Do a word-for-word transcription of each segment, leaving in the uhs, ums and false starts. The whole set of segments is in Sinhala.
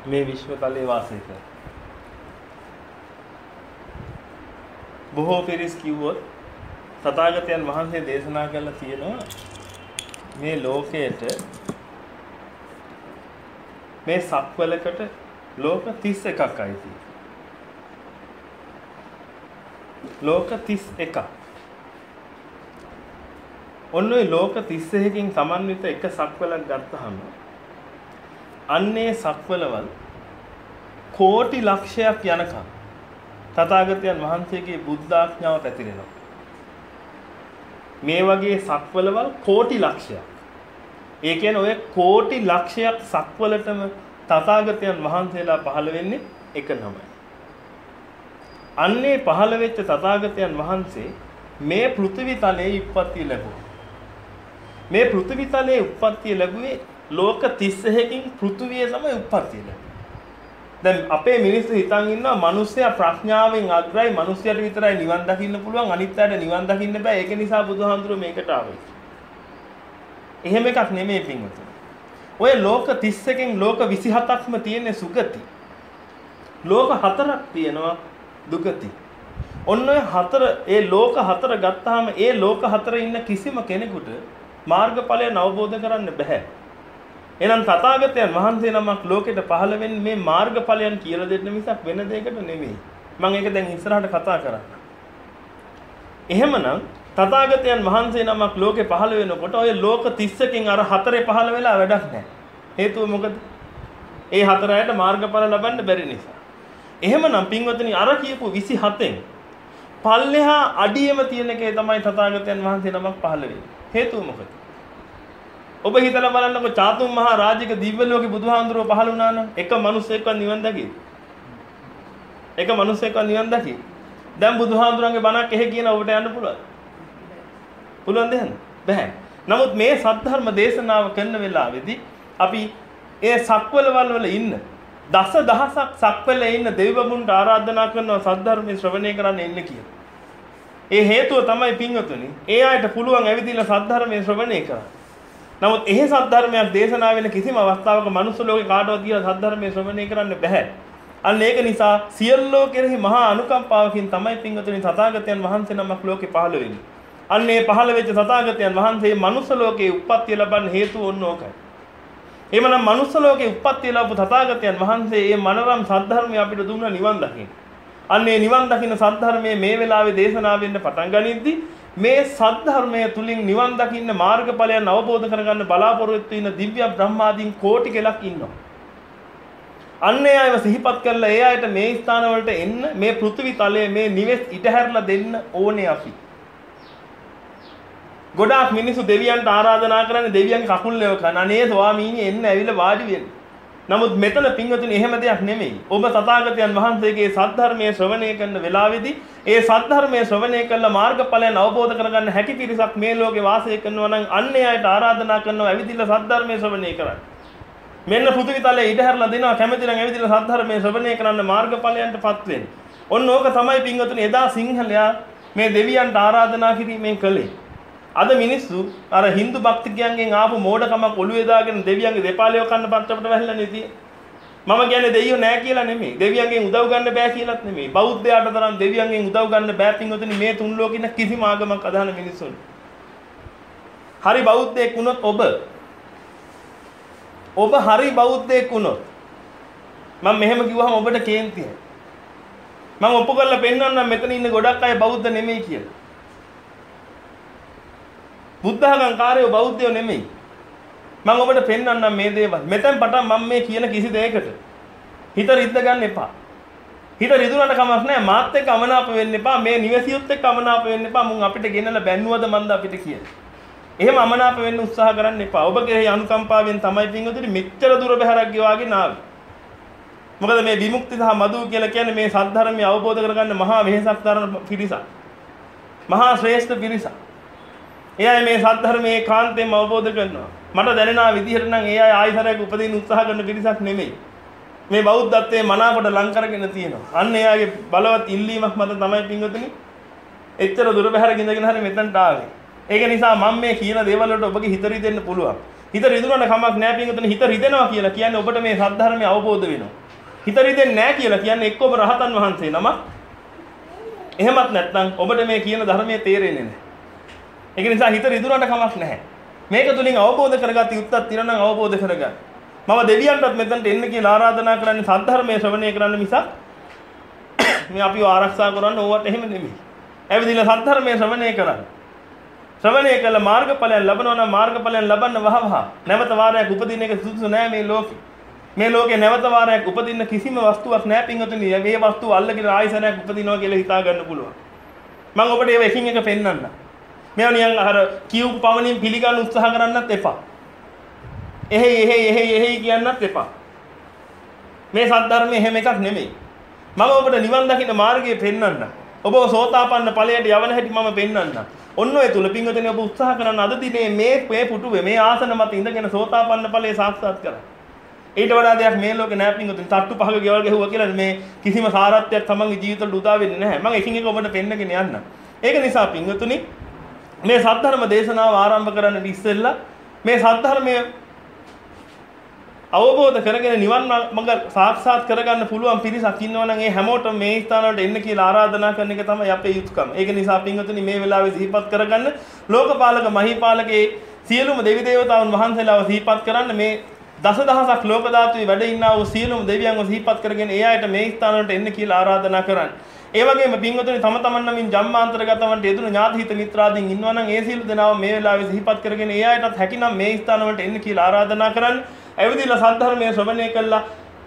මේ විශ්ව තලයේ වාසය කරන. බොහෝ පිරිස් කිව්වොත් තථාගතයන් වහන්සේ දේශනා කළා තියෙනවා මේ ලෝකයට මේ සක්වලකට ලෝක තිස් එකක් අයිති. ලෝක තිස් එකක්. ඔන්න ඔය ලෝක තිස් එකකින් සමන්විත එක සක්වලක් ගත්තහම අන්නේ සක්වලවල් කෝටි ලක්ෂයක් යනකම් තථාගතයන් වහන්සේගේ බුද්ධාඥාව පැතිරෙනවා. මේ වගේ සක්වලවල් කෝටි ලක්ෂයක්. ඒ කියන්නේ ඔය කෝටි ලක්ෂයක් සක්වලටම තථාගතයන් වහන්සේලා පහළ වෙන්නේ එක නමයි. අන්නේ පහළ වෙච්ච තථාගතයන් වහන්සේ මේ පෘථිවි තලයේ උප්පත්තිය ලැබුවා. මේ පෘථිවි තලයේ උප්පත්තිය ලැබුවේ ලෝක තිස් එකකින් පෘථිවියේ තමයි උප්පත්තිය ලැබුවේ. දැන් අපේ මිනිස්සු හිතන් ඉන්නවා මිනිස්සයා ප්‍රඥාවෙන් අග්‍රයි, මිනිස්සයාට විතරයි නිවන් දකින්න පුළුවන්, අනිත් අයට නිවන් දකින්න බෑ. ඒක නිසා බුදුහාමුදුරුවෝ මේකට ආවේ. එහෙම එකක් නෙමෙයි පින්වතුනි. ඔය ලෝක තිස් එකෙන් ලෝක විසි හතක්ම තියෙන සුගති. ලෝක හතරක් තියෙනවා දුගති. ඔන්න ඔය හතර, ඒ ලෝක හතර ගත්තාම ඒ ලෝක හතර ඉන්න කිසිම කෙනෙකුට මාර්ගඵලය අවබෝධ කරන්න බෑ. එහෙනම් තථාගතයන් වහන්සේ නමක් ලෝකෙට පහළ වෙන්නේ මේ මාර්ගඵලයන් කියලා දෙන්න මිසක් වෙන දෙයකට නෙමෙයි. මම ඒක දැන් ඉස්සරහට කතා කරන්න. එහෙමනම් තථාගතයන් වහන්සේ නමක් ලෝකේ පහළ වෙනකොට ඔය ලෝක තිස් එකකින් අර හතරේ පහළ වෙලා වැඩක් නැහැ. හේතුව මොකද? ඒ හතර අයට මාර්ගඵල ලබන්න බැරි නිසා. එහෙමනම් පින්වතුනි අර කියපු විසි හතෙන් පල්ලෙහා අඩියම තියෙන එකේ තමයි තථාගතයන් වහන්සේ නමක් පහළ වෙන්නේ. හේතුව මොකද? ඔබ හිතලා බලන්නකො චාතුම් මහා රාජික දිව්‍ය ලෝකේ බුදුහාඳුරෝ පහළ වුණා නම් එක මිනිස්සෙක්වත් නිවන් දකි. එක මිනිස්සෙක්වත් නිවන් දකි. දැන් බුදුහාඳුරන්ගේ බණක් එහෙ කියන ඔබට යන්න පුළුවන්ද? පුළුවන් දෙන්න බෑ. නමුත් මේ සද්ධර්ම දේශනාව කරන වෙලාවේදී අපි ඒ සක්වලවල වල ඉන්න දස දහසක් සක්වලේ ඉන්න දෙවිවරුන්ට ආරාධනා කරනවා සද්ධර්මයේ ශ්‍රවණය කරන්න එන්න කියලා. ඒ හේතුව තමයි පින්වතුනි, ඒ අයට පුළුවන් ඇවිදින්න සද්ධර්මයේ ශ්‍රවණය කරන්න. නමුත් එහෙ සද්ධර්මයක් දේශනා වෙන කිසිම අවස්ථාවක මනුස්ස ලෝකේ කාටවත් කියලා සද්ධර්මයේ ශ්‍රවණය කරන්න බෑ. අන්න ඒක නිසා සියල්ලෝ කෙරෙහි මහා අනුකම්පාවකින් තමයි පින්වතුනි තථාගතයන් වහන්සේ නමක් ලෝකේ පහළ වෙන්නේ. අන්නේ පහළ වෙච්ච තථාගතයන් වහන්සේ මනුස්ස ලෝකේ උප්පත්තිය ලබන්න හේතුව ඕන ඕකයි. එhmenan මනුස්ස ලෝකේ උප්පත්තිය ලැබු තථාගතයන් වහන්සේ මේ මනරම් සද්ධර්මය අපිට දුන්න නිවන් දකින්න. අන්නේ නිවන් දකින්න සද්ධර්මයේ මේ වෙලාවේ දේශනා වෙන්න පටන් ගනිද්දී මේ සද්ධර්මයේ තුලින් නිවන් දකින්න මාර්ගඵලයන් අවබෝධ කරගන්න බලාපොරොත්තු වෙන දිව්‍ය බ්‍රහ්මාදීන් කෝටි කෙලක් ඉන්නවා. අන්නේ අයව සිහිපත් කරලා ඒ අයට මේ ස්ථාන වලට එන්න, මේ පෘථිවි තලයේ මේ නිවෙස් ඉටහැරලා දෙන්න ඕනේ අපි. ගොඩාක් මිනිස්සු දෙවියන්ට ආරාධනා කරන්නේ දෙවියන්ගේ කකුල් ලෙව කරන. අනේ ස්වාමීනි එන්න ඇවිල්ලා වාඩි වෙන්න. නමුත් මෙතන පින්වතුනි එහෙම දෙයක් නෙමෙයි. ඔබ තථාගතයන් වහන්සේගේ සද්ධර්මයේ ශ්‍රවණය කරන වෙලාවේදී ඒ සද්ධර්මයේ ශ්‍රවණය කළ මාර්ගඵලයන් අවබෝධ කරගන්න හැකි පිරිසක් මේ ලෝකේ වාසය කරනවා නම් අන්නේ අයට ආරාධනා කරනවා ඇවිදින්න සද්ධර්මයේ ශ්‍රවණය කරන්න. මෙන්න පෘථිවි තලයේ ඉඩහැරලා දෙනවා කැමති නම් ඇවිදින්න සද්ධර්මයේ ශ්‍රවණය කරන්න මාර්ගඵලයන්ටපත් වෙන්න. ඔන්න ඕක තමයි පින්වතුනි එදා සිංහලයා මේ දෙවියන්ට ආරාධනා කිරීමෙන් කළේ. අද මිනිස්සු අර Hindu භක්තිකයන්ගෙන් ආපු මෝඩකමක් ඔළුවේ දාගෙන දෙවියන්ගේ දෙපාලියව කන්න පත්‍රපට වැහිලා නෙති. මම කියන්නේ දෙයියෝ නෑ කියලා නෙමෙයි. දෙවියන්ගෙන් උදව් ගන්න බෑ කියලාත් නෙමෙයි. බෞද්ධයාට තරම් දෙවියන්ගෙන් උදව් ගන්න බෑ පින්වතුනි මේ තුන් ලෝකෙින කිසිම ආගමක් අදහන මිනිස්සුන්. හරි බෞද්ධයෙක් වුණොත් ඔබ ඔබ හරි බෞද්ධයෙක් වුණොත් මම මෙහෙම කිව්වහම ඔබට කේන්තියි. මම ඔප්පු කරලා පෙන්නන්නම් මෙතන ඉන්න ගොඩක් අය බෞද්ධ නෙමෙයි කියලා. බුද්ධඝම් කාර්යෝ බෞද්ධයෝ නෙමෙයි. මම ඔබට පෙන්වන්නම් මේ දේවල්. මෙතෙන් පටන් මම මේ කියන කිසි දෙයකට හිත රිද්ද ගන්න එපා. හිත රිදුනට කමක් නැහැ. මාත් එක්ක අමනාප වෙන්න එපා. මේ නිවසියොත් එක්ක අමනාප වෙන්න එපා. මුන් අපිට ගෙනලා බැන්නුවද මන්ද අපිට කියන්නේ. එහෙම අමනාප වෙන්න උත්සාහ කරන්න එපා. ඔබ කෙරෙහි අනුකම්පාවෙන් තමයි පින්වතුනි මෙච්චර දුර බැහැරක් ගෙවාගෙන ආවේ. මොකද මේ විමුක්ති සහ මధు කියලා කියන්නේ මේ සද්ධර්මය අවබෝධ කරගන්න මහා වෙහෙසක් දරන පිරිසක්. මහා ශ්‍රේෂ්ඨ පිරිසක්. ඒ අය මේ සද්ධර්මයේ කාන්තෙන් අවබෝධ කරනවා. මට දැනෙනා විදිහට නම් ඒ අය ආයිසරයක් උපදින්න උත්සාහ කරන පිරිසක් නෙමෙයි. මේ බෞද්ධත්වයේ මනාකොට ලං කරගෙන තියෙනවා. අන්න ඒ අයගේ බලවත් ඉල්ලීමක් මත තමයි පින්වතුනි එච්චර දුර බැහැර ගින්දගෙන හරි මෙතනට ආවේ. ඒක නිසා මම මේ කියන දේවල් වලට ඔබගේ හිත රිදෙන්න පුළුවන්. හිත රිදුනට කමක් නැහැ පින්වතුනි. හිත රිදෙනවා කියලා කියන්නේ ඔබට මේ සද්ධර්මය අවබෝධ වෙනවා. හිත රිදෙන්නේ නැහැ කියලා කියන්නේ එක්ක ඔබ රහතන් වහන්සේ නම. එහෙමත් නැත්නම් ඔබට මේ කියන ධර්මයේ තේරෙන්නේ නැහැ. ඒක නිසා හිත රිදුනට කමක් නැහැ. මේක තුලින් අවබෝධ කරගත්ත යුත්තක් තියෙනවා නම් අවබෝධ කරගන්න. මම දෙවියන්ටත් මෙතනට එන්න කියලා ආරාධනා කරන්නේ සද්ධර්මයේ ශ්‍රවණය කරන්න මිසක් මේ අපිව ආරක්ෂා කරන්න ඕවට එහෙම නෙමෙයි. ඇවිදින සද්ධර්මයේ ශ්‍රවණය කරන්න. ශ්‍රවණය කළ මාර්ගඵලයන් ලබනවා නම් මාර්ගඵලයන් ලබන්න වහවහ. නැවත වාරයක් උපදින එක සුදුසු නෑ මේ ලෝකේ. මේ ලෝකේ නැවත වාරයක් උපදින්න කිසිම වස්තුවක් නෑ පින්වතුනි. මේ වස්තුව අල්ලගෙන ආයසනයක් උපදිනවා කියලා හිතා ගන්න පුළුවන්. මම ඔබට ඒව එකින් එක පෙන්නන්න. මේව නිකන් අර කියු පමණින් පිළිගන්න උත්සාහ කරන්නත් එපා. එහෙයි එහෙයි එහෙයි එහෙයි කියන්නත් එපා. මේ සද්ධර්මයේ හැම එකක් නෙමෙයි. මම ඔබට නිවන් දකින්න මාර්ගය පෙන්වන්න. ඔබ සෝතාපන්න ඵලයට යවන හැටි මම පෙන්වන්න. ඔන්න ඔය තුල පින්වතුනි ඔබ උත්සාහ කරන අද දිනේ මේ මේ පුටුවේ මේ ආසන මත ඉඳගෙන සෝතාපන්න ඵලයේ සාක්ෂාත් කරගන්න. ඊට වඩා දෙයක් මේ ලෝකේ නැහැ පින්වතුනි. තට්ටු පහක ගෙවල් ගැහුවා කියලා මේ කිසිම සාරත්වයක් තමන්ගේ ජීවිතවලට උදා වෙන්නේ නැහැ. මම එකින් එක ඔබට පෙන්නගෙන යන්න. ඒක නිසා පින්වතුනි මේ සද්ධර්ම දේශනාව ආරම්භ කරන්න ඉස්සෙල්ලා මේ සද්ධර්මයේ අවබෝධ කරගෙන නිවන් මඟ සාක්ෂාත් කරගන්න පුළුවන් පිරිසක් ඉන්නවා නම් ඒ හැමෝටම මේ ස්ථාන වලට එන්න කියලා ආරාධනා කරන එක තමයි අපේ යුතුයකම. ඒක නිසා පින්වතුනි මේ වෙලාවේ සිහිපත් කරගන්න ලෝකපාලක මහීපාලකේ සියලුම දෙවි දේවතාවුන් වහන්සේලාව සිහිපත් කරන්න මේ දසදහසක් ලෝක ධාතුවේ වැඩ ඉන්නා වූ සියලුම දෙවියන්ව සිහිපත් කරගෙන ඒ අයට මේ ස්ථාන වලට එන්න කියලා ආරාධනා කරන්න. ඒ වගේම පින්වතුනි තම තමන් නමින් ජම්මාන්තරගතවන්ට යෙදුණු ඥාතිහිත මිත්‍රාදීන් ඉන්නවා නම් ඒ සියලු දෙනාව මේ වෙලාවේ සිහිපත් කරගෙන ඒ අයටත් හැකිනම් මේ ස්ථාන වලට එන්න කියලා ආරාධනා කරන්න. ඇවිදලා සද්ධර්මයේ ශ්‍රවණය කළා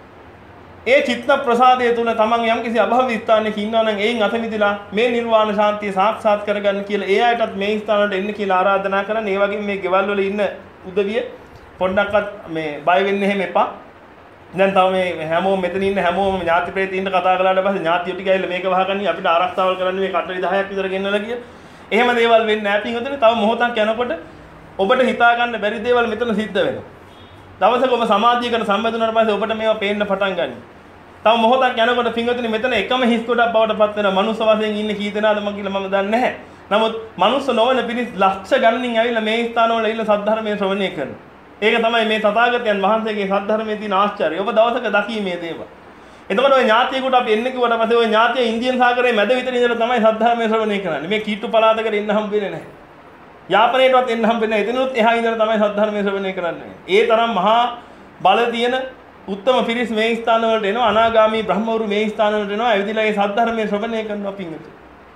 ඒ චිත්ත ප්‍රසාදය තුල තමන් යම්කිසි අභව ස්ථානයක ඉන්නවා නම් එයින් අත මිදලා මේ නිර්වාණ ශාන්තිය සාක්ෂාත් කරගන්න කියලා ඒ අයටත් මේ ස්ථාන වලට එන්න කියලා ආරාධනා කරන්න. ඒ වගේම මේ ගෙවල් වල ඉන්න උදවිය පොඩ්ඩක්වත් මේ බය වෙන්න එහෙම එපා. දැන් තව මේ හැමෝම මෙතන ඉන්න හැමෝම ඥාති ප්‍රේතීන්ට කතා කළාට පස්සේ ඥාතියෝ ටික ඇවිල්ලා මේක වහගන්නේ අපිට ආරක්ෂාවල් කරන්න මේ කට්ටලි දහයක් විතර ගෙන්නලා කිය. එහෙම දේවල් වෙන්නේ නැහැ පින්වතුනි. තව මොහොතක් යනකොට ඔබට හිතා ගන්න බැරි දේවල් මෙතන සිද්ධ වෙනවා. දවසක ඔබ සමාධියකට සම්බන්ධ වුණාට පස්සේ ඔබට මේවා පේන්න පටන් ගන්නවා. තව මොහොතක් යනකොට පින්වතුනි මෙතන එකම හිස් කොටක් බවට පත් වෙන මනුස්ස වශයෙන් ඉන්න කී දෙනාද මම කියලා මම දන්නේ නැහැ. නමුත් මනුස්ස නොවන පිරිස් ලක්ෂ ගණනින් ඇවිල්ලා මේ ස්ථානවල ඉන්න සද්ධර්මයේ ශ්‍රවණය කරනවා. ඒක තමයි මේ තථාගතයන් වහන්සේගේ සද්ධර්මයේ තියෙන ආශ්චර්යය. ඔබ දවසක දකීමේ දේව. එතකොට ඔය ඥාතියෙකුට අපි එන්න කිව්වට පස්සේ ඔය ඥාතිය ඉන්දියන් සාගරයේ මැද විතර ඉඳලා තමයි සද්ධර්මයේ ශ්‍රවණය කරන්නේ. මේ කීට්ටු පළාතකට එන්න හම්බ වෙන්නේ නැහැ. යාපනයේටවත් එන්න හම්බ වෙන්නේ නැහැ. එතනොත් එහා ඉඳලා තමයි සද්ධර්මයේ ශ්‍රවණය කරන්නේ. ඒ තරම් මහා බල තියෙන උත්තම පිරිස් මේ ස්ථාන වලට එනවා. අනාගාමී බ්‍රහ්මවරු මේ ස්ථාන වලට එනවා. ඇවිදලා ඒ සද්ධර්මයේ ශ්‍රවණය කරනවා පින්වතුනි.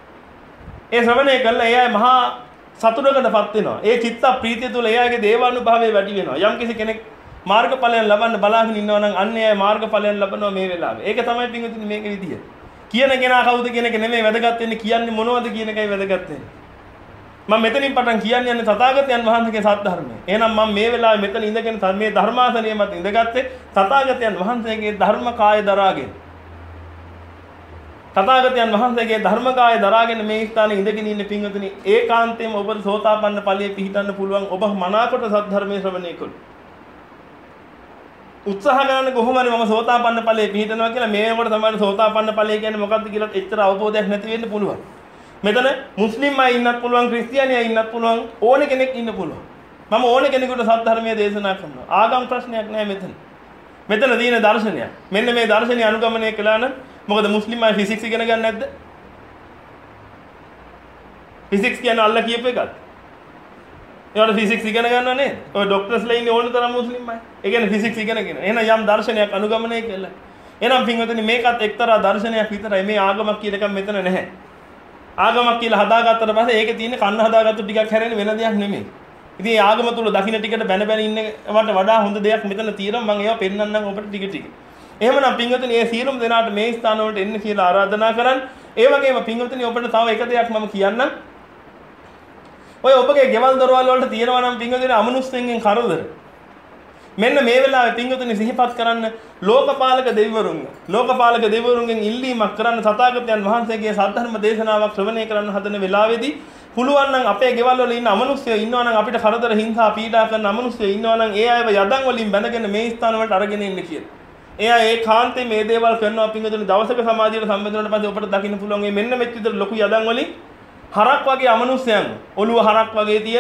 ඒ ශ්‍රවණය කළා එයා මහා සතුටකටපත් වෙනවා. ඒ චිත්ත ප්‍රීතිය තුළ එයාගේ දේවානුභාවය වැඩි වෙනවා. යම් කිසි කෙනෙක් මාර්ගඵලයන් ලබන්න බලාගෙන ඉන්නවා නම් අන්න එයා මාර්ගඵලයන් ලබනවා මේ වෙලාවේ. ඒක තමයි පින්වතුනි මේකේ විදිය. කියන කෙනා කවුද කියන එක නෙමෙයි වැදගත් වෙන්නේ කියන්නේ මොනවද කියන එකයි වැදගත් වෙන්නේ. මම මෙතනින් පටන් කියන්නේ යන්නේ තථාගතයන් වහන්සේගේ සත්‍ය-ධර්මය. එහෙනම් මම මේ වෙලාවේ මෙතන ඉඳගෙන මේ ධර්මාසනය මත ඉඳගත්තේ තථාගතයන් වහන්සේගේ ධර්ම කාය දරාගෙන. තථාගතයන් වහන්සේගේ ධර්ම කාය දරාගෙන මේ ස්ථානයේ ඉඳගෙන ඉන්න පින්වතුනි ඒකාන්තයෙන්ම ඔබ සෝතාපන්න ඵලයේ පිහිටන්න පුළුවන්. ඔබ මනාකොට සත්‍ය-ධර්මයේ ශ්‍රවණය කළොත්. උත්සාහ කරන කොහොමද මම සෝතාපන්න ඵලයේ පිහිටනවා කියලා මේකට තමයි සෝතාපන්න ඵලය කියන්නේ මොකක්ද කියලා එච්චර අවබෝධයක් නැති වෙන්න පුළුවන්. මෙතන මුස්ලිම් අය ඉන්නත් පුළුවන්, ක්‍රිස්තියානි අය ඉන්නත් පුළුවන්, ඕන කෙනෙක් ඉන්න පුළුවන්. මම ඕන කෙනෙකුට සත්‍ය ධර්මයේ දේශනා කරනවා. ආගම් ප්‍රශ්නයක් නෑ මෙතන. මෙතන තියෙන දර්ශනයක්. මෙන්න මේ දර්ශනය අනුගමනය කළා නම් මොකද මුස්ලිම් අය ෆිසික්ස් ඉගෙන ගන්න නැද්ද? ෆිසික්ස් කියන්නේ අල්ලා කියපු එකක්. ඒවට ෆිසික්ස් ඉගෙන ගන්නව නේද? ඔය ડોක්ටර්ස්ලා ඉන්නේ ඕන තරම් මුස්ලිම් අය. ඒ කියන්නේ ෆිසික්ස් ඉගෙනගෙන. එහෙනම් යම් දර්ශනයක් අනුගමනය කළා. එහෙනම් පින්වතුනි මේකත් එක්තරා දර්ශනයක් විතරයි. මේ ආගමක් කියන එකක් මෙතන නැහැ. ආගමක් කියලා හදාගත්තට පස්සේ ඒකේ තියෙන කන්න හදාගත්තු ටිකක් හැරෙන්නේ වෙන දෙයක් නෙමෙයි. ඉතින් මේ ආගම තුල දකින්න ටිකට බැන බැන ඉන්නවට වඩා හොඳ දෙයක් මෙතන තියෙනවා. මම ඒවා පෙන්නන්නම් ඔබට ටික ටික. එහෙමනම් පින්වතුනි මේ සියලුම දෙනාට මේ ස්ථාන වලට එන්න කියලා ආරාධනා කරන්. ඒ වගේම පින්වතුනි ඔබට තව එක දෙයක් මම කියන්නම්. ඔය ඔබගේ ගෙවල් දොරවල් වලට තියෙනවා නම් පින්වතුනි අමනුෂ්‍යයෙන් කරදර. මෙන්න මේ වෙලාවේ පින්වතුනි සිහිපත් කරන්න ලෝකපාලක දෙවිවරුන් ලෝකපාලක දෙවිවරුන්ගෙන් ඉල්ලීමක් කරන්න තථාගතයන් වහන්සේගේ සද්ධර්ම දේශනාවක් ශ්‍රවණය කරන්න හදන වෙලාවේදී පුළුවන් නම් අපේ ගෙවල් වල ඉන්න අමනුෂ්‍යයෝ ඉන්නවා නම් අපිට කරදර හිංසා පීඩා කරන අමනුෂ්‍යයෝ ඉන්නවා නම් ඒ අයව යදන් වලින් බැඳගෙන මේ ස්ථාන වලට අරගෙන ඉන්න කියලා. එයා ඒ කාන්තේ මේ දේවල් කරනවා පින්වතුනි දවසක සමාධියට සම්බන්ධ වුණාට පස්සේ ඔබට දකින්න පුළුවන් මේ මෙන්න මෙච්ච විතර ලොකු යදන් වලින් හරක් වගේ අමනුෂ්‍යයන් ඔළුව හරක් වගේ තියෙන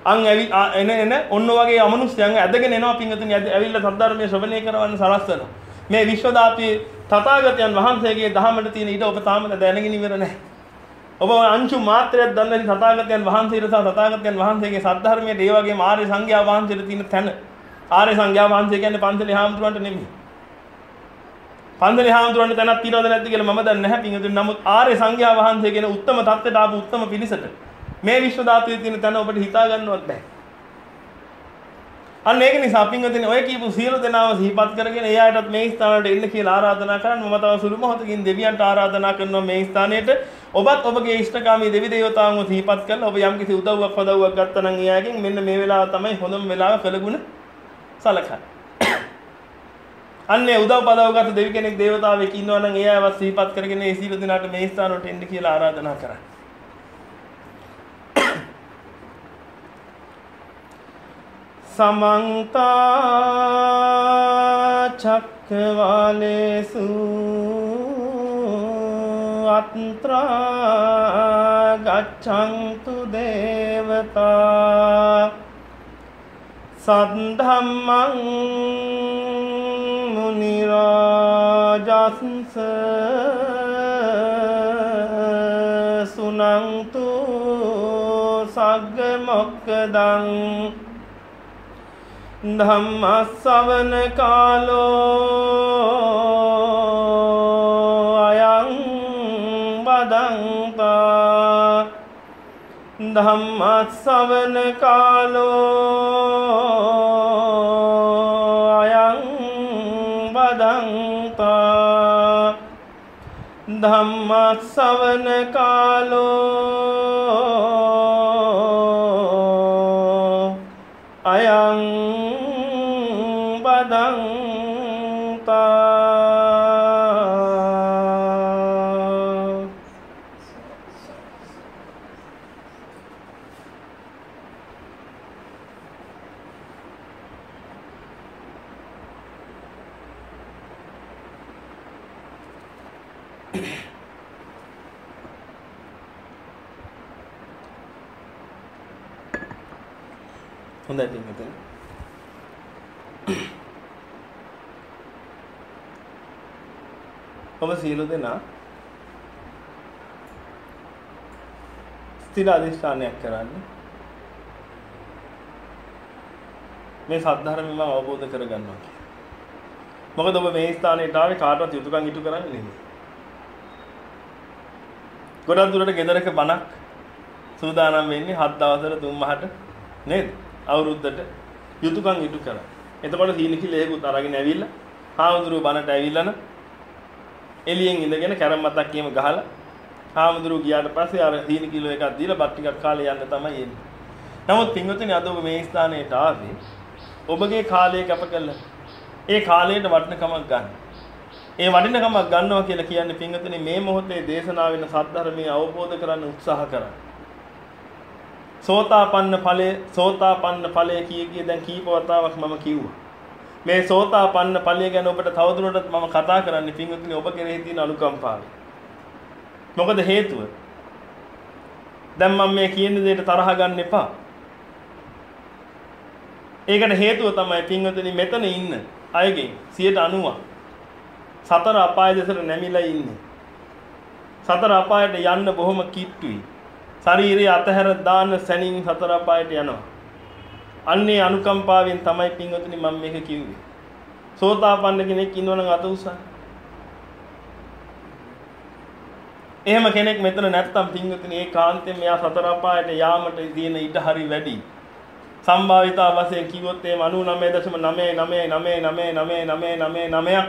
අන් ඇවි එන එන ඔන්න වගේ අමනුෂ්‍යයන් ඇදගෙන එනවා පින්වතුනි ඇවිල්ලා සද්ධර්මයේ ශ්‍රවණය කරවන්න සලස්වනවා. මේ විශ්ව ධාතුවේ තථාගතයන් වහන්සේගේ දහමට තියෙන ඊට ඔබ තාම දැනගෙන ඉවර නැහැ. ඔබ අංශු මාත්‍රයක් දන්නේ තථාගතයන් වහන්සේට සහ තථාගතයන් වහන්සේගේ සද්ධර්මයේ ඒ වගේම ආර්ය සංඝයා වහන්සේට තියෙන තැන. ආර්ය සංඝයා වහන්සේ කියන්නේ පන්සලේ හාමුදුරන්ට නෙමෙයි. පන්සලේ හාමුදුරන්ට තැනක් තියනවද නැද්ද කියලා මම දන්නේ නැහැ පින්වතුනි. නමුත් ආර්ය සංඝයා වහන්සේ කියන උත්තම தත්ත්වයට ආපු උත්තම පිළිසට මේ විශ්ව ධාතුවේ තියෙන තැන ඔබට හිතා ගන්නවත් බැහැ. අන්න ඒක නිසා පින්වතුනි ඔය කියපු සියලු දෙනාව සිහිපත් කරගෙන ඒ අයටත් මේ ස්ථානවලට එන්න කියලා ආරාධනා කරන්න. මම තව සුළු මොහොතකින් දෙවියන්ට ආරාධනා කරනවා මේ ස්ථානයට ඔබත් ඔබගේ ඉෂ්ඨකාමී දෙවි දේවතාවුන්ව සිහිපත් කරලා ඔබ යම්කිසි උදව්වක් පදව්වක් ගත්තා නම් ඒ අයගෙන් මෙන්න මේ වෙලාව තමයි හොඳම වෙලාව කළගුණ සලකන්න. අන්නේ උදව් පදව් ගත්ත දෙවි කෙනෙක් දේවතාවෙක් ඉන්නවා නම් ඒ අයව සිහිපත් කරගෙන ඒ සීල දිනාට මේ ස්ථානවලට එන්න කියලා ආරාධනා කරන්න. समन्ता चक्रवालेषु अत्रा गच्छन्तु देवता सद्धम्मं मुनिराजंस सुनन्तु सग्गमोक्खदं धम्म सवन कालो अयं बदंता धम्म सवन कालो अयं बदंता धम्म सवन कालो अयं බදන්තා හොඳයි පින්වතුනි ඔබ සියලු දෙනා ස්ථිර අධිෂ්ඨානයක් කරන්න මේ සද්ධර්මය මම අවබෝධ කරගන්නවා කියලා. මොකද ඔබ මේ ස්ථානයට ආවේ කාටවත් යුතුයකම් ඉටු කරන්නේ නෙමෙයි. ගොඩක් දුරට ගෙදරක බණක් සූදානම් වෙන්නේ හත් දවසට තුන් මහට නේද? අවුරුද්දට යුතුයකම් ඉටු කරා. එතකොට සීන කිල එහෙකුත් අරගෙන ඇවිල්ලා හාමුදුරුවෝ බණට ඇවිල්ලා න එළියෙන් ඉඳගෙන කැරම් මතක් කියම ගහලා හාමුදුරුවෝ ගියාට පස්සේ අර සීන කිලෝ එකක් දීලා බත් ටිකක් කාලේ යන්න තමයි එන්නේ. නමුත් පින්වතුනි අද ඔබ මේ ස්ථානයට ආවේ ඔබගේ කාලය කැප කළා. ඒ කාලයට වටිනකමක් ගන්න. ඒ වටිනකමක් ගන්නවා කියලා කියන්නේ පින්වතුනි මේ මොහොතේ දේශනා වෙන සද්ධර්මයේ අවබෝධ කරගන්න උත්සාහ කරන්න. සෝතාපන්න ඵලයේ සෝතාපන්න ඵලයේ කිය කිය දැන් කීප වතාවක් මම කිව්වා. මේ සෝතාපන්න ඵලය ගැන ඔබට තවදුරටත් මම කතා කරන්නේ පින්වතුනි ඔබ කෙරෙහි තියෙන අනුකම්පාව. මොකද හේතුව? දැන් මම මේ කියන දෙයට තරහ ගන්න එපා. ඒකට හේතුව තමයි පින්වතුනි මෙතන ඉන්න අයගෙන් සියයට අනූවක් සතර අපාය දෙසට නැමිලා ඉන්නේ. සතර අපායට යන්න බොහොම කිට්ටුයි. ශරීරය අතහැර දාන සැනින් සතර අපායට යනවා. අන්නේ අනුකම්පාවෙන් තමයි පින්වතුනි මම මේක කිව්වේ. සෝතාපන්න කෙනෙක් ඉන්නවනම් අත උසන්න. එහෙම කෙනෙක් මෙතන නැත්තම් පින්වතුනි ඒ කාන්තෙන් මෙයා සතර අපායට යාමට තියෙන ඉඩ හරි වැඩි. සම්භාවිතා වශයෙන් කිව්වොත් එහෙම අනූනවය දශම නවය නවය නවය නවය නවය නවය නවය නවයක්ම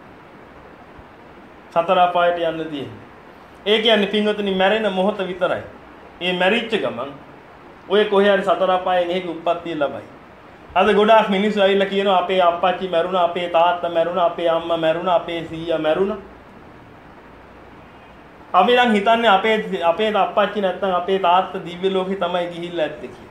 සතර අපායට යන්න තියෙන්නේ. ඒ කියන්නේ පින්වතුනි මැරෙන මොහොත විතරයි. ඒ මැරිච්ච ගමන් ඔය කොහේ හරි සතර අපායෙන් එහෙක උප්පත්තිය ලබයි. අද ගොඩාක් මිනිස්සු ඇවිල්ලා කියනවා අපේ අප්පච්චි මැරුණා, අපේ තාත්තා මැරුණා, අපේ අම්මා මැරුණා, අපේ සීයා මැරුණා. අපි නම් හිතන්නේ අපේ අපේ අප්පච්චි නැත්තම් අපේ තාත්තා දිව්‍ය ලෝකේ තමයි ගිහිල්ලා ඇත්තේ කියලා.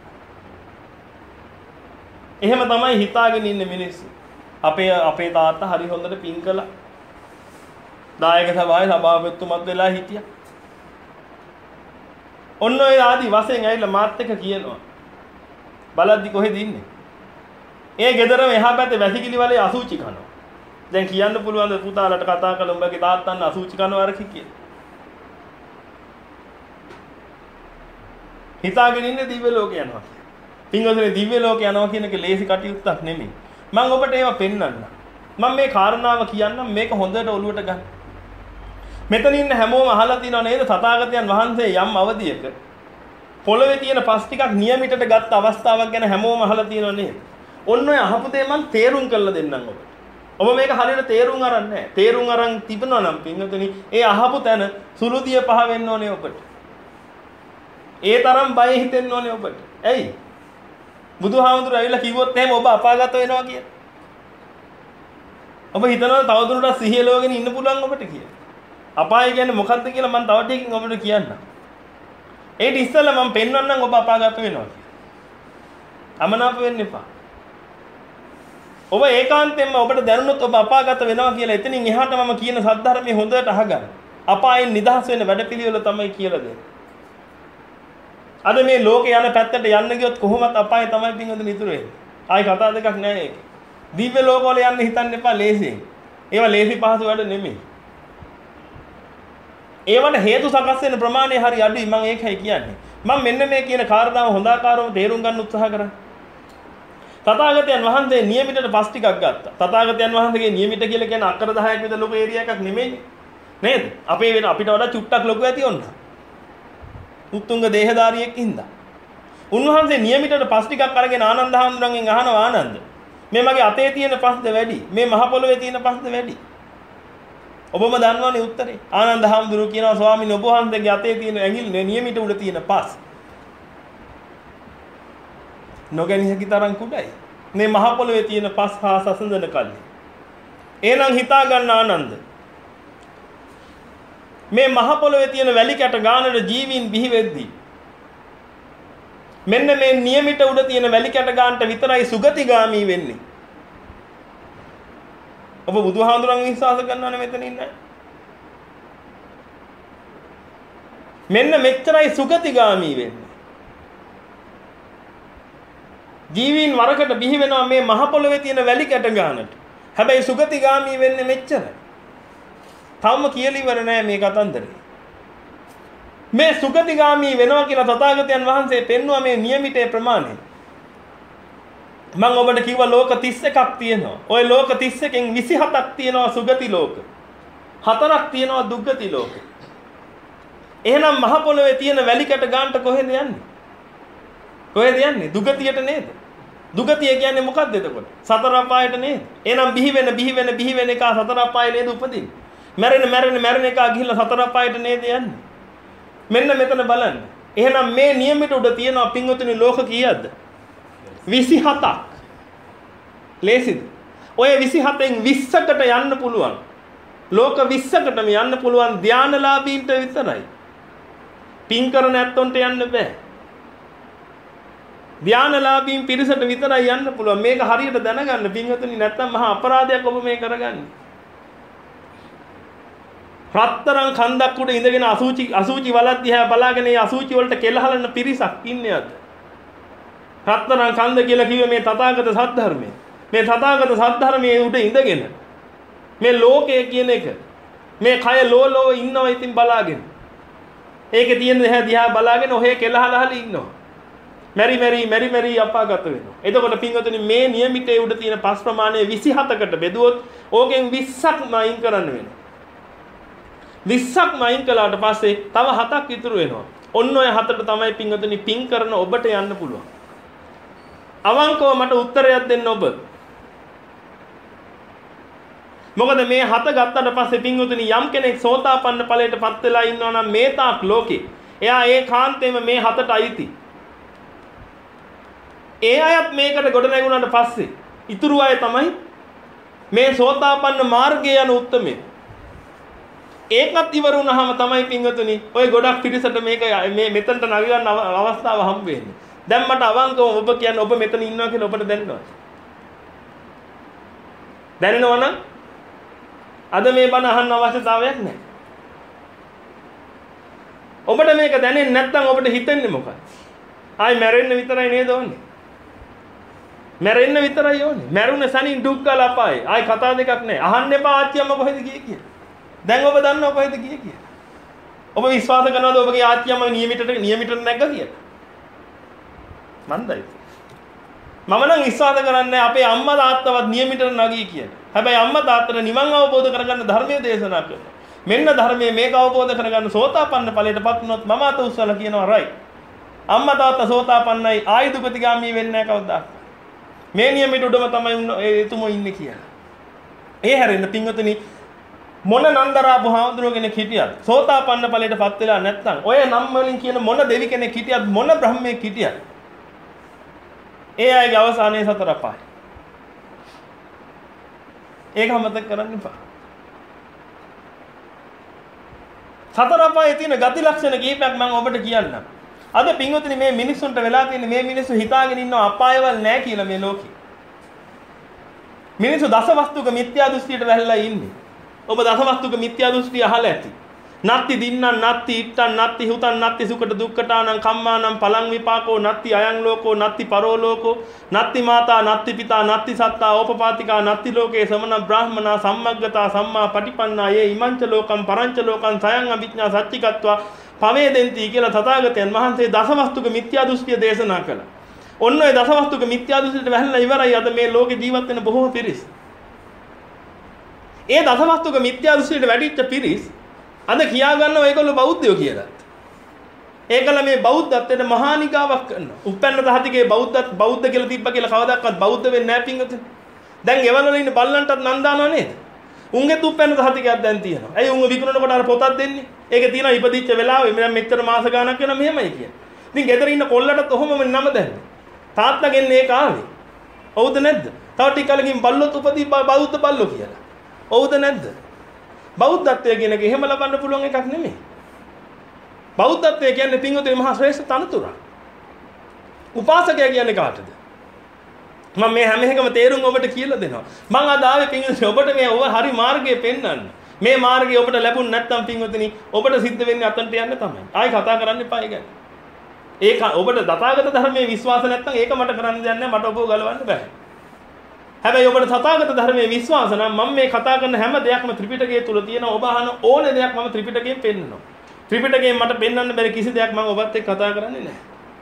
එහෙම තමයි හිතාගෙන ඉන්නේ මිනිස්සු. අපේ අපේ තාත්තා හරි හොඳට පින් කළා. දායක සභාවේ සභාපතිතුමත් වෙලා හිටියා. ඔන්න ඔය ආදි වශයෙන් ඇවිල්ලා මාත් එක්ක කියනවා. බලද්දි කොහෙද ඉන්නේ? ඒ ගෙදරම එහා පැත්තේ වැසිකිලි වලේ අසුචි කනවා. දැන් කියන්න පුළුවන් ද පුතාලට කතා කරලා උඹගේ තාත්තන් අසුචි කනවා අර කිය. හිතාගෙන ඉන්නේ දිව්‍ය ලෝකේ යනවා කියලා. පින්වතුනි දිව්‍ය ලෝකේ යනවා කියන එක ලේසි කටයුත්තක් නෙමෙයි. මම ඔබට ඒවා පෙන්වන්නම්. මම මේ කාරණාව කියන්නම් මේක හොඳට ඔලුවට ගන්න. මෙතන ඉන්න හැමෝම අහලා තියෙනව නේද තථාගතයන් වහන්සේ යම් අවධියක පොළවේ තියෙන පස් ටිකක් නියමිතට ගත්ත අවස්ථාවක් ගැන හැමෝම අහලා තියෙනව නේද? ඔන්න ඔය අහපු දේ මම තේරුම් කරලා දෙන්නම් ඔබට. ඔබ මේක හරියට තේරුම් අරන් නැහැ. තේරුම් අරන් තිබුණා නම් පින්වතුනි ඒ අහපු තැන සුළුදිය පහ වෙන්න ඕනේ ඔබට. ඒ තරම් බය හිතෙන්න ඕනේ ඔබට. ඇයි? බුදුහාමුදුරුවෝ ඇවිල්ලා කිව්වොත් එහෙම ඔබ අපාගත වෙනවා කියලා. ඔබ හිතනවා තවදුරටත් සිහිය ලෝගෙන ඉන්න පුළුවන් ඔබට කියලා. අපාය කියන්නේ මොකක්ද කියලා මම තව ටිකකින් ඔබට කියන්නම්. ඒත් ඉස්සෙල්ලා මම පෙන්වන්නම් ඔබ අපාගත වෙනවා කියලා. අමනාප වෙන්න එපා. ඔබ ඒකාන්තයෙන්ම ඔබට දැනුනොත් ඔබ අපාගත වෙනවා කියලා එතනින් එහාට මම කියන සද්ධර්මයේ හොඳට අහගන්න. අපායෙන් නිදහස් වෙන්න වැඩපිළිවෙල තමයි කියලා දෙන්නේ. අද මේ ලෝකේ යන පැත්තට යන්න ගියොත් කොහොමත් අපායේ තමයි පින්වතුනි ඉතුරු වෙන්නේ. ආයි කතා දෙකක් නැහැ ඒක. දිව්‍ය ලෝකවල යන්න හිතන්න එපා ලේසියෙන්. ඒවා ලේසි පහසු වැඩ නෙමෙයි. ඒවට හේතු සකස් වෙන ප්‍රමාණය හරි අඩුයි මම ඒකයි කියන්නේ. මම මෙන්න මේ කියන කාරණාව හොඳාකාරව තේරුම් ගන්න උත්සාහ කරා. තථාගතයන් වහන්සේ නියමිතට පස් ටිකක් ගත්තා. තථාගතයන් වහන්සේගේ නියමිත කියලා කියන්නේ අක්කර දහයක් විතර ලොකු ඒරියා එකක් නෙමෙයි. නේද? අපේ වෙන අපිට වඩා චුට්ටක් ලොකු ඇති ඔන්න. උත්තුංග දේහධාරියෙක් ඉඳා. උන්වහන්සේ නියමිතට පස් ටිකක් අරගෙන ආනන්ද හාමුදුරන්ගෙන් අහනවා ආනන්ද මේ මගේ අතේ තියෙන පස්ද වැඩි? මේ මහ පොළොවේ තියෙන පස්ද වැඩි? ඔබම දන්නවනේ උත්තරේ. ආනන්ද හාමුදුරුවෝ කියනවා ස්වාමීන් ඔබ වහන්සේගේ අතේ තියෙන ඇඟිලි නියමිත උඩ තියෙන පස් නොගැනී හැකි තරම් කුඩයි. මේ මහ පොළොවේ තියෙන පස් හා සසඳන කල්ලි. එහෙනම් හිතා ගන්න ආනන්ද මේ මහ පොළොවේ තියෙන වැලි කැට ගානට ජීවීන් බිහි වෙද්දී මෙන්න මේ නියමිත උඩ තියෙන වැලි කැට ගානට විතරයි සුගතිගාමි වෙන්නේ. ඔබ බුදුහාඳුරන් විශ්වාස කරනවනේ මෙතන ඉන්නේ. මෙන්න මෙච්චරයි සුගතිගාමි වෙන්නේ. ජීවීන් වරකට බිහි වෙනවා මේ මහ පොළොවේ තියෙන වැලි කැට ගානට. හැබැයි සුගතිගාමි වෙන්නේ මෙච්චරයි. තවම කියලා ඉවර නෑ මේ කතන්දරේ. මේ සුගතිගාමි වෙනවා කියලා තථාගතයන් වහන්සේ පෙන්වුවා මේ නියමිතේ ප්‍රමාණය. මම ඔබට කිව්වා ලෝක තිස් එකක් තියෙනවා. ওই ලෝක තිස් එකෙන් විසි හතක් තියෙනවා සුගති ලෝක. හතරක් තියෙනවා දුග්ගති ලෝක. එහෙනම් මහ පොළොවේ තියෙන වැලි කැට ගන්නට කොහෙද යන්නේ? කොහෙද යන්නේ? දුගතියට නේද? දුගතිය කියන්නේ මොකක්ද එතකොට? සතර අපායට නේද? එහෙනම් බිහි වෙන බිහි වෙන බිහි වෙන එක සතර අපායේ නේද උපදින්නේ? මැරෙන මැරෙන මැරෙන එක ගිහිල්ලා සතර අපායට නේද යන්නේ? මෙන්න මෙතන බලන්න. එහෙනම් මේ නියමිත උඩ තියෙනවා පින්වතුනි ලෝක කීයක්ද? විසි හතක්. ලේසිද? ඔය විසි හතෙන් විස්සකට යන්න පුළුවන්. ලෝක විස්සකටම යන්න පුළුවන් ධානලාභීන්ට විතරයි. පින් කරන ඇත්තොන්ට යන්න බෑ. ධානලාභීන් පිරිසට විතරයි යන්න පුළුවන්. මේක හරියට දැනගන්න පින්වතුනි නැත්තම් මහා අපරාධයක් ඔබ මේ කරගන්නේ. රත්තරන් කන්දක් උඩ ඉඳගෙන අසූචි අසූචි වලක් දිහා බලාගෙන ඒ අසූචි වලට කෙලහලන පිරිසක් ඉන්නේ අද. රත්තරන් කන්ද කියලා කිව්වේ මේ තථාගත සද්ධර්මය. මේ තථාගත සද්ධර්මයේ උඩ ඉඳගෙන මේ ලෝකය කියන එක මේ කය ලෝලෝ ඉන්නවා ඉතින් බලාගෙන. ඒකේ තියෙන දේ දිහා බලාගෙන ඔහේ කෙලහලහල ඉන්නවා. මෙරි මෙරි මෙරි මෙරි අපාගත වෙනවා. එතකොට පින්වතුනි මේ නියමිතයේ උඩ තියෙන පස් ප්‍රමාණය විසි හතකට බෙදුවොත් ඕකෙන් විස්සක්ම අයින් කරන්න වෙනවා. විස්සක්ම අයින් කළාට පස්සේ තව හතක් ඉතුරු වෙනවා. ඔන්න ඔය හතට තමයි පින්වතුනි පින් කරන ඔබට යන්න පුළුවන්. අවංකව මට උත්තරයක් දෙන්න ඔබ. මොකද මේ හත ගත්තට පස්සේ පින්වතුනි යම් කෙනෙක් සෝතාපන්න ඵලයට පත් වෙලා ඉන්නවා නම් මේ තාක් ලෝකේ එයා ඒකාන්තයෙන්ම මේ හතට අයිති. ඒ අයත් මේකට ගොඩ නැගුණාට පස්සේ ඉතුරු අය තමයි මේ සෝතාපන්න මාර්ගයේ යන උත්මේ. ඒකත් ඉවර වුණාම තමයි පින්වතුනි ඔය ගොඩක් පිරිසට මේක මේ මෙතනට නග ගන්න අවස්ථාව හම්බ වෙන්නේ. දැන් මට අවංකවම ඔබ කියන්නේ ඔබ මෙතන ඉන්නවා කියලා ඔබට දැනෙනවද? දැනෙනව නම් අද මේ බණ අහන්න අවශ්‍යතාවයක් නැහැ. ඔබට මේක දැනෙන්නේ නැත්නම් ඔබට හිතෙන්නේ මොකක්ද? ආයි මැරෙන්න විතරයි නේද ඕනේ? මැරෙන්න විතරයි ඕනේ. මැරුණ සනින් දුක් ගාලා අපායේ. ආයි කතා දෙකක් නැහැ. අහන්න එපා ආච්චි අම්මා කොහෙද ගියේ කියලා. දැන් ඔබ දන්නව කොහෙද ගියේ කියලා. ඔබ විශ්වාස කරනවද ඔබගේ ආච්චි අම්මා නියමිතට නියමිතට නැග්ග කියලා? මන්දයි. මම නම් විශ්වාස කරන්නේ අපේ අම්මා තාත්තවත් නියමිතට නැගී කියලා. හැබැයි අම්මා තාත්තට නිවන් අවබෝධ කරගන්න ධර්මයේ දේශනා කරනවා. මෙන්න ධර්මයේ මේක අවබෝධ කරගන්න සෝතාපන්න ඵලයටපත් වුණොත් මම අත උස්සලා කියනවා රයි. අම්මා තාත්තා සෝතාපන්නයි ආයි දුගතිගාමී වෙන්නේ නැහැ කවදාවත්. මේ නියමිත උඩම තමයි එතුමෝ ඉන්නේ කියලා. ඒ හැරෙන්න පින්වතුනි මොන නන්දරා බුහාමුදුරුවෝ කෙනෙක් හිටියත් සෝතාපන්න ඵලයටපත් වෙලා නැත්නම් ඔය නම් වලින් කියන මොන දෙවි කෙනෙක් හිටියත් මොන බ්‍රහ්මයෙක් හිටියත් ඒ අයගේ අවසානයේ සතර අපායයි. ඒක මතක කරගන්න එපා. සතර අපායේ තියෙන ගති ලක්ෂණ කීපයක් මම ඔබට කියන්නම්. අද පින්වතුනි මේ මිනිස්සුන්ට වෙලා තියෙන මේ මිනිස්සු හිතාගෙන ඉන්නවා අපායවල නැහැ කියලා මේ ලෝකේ. මිනිස්සු දසවස්තුක මිත්‍යා දෘෂ්ටියට වැළලා ඉන්නේ. ඔබ දසවස්තුක මිත්‍යා දෘෂ්ටිය අහලා ඇති. නත්ති දින්නං නත්ති ඉත්තං නත්ති හුතං නත්ති සුකට දුක්ඛටානං කම්මානං පලං විපාකෝ නත්ති අයං ලෝකෝ නත්ති පරෝ ලෝකෝ නත්ති මාතා නත්ති පිතා නත්ති සත්තා ඕපපාතිකා නත්ති ලෝකේ සමන බ්‍රාහ්මනා සම්මග්ගතා සම්මා පටිපන්නා යේ ඉමංච ලෝකං පරංච ලෝකං සයං අභිඥා සච්චිකත්වා පවේදෙන්ති කියලා තථාගතයන් වහන්සේ දසවස්තුක මිත්‍යා දෘෂ්ටිය දේශනා කළා. ඔන්න ඔය දසවස්තුක මිත්‍යා දෘෂ්ටියට වැළලා ඉවරයි අද මේ ලෝකේ ජීවත් වෙන බොහෝ පිරිස්. ඒ දසවස්තුක මිත්‍යා දෘෂ්ටියට වැටිච්ච පිරිස් අද කියා ගන්නවා ඒගොල්ලෝ බෞද්ධයෝ කියලා. ඒකල මේ බෞද්ධත්වයට මහානිකාවක් කරනවා. උපැන්න දහතිකේ බෞද්ධත් බෞද්ධ කියලා තිබ්බ කියලා කවදාවත් බෞද්ධ වෙන්නේ නැහැ පින්වතුනි. දැන් ගෙවල් වල ඉන්න බල්ලන්ටත් නම් දානවා නේද? උන්ගේ උපැන්න දහතිකයක් දැන් තියෙනවා. ඇයි උන් විකුණනකොට අර පොතක් දෙන්නේ? ඒකේ තියෙනවා ඉපදිච්ච වෙලාවෙ මෙන්න මෙච්චර මාස ගාණක් වෙනවා මෙහෙමයි කියන්නේ. ඉතින් ගෙදර ඉන්න කොල්ලටත් ඔහොමම නම දැන්නේ. තාත්තගෙන් ඒක ආවේ. හවුද නැද්ද? තව ටික කලකින් බල්ලොත් උපදී බෞද්ධ බල්ලෝ කියලා. හවුද නැද්ද? බෞද්ධත්වය කියන එක එහෙම ලබන්න පුළුවන් එකක් නෙමෙයි. බෞද්ධත්වය කියන්නේ පින්වතුනි මහා ශ්‍රේෂ්ඨ තනතුරක්. උපාසකයා කියන්නේ කාටද? මම මේ හැම එකම තේරුම් ඔබට කියලා දෙනවා. මම අද ආවේ පින්වතුනි ඔබට මේ ඔබ හරි මාර්ගය පෙන්වන්න. මේ මාර්ගය ඔබට ලැබුණ නැත්නම් පින්වතුනි ඔබට සිද්ධ වෙන්නේ අතන්ට යන්න තමයි. ආයි කතා කරන්න එපා ඒ ගැන. ඒක ඔබට දතාගත ධර්මයේ විශ්වාස නැත්නම් ඒක මට කරන්න දෙයක් නැහැ. මට ඔබව ගලවන්න බෑ. හැබැයි ඔබට තථාගත ධර්මයේ විශ්වාස නම් මම මේ කතා කරන හැම දෙයක්ම ත්‍රිපිටකයේ තුල තියෙනවා. ඔබ අහන ඕනේ දෙයක් මම ත්‍රිපිටකයෙන් පෙන්නනවා. ත්‍රිපිටකයෙන් මට පෙන්වන්න බැරි කිසි දෙයක් මම ඔබත් එක්ක කතා කරන්නේ නැහැ.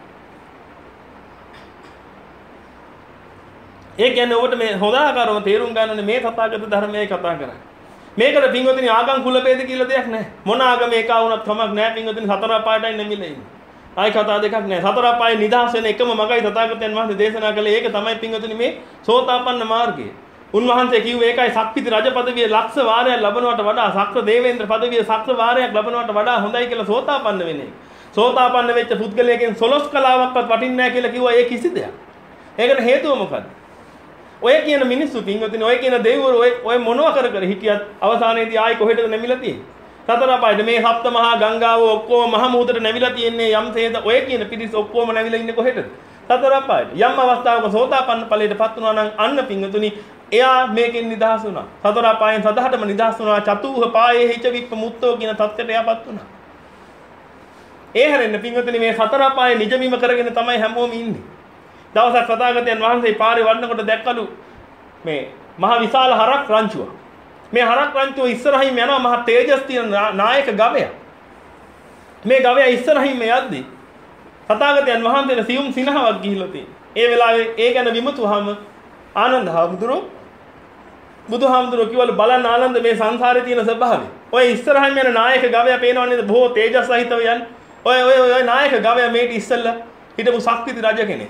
ඒ කියන්නේ ඔබට මේ හොඳ ආකාරව තේරුම් ගන්න මේ තථාගත ධර්මයේ කතා කරන්නේ. මේකට පින්වතුනි ආගම් කුල ભેද කියලා දෙයක් නැහැ. මොන ආගම එක වුණත් කමක් නැහැ පින්වතුනි සතර අපායටයි නැමිලා ඉන්නේ. ආයි කතා දෙකක් නැහැ. සතර අපායේ නිදහස් වෙන එකම මගයි තථාගතයන් වහන්සේ දේශනා කළේ. ඒක තමයි පින්වතුනි මේ සෝතාපන්න මාර්ගය. උන්වහන්සේ කිව්වේ ඒකයි සක්විති රජ පදවිය ලක්ෂ වාරයක් ලබනවට වඩා සක්‍ර දේවේන්ද්‍ර පදවිය සක්‍ර වාරයක් ලබනවට වඩා හොඳයි කියලා සෝතාපන්න වෙන්නේ. සෝතාපන්න වෙච්ච පුද්ගලයෙක්ගෙන් සොළොස් කලාවක්වත් වටින්නේ නැහැ කියලා කිව්වා. ඒ කිසි දෙයක්. ඒකට හේතුව මොකද්ද? ඔය කියන මිනිස්සු පින්වතුනි ඔය කියන දෙවිවරු ඔය ඔය මොනවා කර කර හිටියත් අවසානයේදී ආයි කොහෙටද නැමිලා තියෙන්නේ? සතර අපායට මේ සප්ත මහා ගංගාව ඔක්කොම මහ මුහුදට නැවිලා තියෙන්නේ යම්සේද ඔය කියන පිරිස ඔක්කොම නැවිලා ඉන්නේ කොහෙටද? සතර අපායට. යම් අවස්ථාවක සෝතාපන්න ඵලයටපත් වුණා නම් අන්න පින්වතුනි එයා මේකෙන් නිදහස් වුණා. සතර අපායෙන් සදහටම නිදහස් වුණා. චතුහ පායේ හිච විප්ප මුත්තෝ කියන තත්ත්වයට එයාපත් වුණා. ඒ හැරෙන්න පින්වතුනි මේ සතර අපායේ නිජමීම කරගෙන තමයි හැමෝම ඉන්නේ. දවසක් තථාගතයන් වහන්සේ පාරේ වඩනකොට දැක්කලු මේ මහ විශාල හරක් රංචුවක්. මේ හරක් රංචුව ඉස්සරහින් යනවා මහ තේජස් තියෙන නායක ගවයා. මේ ගවයා ඉස්සරහින් යද්දී තථාගතයන් වහන්සේට සියුම් සිනහවක් ගිහිල්ලා තියෙනවා. ඒ වෙලාවේ ඒ ගැන විමතුවහම ආනන්ද හාමුදුරුවෝ බුදුහාමුදුරුවෝ කිව්වලු බලන්න ආනන්ද මේ සංසාරේ තියෙන ස්වභාවය. ඔය ඉස්සරහින් යන නායක ගවයා පේනව නේද බොහෝ තේජස් සහිතව යන්නේ. ඔය ඔය ඔය නායක ගවයා මේට ඉස්සෙල්ලා හිටපු සක්විති රජ කෙනෙක්.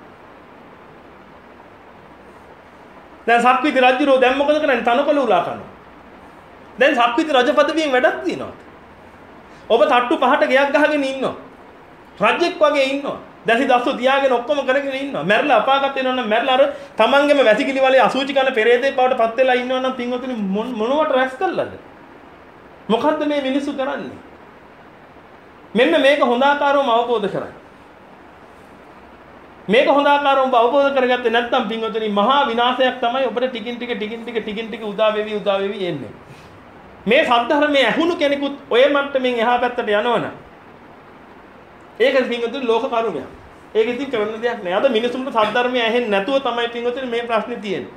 දැන් සක්විති රජුරෝ දැන් මොකද කරන්නේ? තනකොළ උලා කරනවා. දැන් සක්විති රජ පදවියෙන් වැඩක් දිනනවා. ඔබ තට්ටු පහට ගයක් ගහගෙන ඉන්නවා. රජෙක් වගේ ඉන්නවා. දැසි දස්සු තියාගෙන ඔක්කොම කරගෙන ඉන්නවා. මැරලා අපාගත වෙනවා නම් මැරලා අර තමන්ගේම වැසිකිලි වලේ අසුචි කරන පෙරේතේ බවට පත් වෙලා ඉන්නවා නම් පින්වතුනි මොනවට රැස් කළාද? මොකද්ද මේ මිනිස්සු කරන්නේ? මෙන්න මේක හොඳ ආකාරවම අවබෝධ කරගන්න. මේක හොඳ ආකාරවම අවබෝධ කරගත්තේ නැත්නම් පින්වතුනි මහා විනාශයක් තමයි ඔබට ටිකින් ටික ටිකින් ටික ටිකින් ටික උදා වෙවි උදා වෙවි එන්නේ. මේ සද්ධර්මයේ ඇහුණු කෙනෙකුත් ඔය මට්ටමින් එහා පැත්තට යනවනම් ඒක පින්වතුනි ලෝක කරුණයක්. ඒක ඉතින් කරන්න දෙයක් නෑ. අද මිනිසුන්ට සද්ධර්මය ඇහෙන්නේ නැතුව තමයි පින්වතුනි මේ ප්‍රශ්නේ තියෙන්නේ.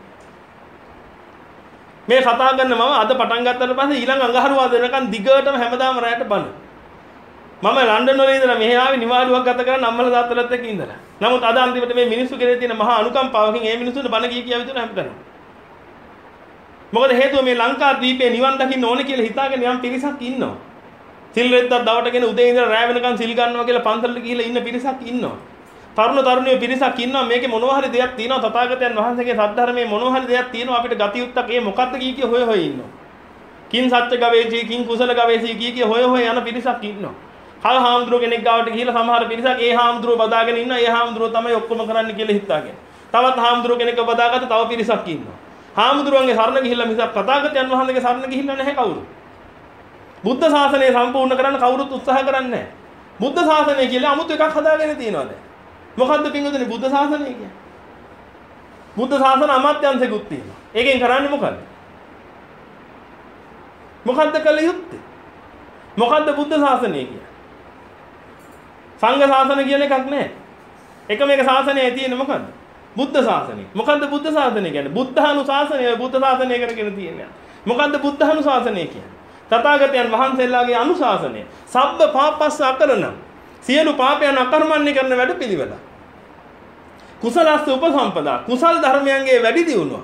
මේ කතා කරන මම අද පටන් ගත්තට පස්සේ ඊළඟ අඟහරුවාද වෙනකන් දිගටම හැමදාම රැයට බන. මම ලන්ඩන් වල ඉඳලා මෙහි ආවේ නිවාඩුවක් ගත කරන් අම්මලා තාත්තලාත් එක්ක ඉඳලා. නමුත් අද අන්තිමට මේ මිනිස්සු කෙරේ තියෙන මහා අනුකම්පාවකින් මේ මිනිස්සුන්ට බන කී කියා විතර හැමතැනම. මොකද හේතුව මේ ලංකාද්වීපේ නිවන් දකින්න ඕනේ කියලා හිතාගෙන යම් පිරිසක් ඉන්නවා. සිල් රෙද්දක් දවටගෙන උදේ ඉඳලා රැ වෙනකන් සිල් ගන්නවා කියලා පන්සලට ගිහිල්ලා ඉන්න පිරිසක් ඉන්නවා. තරුණ තරුණිය පිරිසක් ඉන්නවා මේකේ මොනවා හරි දෙයක් තියෙනවා තථාගතයන් වහන්සේගේ සද්ධර්මයේ මොනවා හරි දෙයක් තියෙනවා අපිට ගතියුත්තක් ඒ මොකක්ද කී කිය හොය හොය ඉන්නවා. කින් සත්‍ය ගවේෂී කින් කුසල ගවේෂී කී කිය හොය හොය යන පිරිසක් ඉන්නවා. කල් හාමුදුරුව කෙනෙක් ගාවට ගිහිල්ලා සමහර පිරිසක් ඒ හාමුදුරුව බදාගෙන ඉන්නවා ඒ හාමුදුරුව තමයි ඔක්කොම කරන්න කියලා හිතාගෙන. තවත් හාමුදුරුව කෙනෙක්ව බදාගත්ත තව පිරිසක් ඉන්නවා. හාමුදුරුවන්ගේ සරණ ගිහිල්ලා මිසක් තථාගතයන් වහන්සේගේ සරණ ගිහිල්ලා නැහැ කවුරු. බුද්ධ ශාසනය සම්පූර්ණ කරන්න කවුරුත් උත්සාහ කරන්නේ නැහැ. බුද්ධ ශාසනය කියලා 아무ත් එකක් හදාගෙන තියෙනවා දැන්. මොකද්ද පින්වතුනි බුද්ධ ශාසනය කියන්නේ? බුද්ධ ශාසන අමාත්‍යංශෙකුත් තියෙනවා. ඒකෙන් කරන්නේ මොකද්ද? මොකද්ද කළ යුත්තේ? මොකද්ද බුද්ධ ශාසනය කියන්නේ? සංඝ ශාසන කියන එකක් නැහැ. එකම එක ශාසනයයි තියෙන්නේ මොකද්ද? බුද්ධ ශාසනය. මොකද්ද බුද්ධ ශාසනය කියන්නේ? බුද්ධානුශාසනය බුද්ධ ශාසනය කරගෙන තියෙනවා. මොකද්ද බුද්ධානුශාසනය කියන්නේ? තථාගතයන් වහන්සේලාගේ අනුශාසනය. සබ්බ පාපස්ස අකරණං. සියලු පාපයන් අකර්මණ්‍ය කරන වැඩ පිළිවෙල. කුසලස්ස උපසම්පදා. කුසල් ධර්මයන්ගේ වැඩි දියුණුවක්.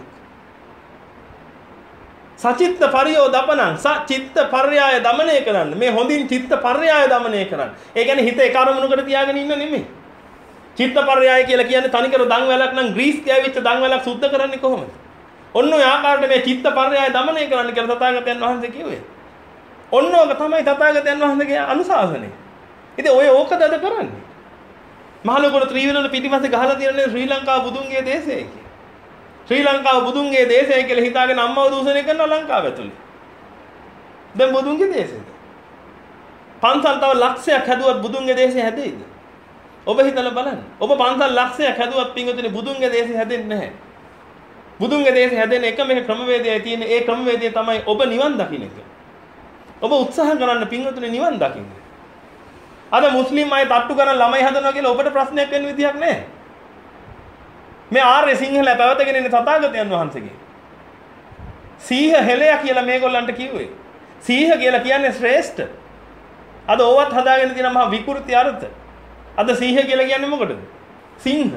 සචිත්ත පරියෝ දපනං. සචිත්ත පර්යාය දමනය කරන්න. මේ හොඳින් චිත්ත පර්යාය දමනය කරන්න. ඒ කියන්නේ හිත එක අරමුණකට තියාගෙන ඉන්න නෙමෙයි. චිත්ත පර්යාය කියලා කියන්නේ තනිකර දන් වැලක් නම් ග්‍රීස් ගෑවිච්ච දන් වැලක් සුද්ධ කරන්නේ කොහොමද? ඔන්න ඔය ආකාරයට මේ චිත්ත පර්යාය දමනය කරන්න කියලා තථාගතයන් වහන්සේ කිව්වේ. ඔන්න ඕක තමයි තථාගතයන් වහන්සේගේ අනුශාසනය. ඉතින් ඔය ඕකද අද කරන්නේ? මහලොකුට ත්‍රිවිධ පිටිපස්සේ ගහලා තියෙන්නේ ශ්‍රී ලංකාව බුදුන්ගේ දේශය කියලා. ශ්‍රී ලංකාව බුදුන්ගේ දේශය කියලා හිතාගෙන අම්මව දූෂණය කරනවා ලංකාව ඇතුලේ. දැන් බුදුන්ගේ දේශයද? පන්සල් තව ලක්ෂයක් හැදුවත් බුදුන්ගේ දේශය හැදෙයිද? ඔබ හිතලා බලන්න. ඔබ පන්සල් ලක්ෂයක් හැදුවත් පින්වතුනි බුදුන්ගේ දේශය හැදෙන්නේ නැහැ. බුදුන්ගේ දේශය හැදෙන එකම එක ක්‍රමවේදයයි තියෙන්නේ. ඒ ක්‍රමවේදය තමයි ඔබ නිවන් දකින්න එක. ඔබ උත්සාහ කරන්න පින්වතුනි නිවන් දකින්න. අද මුස්ලිම් අය තට්ටු කරන ළමයි හදනවා කියලා ඔබට ප්‍රශ්නයක් වෙන්න විදියක් නැහැ. මේ ආර්ය සිංහල පැවතගෙන ඉන්න තථාගතයන් වහන්සේගේ සීහ හෙලයා කියලා මේගොල්ලන්ට කිව්වේ. සීහ කියලා කියන්නේ ශ්‍රේෂ්ඨ. අද ඕවත් හදාගෙන තියෙන මහා විකෘති අර්ථ. අද සීහ කියලා කියන්නේ මොකටද? සිංහ.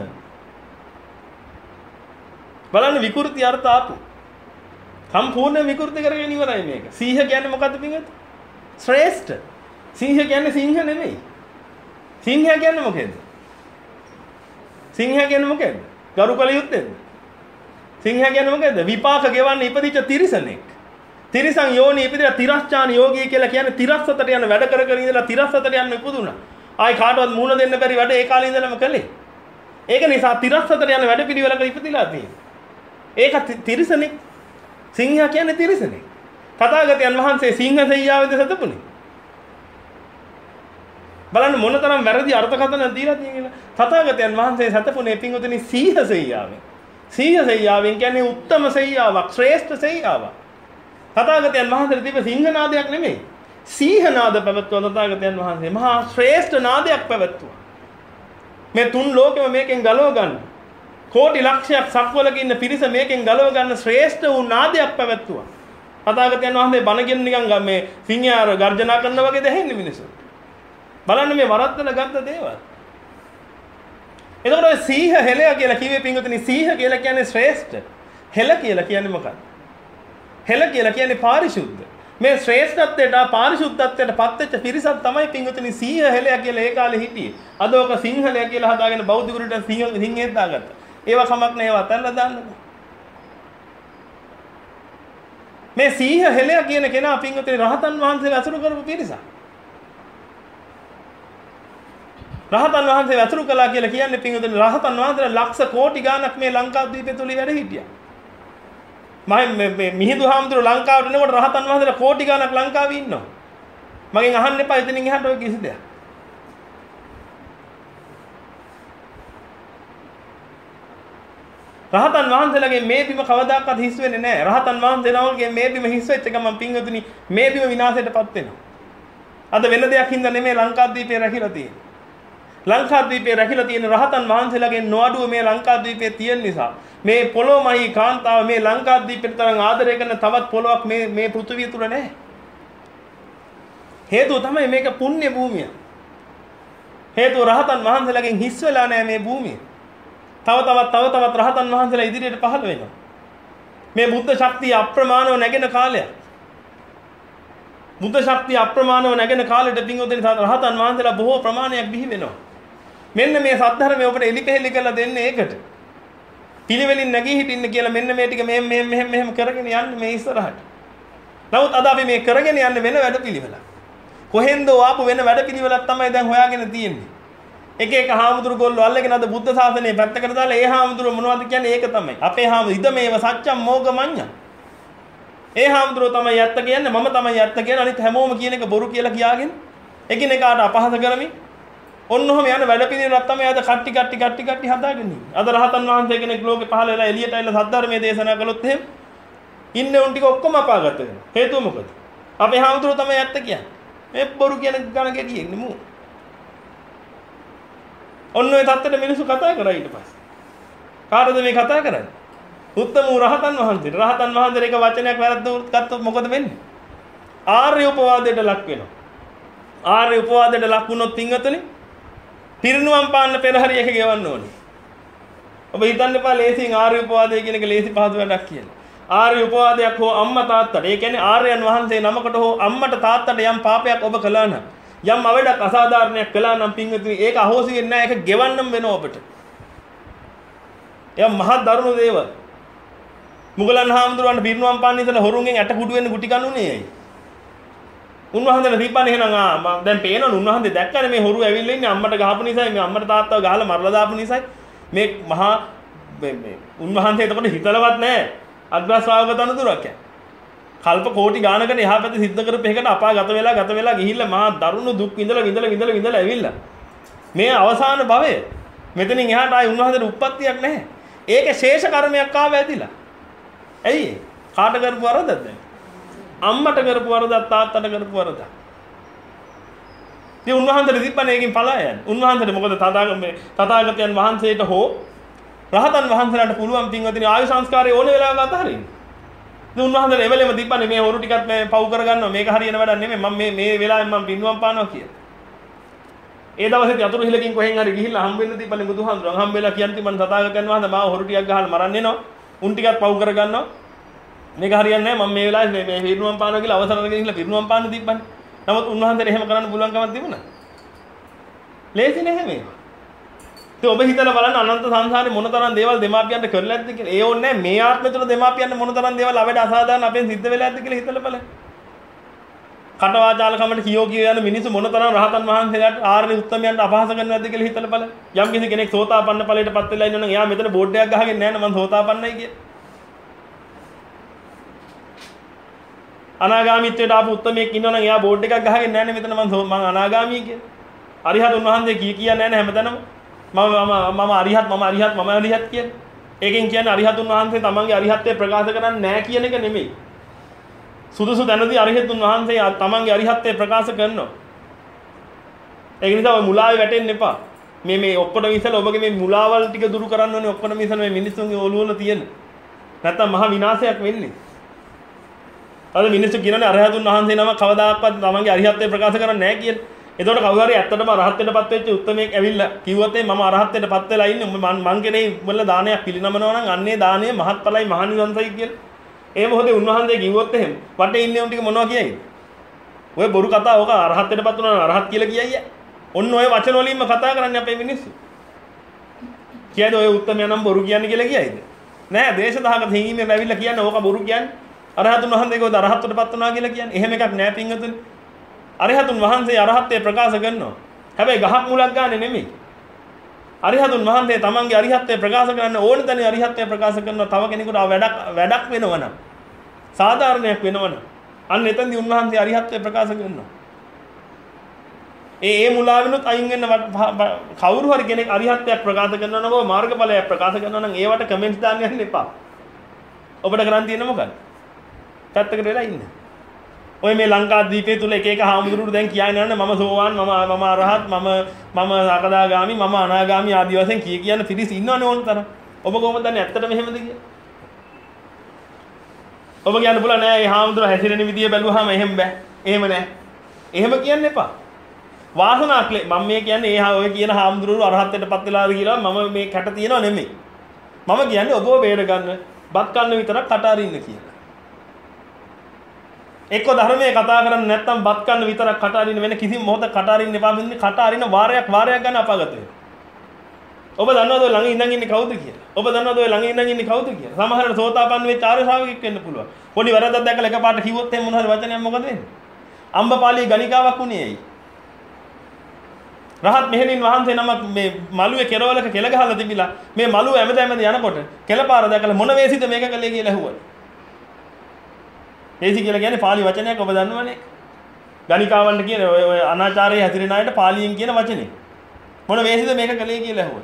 බලන්න විකෘති අර්ථ ආපු. සම්පූර්ණ විකෘති කරගෙන ඉවරයි මේක. සීහ කියන්නේ මොකද්ද පින්වත්? ශ්‍රේෂ්ඨ. සිංහ කියන්නේ සිංහ නෙමෙයි. සිංහයා කියන්නේ මොකේද? සිංහයා කියන්නේ මොකේද? ගරුකල යුත්තේද? සිංහයා කියන්නේ මොකේද? විපාක ගෙවන්න ඉපදිච්ච තිරිසනෙක්. තිරිසන් යෝනි ඉපදිලා තිරස්චාන යෝගී කියලා කියන්නේ තිරස්සතට යන වැඩ කර කර ඉඳලා තිරස්සතට යන්න ඉපදුණා. ආයි කාටවත් මූණ දෙන්න බැරි වැඩ ඒ කාලේ ඉඳලම කළේ. ඒක නිසා තිරස්සතට යන වැඩ පිළිවෙලක ඉපදිලා තියෙනවා. ඒක තිරිසනෙක්. සිංහයා කියන්නේ තිරිසනෙක්. තථාගතයන් වහන්සේ සිංහ සෙයියාවේද සතපුනේ. බලන්න මොනතරම් වැරදි අර්ථකථන දීලා තියෙනවා. තථාගතයන් වහන්සේ සතපුනේ පින්වතුනි සීහ සෙයියාවෙන්. සීහ සෙයියාවෙන් කියන්නේ උත්තම සෙයියාවක්, ශ්‍රේෂ්ඨ සෙයියාවක්. තථාගතයන් වහන්සේ දීප සිංහනාදයක් නෙමෙයි. සීහනාද පැවැත්වුවා තථාගතයන් වහන්සේ. මහා ශ්‍රේෂ්ඨ නාදයක් පැවැත්වුවා. මේ තුන් ලෝකෙම මේකෙන් ගලව ගන්න. කෝටි ලක්ෂයක් සක්වලක ඉන්න පිරිස මේකෙන් ගලව ගන්න ශ්‍රේෂ්ඨ වූ නාදයක් පැවැත්වුවා. තථාගතයන් වහන්සේ බණගෙන නිකන් මේ සිංහයාර ගර්ජනා කරන වගේ දැනෙන්නේ මිනිස්සු. බලන්න මේ වරද්දලා ගත්ත දේවල්. එතකොට ඔය සීහ හෙලයා කියලා කිව්වේ පින්වතුනි සීහ කියලා කියන්නේ ශ්‍රේෂ්ඨ. හෙල කියලා කියන්නේ මොකක්ද? හෙල කියලා කියන්නේ පාරිශුද්ධ. මේ ශ්‍රේෂ්ඨත්වයට පාරිශුද්ධත්වයට පත්වෙච්ච පිරිසක් තමයි පින්වතුනි සීහ හෙලයා කියලා ඒ කාලේ හිටියේ. අද ඔක සිංහලයා කියලා හදාගෙන බෞද්ධ ගුරුට සිංහ සිංහෙත් දාගත්තා. ඒවා කමක් නෑ ඒවා අතල්ලා දාන්න. මේ සීහ හෙලයා කියන කෙනා පින්වතුනි රහතන් වහන්සේ ඇසුරු කරපු පිරිසක්. රහතන් වහන්සේ වැතුරු කළා කියලා කියන්නේ පින්වතුනි රහතන් වහන්සේලා ලක්ෂ කෝටි ගාණක් මේ ලංකාද්වීපය තුල වැඩ හිටියා. මම මේ මිහිඳු හාමුදුරුවෝ ලංකාවට එනකොට රහතන් වහන්සේලා කෝටි ගාණක් ලංකාවේ ඉන්නවා. මගෙන් අහන්න එපා එතනින් එහාට ඔය කිසි දෙයක්. රහතන් වහන්සේලාගේ මේ බිම කවදාකවත් හිස් වෙන්නේ නැහැ. රහතන් වහන්සේලාගේ මේ බිම හිස් වෙච්ච ගමන් පින්වතුනි මේ බිම විනාශයටපත් වෙනවා. අද වෙන දෙයක් හින්දා නෙමෙයි ලංකාද්වීපය රැකිලා තියෙන්නේ. ලංකාද්වීපයේ රැකිලා තියෙන රහතන් වහන්සේලාගේ නොඅඩුව මේ ලංකාද්වීපයේ තියෙන නිසා මේ පොළොමහි කාන්තාව මේ ලංකාද්වීපයට තරම් ආදරය කරන තවත් පොළොවක් මේ මේ පෘථිවිය තුල නැහැ. හේතුව තමයි මේක පුණ්‍ය භූමිය. හේතුව රහතන් වහන්සේලාගෙන් හිස් වෙලා නැහැ මේ භූමිය. තව තවත් තව තවත් රහතන් වහන්සේලා ඉදිරියට පහළ වෙනවා. මේ බුද්ධ ශක්තිය අප්‍රමාණව නැගෙන කාලයක්. බුද්ධ ශක්තිය අප්‍රමාණව නැගෙන කාලෙට පින්වතුනි රහතන් වහන්සේලා බොහෝ ප්‍රමාණයක් බිහි වෙනවා. මෙන්න මේ සද්ධර්මය ඔබට එලිපෙහෙලි කරලා දෙන්නේ ඒකට. පිළිවෙලින් නැගී හිටින්න කියලා මෙන්න මේ ටික මෙහෙම මෙහෙම මෙහෙම මෙහෙම කරගෙන යන්න මේ ඉස්සරහට. නමුත් අද අපි මේ කරගෙන යන්නේ වෙන වැඩපිළිවෙලක්. කොහෙන්ද ආපු වෙන වැඩපිළිවෙලක් තමයි දැන් හොයාගෙන තියෙන්නේ. එක එක හාමුදුරු ගොල්ලෝ අල්ලගෙන අද බුද්ධ ශාසනය පැත්තකට දාලා ඒ හාමුදුරුවෝ මොනවද කියන්නේ ඒක තමයි. අපේ හාමුදුරු ඉදමේව සත්‍යම් මෝගමඤ්ඤ. ඒ හාමුදුරුවෝ තමයි යත්ත කියන්නේ මම තමයි යත්ත කියන්නේ අනිත් හැමෝම කියන එක බොරු කියලා කියාගෙන එකිනෙකාට අපහාස කරමින් ඔන්නෝම යන වැඩපිළිවෙලක් තමයි අද කට්ටි කට්ටි කට්ටි කට්ටි හදාගෙන ඉන්නේ. අද රහතන් වහන්සේ කෙනෙක් ලෝකේ පහළ වෙලා එළියට ඇවිල්ලා සද්ධර්මයේ දේශනා කළොත් එහෙම ඉන්නේ උන් ටික ඔක්කොම අපාගත වෙනවා. හේතුව මොකද? අපේ හාමුදුරුවෝ තමයි යත්ත කියන්නේ. මේ බොරු කියන ගණක කියන්නේ මූ. ඔන්න ඔය தත්තට මිනිස්සු කතා කරා ඊට පස්සේ. කාටද මේ කතා කරන්නේ? උත්තම රහතන් වහන්සේට. රහතන් වහන්සේ එක වචනයක් වැරද්දුවොත් ගත්තොත් මොකද වෙන්නේ? ආර්ය උපවාදයට ලක් වෙනවා. ආර්ය උපවාදයට ලක් වුණොත් පින්වතුනි පිරිනුවම් පාන්න පෙරහැරි එක ගෙවන්න ඕනේ. ඔබ හිතන්න එපා ලේසියෙන් ආර්ය උපවාදය කියන එක ලේසි පහසු වැඩක් කියලා. ආර්ය උපවාදයක් හෝ අම්මා තාත්තට, ඒ කියන්නේ ආර්යයන් වහන්සේ නමකට හෝ අම්මට තාත්තට යම් පාපයක් ඔබ කළා නම්, යම් අවඩක් අසාධාරණයක් කළා නම් පින්වතුනි ඒක අහෝසි වෙන්නේ නැහැ. ඒක ගෙවන්නම වෙනවා ඔබට. එයා මහා දරුණු දේවල්. මුගලන් හාමුදුරුවන්ට පිරිනුවම් පාන්න ඉතල හොරුන්ගෙන් ඇට කුඩු වෙන්න ගුටි කනුනේ ඇයි? උන්වහන්සේලා දීපන්නේ එහෙනම් ආ දැන් පේනවනේ උන්වහන්සේ දැක්කනේ මේ හොරු ඇවිල්ලා ඉන්නේ අම්මට ගහපු නිසායි මේ අම්මට තාත්තව ගහලා මරලා දාපු නිසායි මේ මහා මේ උන්වහන්සේ එතකොට හිතලවත් නැහැ අග්‍රශ්‍රාවක තනතුරක් ය. කල්ප කෝටි ගානකට එහා පැත්තේ සිද්ධ කරපු එකකට අපාගත වෙලා ගත වෙලා ගිහිල්ලා මහා දරුණු දුක් විඳලා විඳලා විඳලා විඳලා ඇවිල්ලා මේ අවසාන භවය මෙතනින් එහාට ආයි උන්වහන්සේට උප්පත්තියක් නැහැ. ඒකේ ශේෂ කර්මයක් ආව ඇදිලා. ඇයි ඒ? කාට කරපු වරදද දැන්? අම්මට කරපු වරදක් තාත්තට කරපු වරදක්. ඉතින් උන්වහන්සේට තිබ්බනේ ඒකෙන් පලා යන්න. උන්වහන්සේට මොකද තථාගතයන් වහන්සේට හෝ රහතන් වහන්සේලාට පුළුවන් පින්වතුනි ආයු සංස්කාරය ඕන වෙලාවක අතහරින්න. ඉතින් උන්වහන්සේට එවෙලෙම තිබ්බනේ මේ හොරු ටිකත් මේ පව් කරගන්නවා මේක හරියන වැඩක් නෙමෙයි මම මේ මේ වෙලාවෙන් මම පින්නුවම් පානවා කියලා. ඒ දවසේ යතුරු හිලකින් කොහෙන් හරි ගිහිල්ලා හම්බෙන්න තිබ්බනේ බුදුහාමුදුරන් හම්බෙලා කියන්ති මම තථාගතයන් වහන්සේ මාව හොරු ටිකක් ගහලා මරන්න එනවා. උන් ටිකක් පව් කරගන්නවා. මේක හරියන්නේ නැහැ මම මේ වෙලාවේ මේ මේ පිරිනුවම් පානවා කියලා අවසර අරගෙන ඉන්න පිරිනුවම් පාන්න තිබ්බනේ. නමුත් උන්වහන්සේට එහෙම කරන්න පුළුවන් කමක් තිබුණා. ලේසි නැහැ මේක. ඉතින් ඔබ හිතලා බලන්න අනන්ත සංසාරේ මොනතරම් දේවල් දෙමාපියන්ට කරලා ඇද්ද කියලා. ඒ ඕනේ නැහැ මේ ආත්මය තුළ දෙමාපියන්ට මොනතරම් දේවල් අවඩ අසාධාරණ අපෙන් සිද්ධ වෙලා ඇද්ද කියලා හිතලා බලන්න. කටවාචාල කමට කියෝ කියෝ යන මිනිස්සු මොනතරම් රහතන් වහන්සේලාට ආර්ය උත්තමයන්ට අපහාස කරනවද කියලා හිතලා බලන්න. යම් කිසි කෙනෙක් සෝතාපන්න ඵලයටපත් වෙලා ඉන්නවනම් එයා මෙතන බෝඩ් එකක් ගහගෙන නැහැ නේද මම සෝතාපන්නයි කියලා. අනාගාමීත්වයට ආපු උත්තමයෙක් ඉන්නවනම් එයා බෝඩ් එකක් ගහගෙන නැහැ නේ මෙතන මම මම අනාගාමී කියලා. අරිහත් උන්වහන්සේ කිය කිය නැහැ නේ හැමතැනම මම මම මම අරිහත් මම අරිහත් මම අරිහත් කියන්නේ. ඒකෙන් කියන්නේ අරිහත් උන්වහන්සේ තමන්ගේ අරිහත්ත්වය ප්‍රකාශ කරන්නේ නැහැ කියන එක නෙමෙයි. සුදුසු තැනදී අරිහත් උන්වහන්සේ තමන්ගේ අරිහත්ත්වය ප්‍රකාශ කරනවා. ඒක නිසා ඔය මුලාවේ වැටෙන්න එපා. මේ මේ ඔක්කොටම ඉස්සෙල්ලා ඔබගේ මේ මුලාවල් ටික දුරු කරන්න ඕනේ ඔක්කොටම ඉස්සෙල්ලා මේ මිනිස්සුන්ගේ ඔළුව වල තියෙන. නැත්තම් මහා විනාශයක් වෙන්නේ. අද මිනිස්සු කියනනේ අරහතුන් වහන්සේ නම කවදාකවත් තමන්ගේ අරිහත්ත්වය ප්‍රකාශ කරන්නේ නැහැ කියන්නේ. එතකොට කවුරු හරි ඇත්තටම අරහත් වෙන්නපත් වෙච්ච උත්මයෙක් ඇවිල්ලා කිව්වොත් මම අරහත් වෙන්නපත් වෙලා ඉන්නේ මම මං කෙනේ උඹලා දානයක් පිළිනමනවා නම් අන්නේ දානය මහත්ඵලයි මහනිවන්සයි කියලා. ඒ මොහොතේ උන්වහන්සේ කිව්වොත් එහෙම වටේ ඉන්නේ උන් ටික මොනවා කියයිද? ඔය බොරු කතා ඕක අරහත් වෙන්නපත් වුණා නම් අරහත් කියලා කියයි. ඔන්න ඔය වචන වලින්ම කතා කරන්නේ අපේ මිනිස්සු. කියයිද ඔය උත්මයා නම් බොරු කියන්නේ කියලා කියයිද? නෑ දේශ දහකට හිඟීමෙන් ඇවිල්ලා කියන්නේ ඕක බොරු කියන්නේ. අරහතුන් වහන්සේ කවද අරහත්වටපත් වුණා කියලා කියන්නේ. එහෙම එකක් නෑ පින්වතුනි. අරහතුන් වහන්සේ අරහත්ත්වය ප්‍රකාශ කරනවා. හැබැයි ගහක් මුලක් ගන්නෙ නෙමෙයි. අරහතුන් වහන්සේ තමන්ගේ අරහත්ත්වය ප්‍රකාශ කරන්න ඕන තැන අරහත්ත්වය ප්‍රකාශ කරනවා. තව කෙනෙකුට වැඩක් වැඩක් වෙනවනම් සාධාරණයක් වෙනවනම් අන්න එතෙන්දී උන්වහන්සේ අරහත්ත්වය ප්‍රකාශ කරනවා. ඒ ඒ මුලාවෙනුත් අයින් වෙන්න කවුරු හරි කෙනෙක් අරහත්ත්වයක් ප්‍රකාශ කරනවා නම් මාර්ගඵලයක් ප්‍රකාශ කරනවා නම් ඒවට කමෙන්ට්ස් දාන්න යන්න එපා. ඔබට කරන් තියෙන්නේ මොකක්ද? පැත්තකට වෙලා ඉන්න. ඔය මේ ලංකාද්වීපයේ තුල එක එක හාමුදුරුවෝ දැන් කියන්නේ නැහැ මම සෝවාන් මම මම අරහත් මම මම සකදාගාමි මම අනාගාමි ආදී වශයෙන් කිය කියන පිරිස ඉන්නවනේ ඕන තරම්. ඔබ කොහොමද දන්නේ ඇත්තටම එහෙමද කියලා? ඔබ කියන්න පුළුවන් නෑ මේ හාමුදුරුවෝ හැසිරෙන විදිය බැලුවාම එහෙම බෑ. එහෙම නෑ. එහෙම කියන්න එපා. වාසනාවක් මම මේ කියන්නේ ඒ ඔය කියන හාමුදුරුවෝ අරහත්ත්වයටපත් වෙලාද කියලා මම මේ කැට තියනව නෙමෙයි. මම කියන්නේ ඔබව බේර ගන්න බත් කන්න විතරක් කට අරින්න කියලා. එක්ක ධර්මයේ කතා කරන්නේ නැත්නම් බත් කන්න විතරක් කට අරින්න වෙන කිසිම මොහොතක කට අරින්න එපා. මෙන්න කට අරින්න වාරයක් වාරයක් ගන්න අපාගත වෙනවා. ඔබ දන්නවද ඔය ළඟ ඉඳන් ඉන්නේ කවුද කියලා? ඔබ දන්නවද ඔය ළඟ ඉඳන් ඉන්නේ කවුද කියලා? සමහරවිට සෝතාපන්න වෙච්ච ආර්ය ශ්‍රාවකෙක් වෙන්න පුළුවන්. පොඩි වැරද්දක් දැකලා එකපාරට කිව්වොත් එහෙම මොන හරි වචනයක් මොකද වෙන්නේ? අම්බපාලී ගණිකාවක් උනේ ඇයි? රහත් මෙහෙණින් වහන්සේ නමක් මේ මළුවේ කෙරවලක කෙල ගහලා තිබිලා මේ මළුව ඇමද ඇමද යනකොට කෙලපාර දැකලා මොන වේසිද මේක කළේ කියලා ඇහුවා. වේසි කියලා කියන්නේ පාලි වචනයක් ඔබ දන්නවනේ. ගණිකාවන්ට කියන ඔය අනාචාරයේ හැසිරෙන අයට පාලියෙන් කියන වචනේ. මොන වේසිද මේක කළේ කියලා ඇහුවා.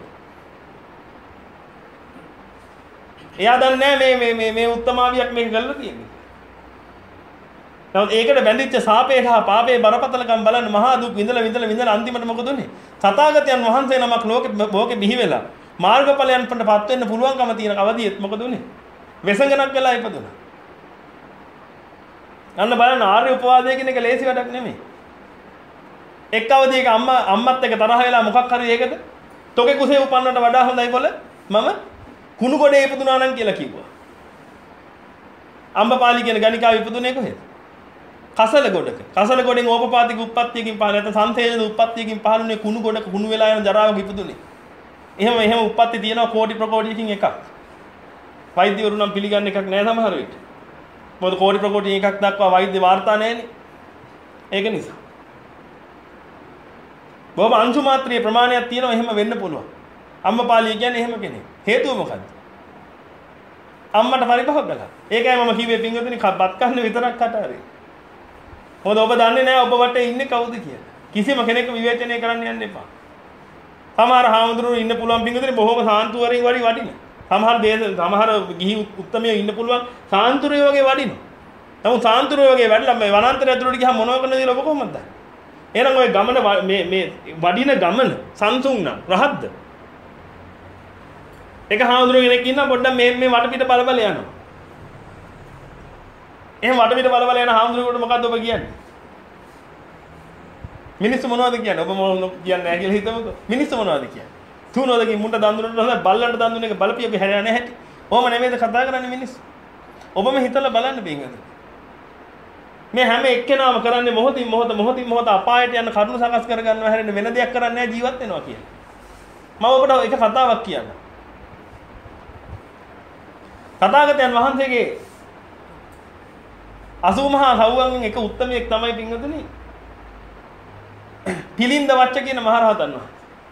එයා දන්නේ මේ මේ මේ මේ උත්තමාවියක් මේක කරලා තියෙන්නේ. නමුත් ඒකට බැඳිච්ච සාපේ සහ පාපේ බරපතලකම් බලන්න මහා දුක් විඳලා විඳලා විඳලා අන්තිමට මොකද උනේ? තථාගතයන් වහන්සේ නමක් ලෝකෙ ලෝකෙ බිහි වෙලා මාර්ගඵලයන්ට වෙන්න පුළුවන්කම තියෙන අවදියෙත් මොකද උනේ? වෙසඟනක් වෙලා ඉපදුණා. අන්න බලන්න ආර්ය උපවාදය කියන එක ලේසි වැඩක් නෙමෙයි. එක් අවදියක අම්මා අම්මත් එක්ක තරහ වෙලා මොකක් හරි ඒකද? තොගේ කුසේ උපන්නට වඩා හොඳයි බොල මම කුණු ගොඩේ ඉපදුනා නම් කියලා කිව්වා. අම්බපාලි කියන ගණිකාව ඉපදුනේ කොහෙද? කසල ගොඩක. කසල ගොඩෙන් ඕපපාතික උප්පත්තියකින් පහළ නැත්නම් සංතේජන උප්පත්තියකින් පහළුනේ කුණු ගොඩක කුණු වෙලා යන ජරාවක ඉපදුනේ. එහෙම එහෙම උප්පත්ති තියෙනවා කෝටි ප්‍රකෝටියකින් එකක්. වෛද්‍යවරු නම් පිළිගන්න එකක් නෑ සමහර විට. මොකද කෝටි ප්‍රකෝටියකින් එකක් දක්වා වෛද්‍ය වාර්තා නෑනේ. ඒක නිසා. බොහොම අංශු මාත්‍රිය ප්‍රමාණයක් තියෙනවා එහෙම වෙන්න පුළුවන්. අම්මපාලිය කියන්නේ එහෙම කෙනෙක්. හේතුව මොකද්ද? අම්මට පරිභව කළා. ඒකයි මම කිව්වේ පින්වතුනි බත් කන්න විතරක් කතාරේ. මොකද ඔබ දන්නේ නැහැ ඔබ වටේ ඉන්නේ කවුද කියලා. කිසිම කෙනෙක් විවේචනය කරන්න යන්න එපා. සමහර හාමුදුරුවෝ ඉන්න පුළුවන් පින්වතුනි බොහොම සාන්තුවරින් වරි වටින. සමහර දේශ සමහර ගිහි උත්තමයෝ ඉන්න පුළුවන් සාන්තුරයෝ වගේ වටිනවා. නමුත් සාන්තුරයෝ වගේ වැඩලා මේ වනාන්තරය ඇතුළට ගියාම මොනව කරන්නද කියලා ඔබ කොහොමද දන්නේ? එහෙනම් ඔය ගමන මේ මේ වඩින ගමන සංසුන් නම් රහත්ද? එක හාමුදුරුවෝ කෙනෙක් ඉන්නවා පොඩ්ඩක් මේ මේ වටපිට බල බල යනවා. එහෙනම් වටපිට බල බල යන හාමුදුරුවෝට මොකද්ද ඔබ කියන්නේ? මිනිස්සු මොනවද කියන්නේ? ඔබ මොනවද කියන්නේ නැහැ කියලා හිතමුකෝ. මිනිස්සු මොනවද කියන්නේ? තුනෝදකින් මුන්ට දන් දුන්නට හොඳයි බල්ලන්ට දන් දුන්න එක බලපියගේ හැරෙන්නේ නැහැ. ඕම නෙමෙයිද කතා කරන්නේ මිනිස්සු? ඔබම හිතලා බලන්න බින්ගද. මේ හැම එක්කෙනාම කරන්නේ මොහොතින් මොහොත මොහොතින් මොහොත අපායට යන කරුණු සකස් කර ගන්නවා හැරෙන්නේ වෙන දෙයක් කරන්නේ නැහැ ජීවත් වෙනවා කියලා. මම ඔබට එක කතාවක් කියන්නම්. තථාගතයන් වහන්සේගේ අසූ මහා සව්වන්ගෙන් එක උත්තමයෙක් තමයි පින්වතුනි පිලින්ද වච්ච කියන මහරහතන් වහන්සේ.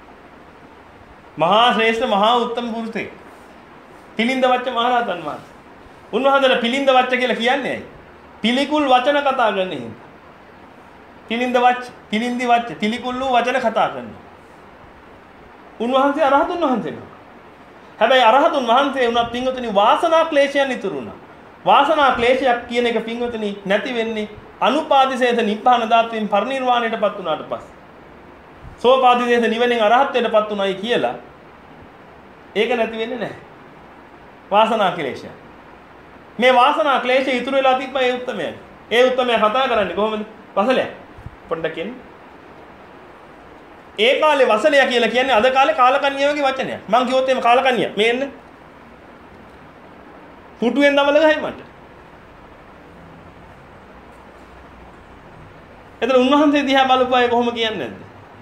මහා ශ්‍රේෂ්ඨ මහා උත්තම පුරුෂයෙක්. පිලින්ද වච්ච මහරහතන් වහන්සේ. උන්වහන්සේට පිලින්ද වච්ච කියලා කියන්නේ ඇයි? පිළිකුල් වචන කතා කරන හින්දා. පිලින්ද වච්ච, පිලින්දි වච්ච, පිළිකුල් වූ වචන කතා කරනවා. උන්වහන්සේ අරහතුන් වහන්සේ නම. හැබැයි අරහතුන් වහන්සේ වුණත් පින්වතුනි වාසනා ක්ලේශයන් ඉතුරු වුණා. වාසනා ක්ලේශයක් කියන එක පින්වතුනි නැති වෙන්නේ අනුපාදිශේෂ නිබ්බාන ධාතුවෙන් පරිනිර්වාණයටපත් වුණාට පස්සේ. සෝපාදිශේෂ නිවනෙන් අරහත්ත්වයටපත් උනායි කියලා ඒක නැති වෙන්නේ නැහැ. වාසනා ක්ලේශය. මේ වාසනා ක්ලේශය ඉතුරු වෙලා තිබ්බ ඒ උත්තමයන්. ඒ උත්තමයා කතා කරන්නේ කොහොමද? වසලයක්. පොඩ්ඩක් කියන්න. ඒ කාලේ වසලයා කියලා කියන්නේ අද කාලේ කාලකන්ණිය වගේ වචනයක්. මං කිව්වොත් එහෙම කාලකන්ණිය. මේ එන්න. පුටුවෙන් දමල ගහයි මට. එතන උන්වහන්සේ දිහා බලපු අය කොහොම කියන්නේ නැද්ද?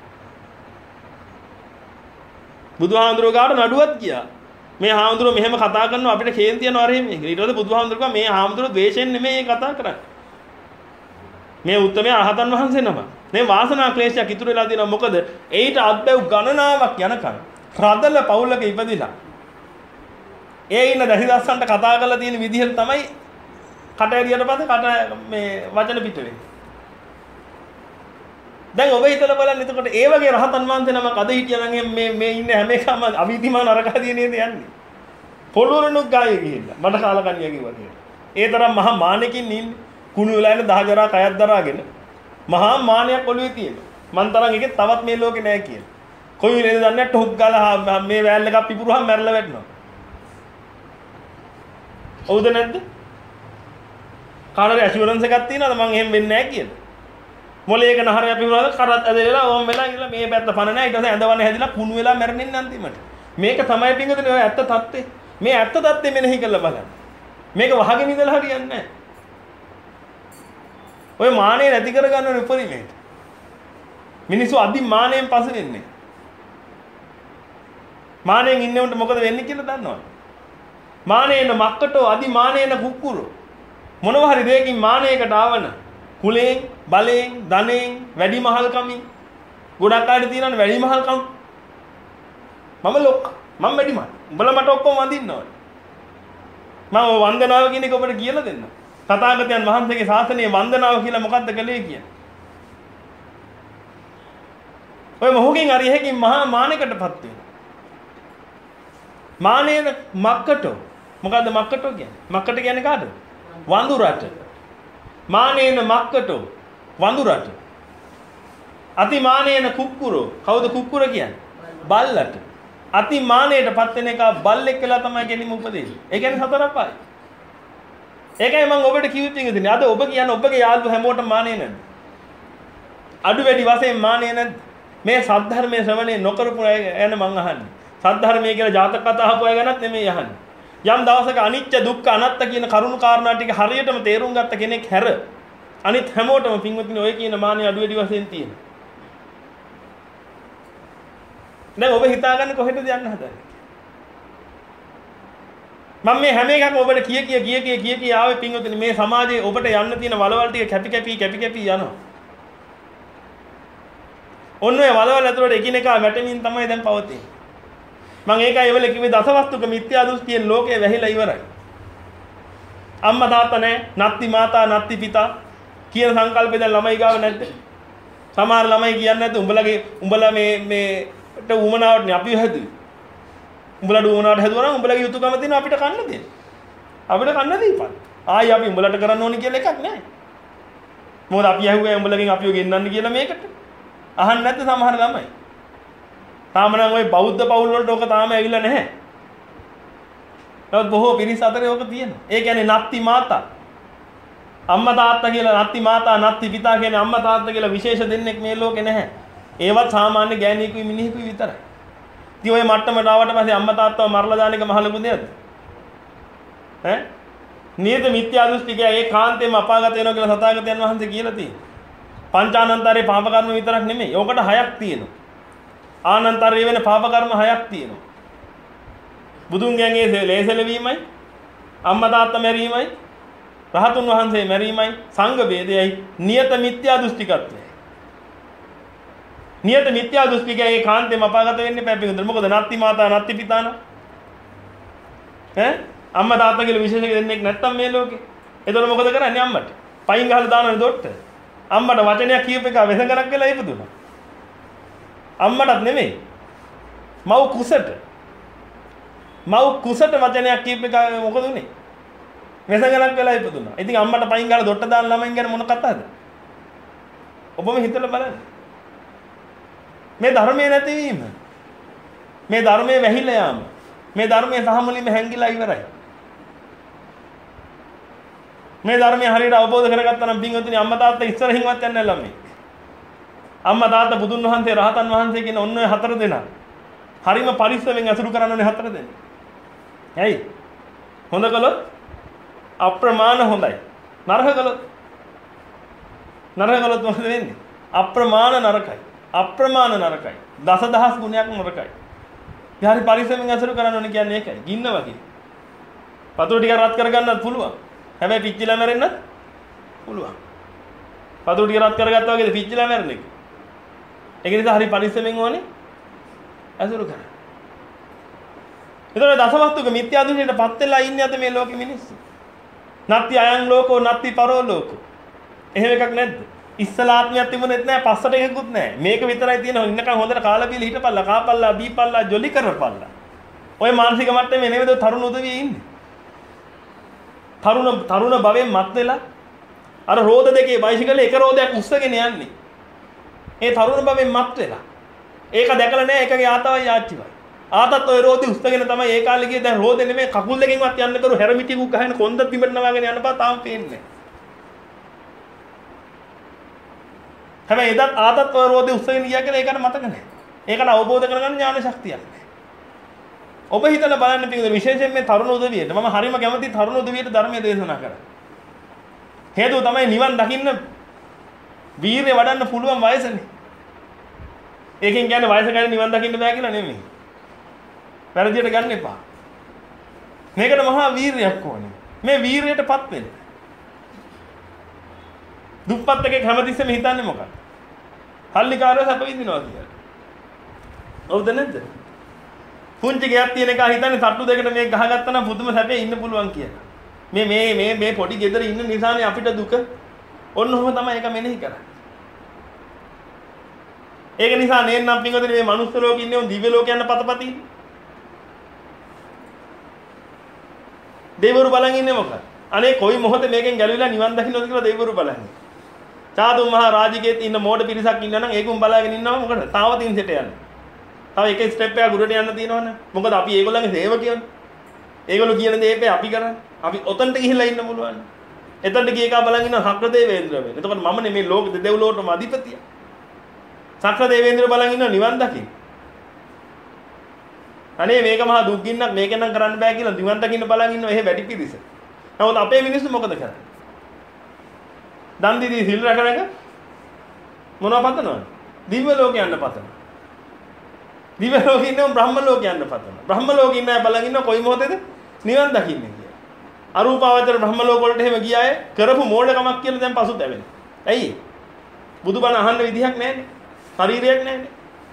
බුදුහාමුදුරුවෝ ගාවට නඩුවක් ගියා. මේ හාමුදුරුවෝ මෙහෙම කතා කරනවා අපිට කේන්ති යනවා අර එහෙම. ඊට පස්සේ බුදුහාමුදුරුවෝ මේ හාමුදුරුවෝ ද්වේෂයෙන් නෙමෙයි කතා කරන්නේ. මේ උත්තමයා අරහතන් වහන්සේ නම. මේ වාසනා ක්ලේශයක් ඉතුරු වෙලා තියෙනවා. මොකද ඒිට අත්බැව් ගණනාවක් යනකම් රදල පවුලක ඉපදිලා. ඒ ඉන්න දහිදස්සන්ට කතා කරලා තියෙන විදිහට තමයි කට ඇරියට පස්සේ කට මේ වචන පිට වෙන්නේ. දැන් ඔබ හිතලා බලන්න එතකොට ඒ වගේ රහතන් වහන්සේ නමක් අද හිටියා නම් මේ මේ ඉන්නේ හැම එකම අවිධිමාන නරකදී නේද යන්නේ. පොළොරණුක් ගායේ ගිහිල්ලා මට කාලකන්ණිය කිව්වා කියලා. ඒ තරම් මහා මානෙකින් ඉන්නේ. කුණු වෙලා ඉන්න දහජරා කයක් දරාගෙන මහා මානයක් ඔළුවේ තියෙනවා. මන් තරම් එකේ තවත් මේ ලෝකේ නැහැ කියලා. කොයි වෙලේද දන්නේ නැහැ ටොක් ගාලා මේ වෑල් එකක් පිපුරුවාම මැරලා වැටෙනවා. හවුද නැද්ද? කාටද ඇෂුරන්ස් එකක් තියෙනවද මං එහෙම වෙන්නේ නැහැ කියලා. මොලේක නහරය පිපුරාද කරත් ඇදලා ඕම් වෙලා ඉන්න මේ පැත්ත පණ නැහැ ඊට පස්සේ ඇඳවන්නේ හැදිලා කුණු වෙලා මැරෙන්නේ අන්තිමට. මේක තමයි පිංගුතුනේ ඔය ඇත්ත தත්ත්වේ. මේ ඇත්ත தත්ත්වේ මෙනෙහි කරලා බලන්න. මේක වහගෙන ඉඳලා හරියන්නේ නැහැ. ඔය මානෙ නැති කරගන්න ඕනේ උපරිමයට. මිනිස්සු අදි මානෙන් පස වෙන්නේ. මානෙන් ඉන්නේ උන්ට මොකද වෙන්නේ කියලා දන්නවද? මානේන මක්කටෝ අදි මානේන කුක්කුරු. මොනවා හරි දෙයකින් මානයකට ආවන කුලයෙන්, බලයෙන්, ධනෙන්, වැඩිමහල්කමින් ගොඩක් අය තියෙනවනේ වැඩිමහල්කම්. මම ලොක් මම වැඩිමහල්. උඹලා මට ඔක්කොම වඳින්න ඕනේ. මම වන්දනාව කියන එක ඔබට කියලා දෙන්න. තථාගතයන් වහන්සේගේ ශාසනයේ වන්දනාව කියලා මොකක්ද කළේ කියන්නේ? ඔය මොහොකින් හරි එකකින් මහා මානයකටපත් වෙනවා. මානේන මක්කටෝ. මොකද්ද මක්කටෝ කියන්නේ? මක්කට කියන්නේ කාටද? වඳුරට. මානේන මක්කටෝ වඳුරට. අති මානේන කුක්කුරෝ. කවුද කුක්කුර කියන්නේ? බල්ලට. අති මානයටපත් වෙන එක බල්ලෙක් වෙලා තමයි කෙලිම උපදින්නේ. ඒ කියන්නේ සතර අපායි. ඒකයි මම ඔබට කිව්වේ තියෙන්නේ. අද ඔබ කියන්නේ ඔබගේ යාළුවෝ හැමෝටම මානේ නැද්ද? අඩු වැඩි වශයෙන් මානේ නැද්ද? මේ සද්ධර්මයේ ශ්‍රවණය නොකරපු අය ගැන මං අහන්නේ. සද්ධර්මයේ කියලා ජාතක කතා අහපු අය ගැනත් නෙමෙයි අහන්නේ. යම් දවසක අනිත්‍ය දුක්ඛ අනාත්ත කියන කරුණු කාරණා ටික හරියටම තේරුම් ගත්ත කෙනෙක් හැර අනිත් හැමෝටම පින්වත්නි ඔය කියන මානේ අඩු වැඩි වශයෙන් තියෙනවා. දැන් ඔබ හිතාගන්නේ කොහෙටද යන්න හදන්නේ? මම මේ හැම එකක්ම ඔබට කිය කිය කිය කිය කිය කිය ආවේ පින්වත්නි මේ සමාජයේ ඔබට යන්න තියෙන වලවල් ටික කැපි කැපි කැපි කැපි යනවා. ඔන්න ඔය වලවල් ඇතුළට එකිනෙකා වැටෙමින් තමයි දැන් පවතින්නේ. මම ඒකයි ඒවල කිව්වේ දසවස්තුක මිත්‍යා දෘෂ්ටියෙන් ලෝකේ වැහිලා ඉවරයි. අම්මා තාත්තා නැහැ, නත්ති මාතා නත්ති පිතා කියන සංකල්පය දැන් ළමයි ගාව නැද්ද? සමහර ළමයි කියන්නේ නැද්ද උඹලගේ උඹලා මේ මේට උමනාවටනේ අපි හැදුවේ. උඹලට උමනාවට හැදුවා නම් උඹලගේ යුතුයකම තියෙන අපිට කන්න දෙන්න. අපිට කන්න දීපන්. ආයි අපි උඹලට කරන්න ඕනි කියලා එකක් නැහැ. මොකද අපි ඇහුවේ උඹලගෙන් අපිව ගෙන්නන්න කියලා මේකට. අහන්න නැද්ද සමහර ළමයි? තාම නම් ওই බෞද්ධ පවුල් වලට ඕක තාම ඇවිල්ලා නැහැ. නමුත් බොහෝ පිරිස් අතරේ ඕක තියෙනවා. ඒ කියන්නේ නත්ති මාතා. අම්මා තාත්තා කියලා නත්ති මාතා නත්ති පිතා කියන්නේ අම්මා තාත්තා කියලා විශේෂ දෙන්නෙක් මේ ලෝකේ නැහැ. ඒවත් සාමාන්‍ය ගෑණියෙකුයි මිනිහෙකුයි විතරයි. ඉතින් ওই මට්ටමට ආවට පස්සේ අම්මා තාත්තව මරලා දාන එක මහ ලොකු දෙයක්ද? ඈ? නියත මිත්‍යා දෘෂ්ටිකය ඒ කාන්තේම අපාගත වෙනවා කියලා සතාගතයන් වහන්සේ කියලා තියෙනවා. පංචානන්තරේ පාප කර්ම විතරක් නෙමෙයි. ඕකට හයක් තියෙනවා. ආනන්තරේ වෙන පාප කර්ම හයක් තියෙනවා. බුදුන්ගන්ගේ ලේසලවීමයි, අම්මා තාත්තා මැරීමයි, රහතුන් වහන්සේ මැරීමයි, සංඝ ભેදයයි, නියත මිත්‍යා දෘෂ්ටිකත්වයයි. නියත මිත්‍යා දෘෂ්ටිකයේ කාන්තේම අපාගත වෙන්නේ පැපිකුන්ද. මොකද නත්ති මාතා නත්ති පිතාන. ඈ අම්මා තාත්තා කියලා විශේෂ දෙන්නෙක් නැත්තම් මේ ලෝකේ. එතකොට මොකද කරන්නේ අම්මට? පයින් ගහලා දානවනේ දොට්ට. අම්මට වචනයක් කියප එක වෙසඟරක් වෙලා ඉපදුණා. අම්මටත් නෙමෙයි. මව් කුසට. මව් කුසට වචනයක් කියප එක මොකද උනේ? වෙසඟරක් වෙලා ඉපදුණා. ඉතින් අම්මට පයින් ගහලා දොට්ට දාන ළමයින් ගැන මොන කතාවද? ඔබම හිතලා බලන්න. මේ ධර්මයේ නැතිවීම. මේ ධර්මයේ වැහිලා යාම. මේ ධර්මයේ සහමුලින්ම හැංගිලා ඉවරයි. මේ ධර්මයේ හරියට අවබෝධ කරගත්තා නම් බින්වතුනි අම්මා තාත්තා ඉස්සරහින්වත් යන්නේ නැහැ ළමයි. අම්මා තාත්තා බුදුන් වහන්සේ රහතන් වහන්සේ කියන ඔන්න ඔය හතර දෙනා. හරිම පරිස්සමෙන් අසුරු කරන්න ඕනේ හතර දෙනා. ඇයි? හොඳ කළොත් අප්‍රමාණ හොඳයි. නරක කළොත් නරක කළොත් මොකද වෙන්නේ? අප්‍රමාණ නරකයි. අප්‍රමාණ නරකයි. දසදහස් ගුණයක් නරකයි. යාරි පරිස්සමෙන් අසුරු කරන්න ඕනේ කියන්නේ ඒකයි. ගින්න වගේ. වතුර ටික රත් කරගන්නත් පුළුවන්. හැබැයි පිච්චිලා මැරෙන්නත් පුළුවන්. වතුර ටික රත් කරගත්තා වගේද පිච්චිලා මැරෙන එක. ඒක නිසා හරි පරිස්සමෙන් ඕනේ අසුරු කරන්න. ඒතකොට දසවස්තුක මිත්‍යා දෘෂ්ටියට පත් වෙලා ඉන්නේ අද මේ ලෝකෙ මිනිස්සු. නත්ති අයං ලෝකෝ නත්ති පරෝ ලෝකෝ. එහෙම එකක් නැද්ද? ඉස්සලාත්මියක් තිබුණෙත් නැහැ පස්සට එකකුත් නැහැ. මේක විතරයි තියෙනවා. ඉන්නකම් හොඳට කාලා බීලා හිටපල්ලා කාපල්ලා බීපල්ලා ජොලි කරපල්ලා. ඔය මානසික මට්ටමේ නේද තරුණ උදවිය ඉන්නේ. තරුණ තරුණ භවයෙන් මත් වෙලා අර රෝද දෙකේ බයිසිකලේ එක රෝදයක් උස්සගෙන යන්නේ. ඒ තරුණ බබෙන් මත් වෙලා. ඒක දැකලා නෑ එකගේ ආතවයි ආච්චිවයි. ආතත් ඔය රෝදේ උස්සගෙන තමයි ඒ කාලේ ගියේ. දැන් රෝදේ නෙමෙයි කකුල් දෙකෙන්වත් යන්න කරු හැරමිටිකුක් ගහන කොන්ද බිමට නවාගෙන යන්න බා තාම පේන්නේ. හැබැයි එදත් ආතත් ඔය රෝදේ උස්සගෙන ගියා කියලා ඒකට මතක නෑ. ඒකට අවබෝධ කරගන්න ඥාන ශක්තියක් නෑ. ඔබ හිතලා බලන්න පිටින් විශේෂයෙන් මේ තරුණ උදවියට මම හරිම කැමති තරුණ උදවියට ධර්මයේ දේශනා කරා. හේතුව තමයි නිවන් දකින්න වීරිය වඩන්න පුළුවන් වයසනේ. ඒකෙන් කියන්නේ වයස ගැන නිවන් දකින්න බෑ කියලා නෙමෙයි. වැරදියට ගන්න එපා. මේකට මහා වීරියක් ඕනේ. මේ වීරියටපත් වෙන්න. දුප්පත් එකෙක් හැමතිස්සෙම හිතන්නේ මොකක්ද? හල්ලිකාරයෝ සැප විඳිනවා කියලා. හවුද නැද්ද? පුංචි ගයක් තියෙන එක හිතන්නේ තට්ටු දෙකට මේක ගහගත්තා නම් පුදුම සැපේ ඉන්න පුළුවන් කියලා. මේ මේ මේ මේ පොඩි ගෙදර ඉන්න නිසානේ අපිට දුක. ඔන්න ඔහොම තමයි ඒක මෙනෙහි කරන්නේ. ඒක නිසා නේන්නම් පින්වතුනි මේ මනුස්ස ලෝකෙ ඉන්නේ උන් දිව්‍ය ලෝකෙ යන පතපති. දෙවිවරු බලන් ඉන්නේ මොකද? අනේ කොයි මොහොතේ මේකෙන් ගැලවිලා නිවන් දකින්නද කියලා දෙවිවරු බලන්නේ. චාතුම් මහා රාජිකේත් ඉන්න මෝඩ පිරිසක් ඉන්නවා නම් ඒකුම් බලාගෙන ඉන්නව මොකද? තාව තින් සෙට යන්නේ. තව එක ස්ටෙප් එකක් උඩට යන්න තියෙනවනේ. මොකද අපි ඒගොල්ලන්ගේ සේවකයෝනේ. ඒගොල්ලෝ කියන දේ අපි කරන්නේ. අපි ඔතනට ගිහිල්ලා ඉන්න පුළුවන්. එතනට ගිය එක බලන් ඉන්න සක්‍ර දේවේන්ද්‍ර වෙන්නේ. එතකොට මම නේ මේ ලෝක දෙව්ලොවටම අධිපතිය. සක්‍ර දේවේන්ද්‍ර බලන් ඉන්න නිවන් දකින්න. අනේ මේක මහා දුක් ගින්නක් මේක නම් කරන්න බෑ කියලා නිවන් දකින්න බලන් ඉන්න එහෙ වැඩි පිරිස. නමුත් අපේ මිනිස්සු මොකද කරන්නේ? දන් දීදී සිල් රැකගෙන මොනව පතනවද? දිව්‍ය ලෝකෙ යන්න පතනවා. දිව්‍ය ලෝකෙ ඉන්නව බ්‍රහ්ම ලෝකෙ යන්න පතනවා. බ්‍රහ්ම ලෝකෙ ඉන්න අය බලන් ඉන්න කොයි මොහොතේද නිවන් දකින්නේ කියලා. අරූපාවචර බ්‍රහ්ම ලෝක වලට එහෙම ගිය අය කරපු මෝඩකමක් කියලා දැන් පසුතැවෙන. ඇයි? බුදුබණ අහන්න විදිහක් නැහැනේ. ශරීරයක් නැහැනේ.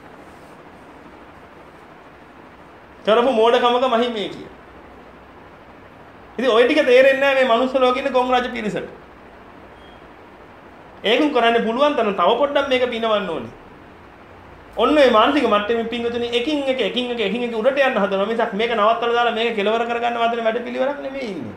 කරපු මෝඩකමක මහිමේ කිය. ඉතින් ওই ටික තේරෙන්නේ නැහැ මේ මනුස්ස ලෝකෙ ඉන්න ගොන් රජ පිරිසට. ඒකුම් කරන්න පුළුවන් තරම් තව පොඩ්ඩක් මේක පිනවන්න ඕනේ. ඔන්න මේ මානසික මට්ටමින් පින්වතුනි එකින් එක එකින් එක එකින් එක උඩට යන්න හදනවා මිසක් මේක නවත්තලා දාලා මේක කෙලවර කරගන්න වදන වැඩ පිළිවෙලක් නෙමෙයි ඉන්නේ.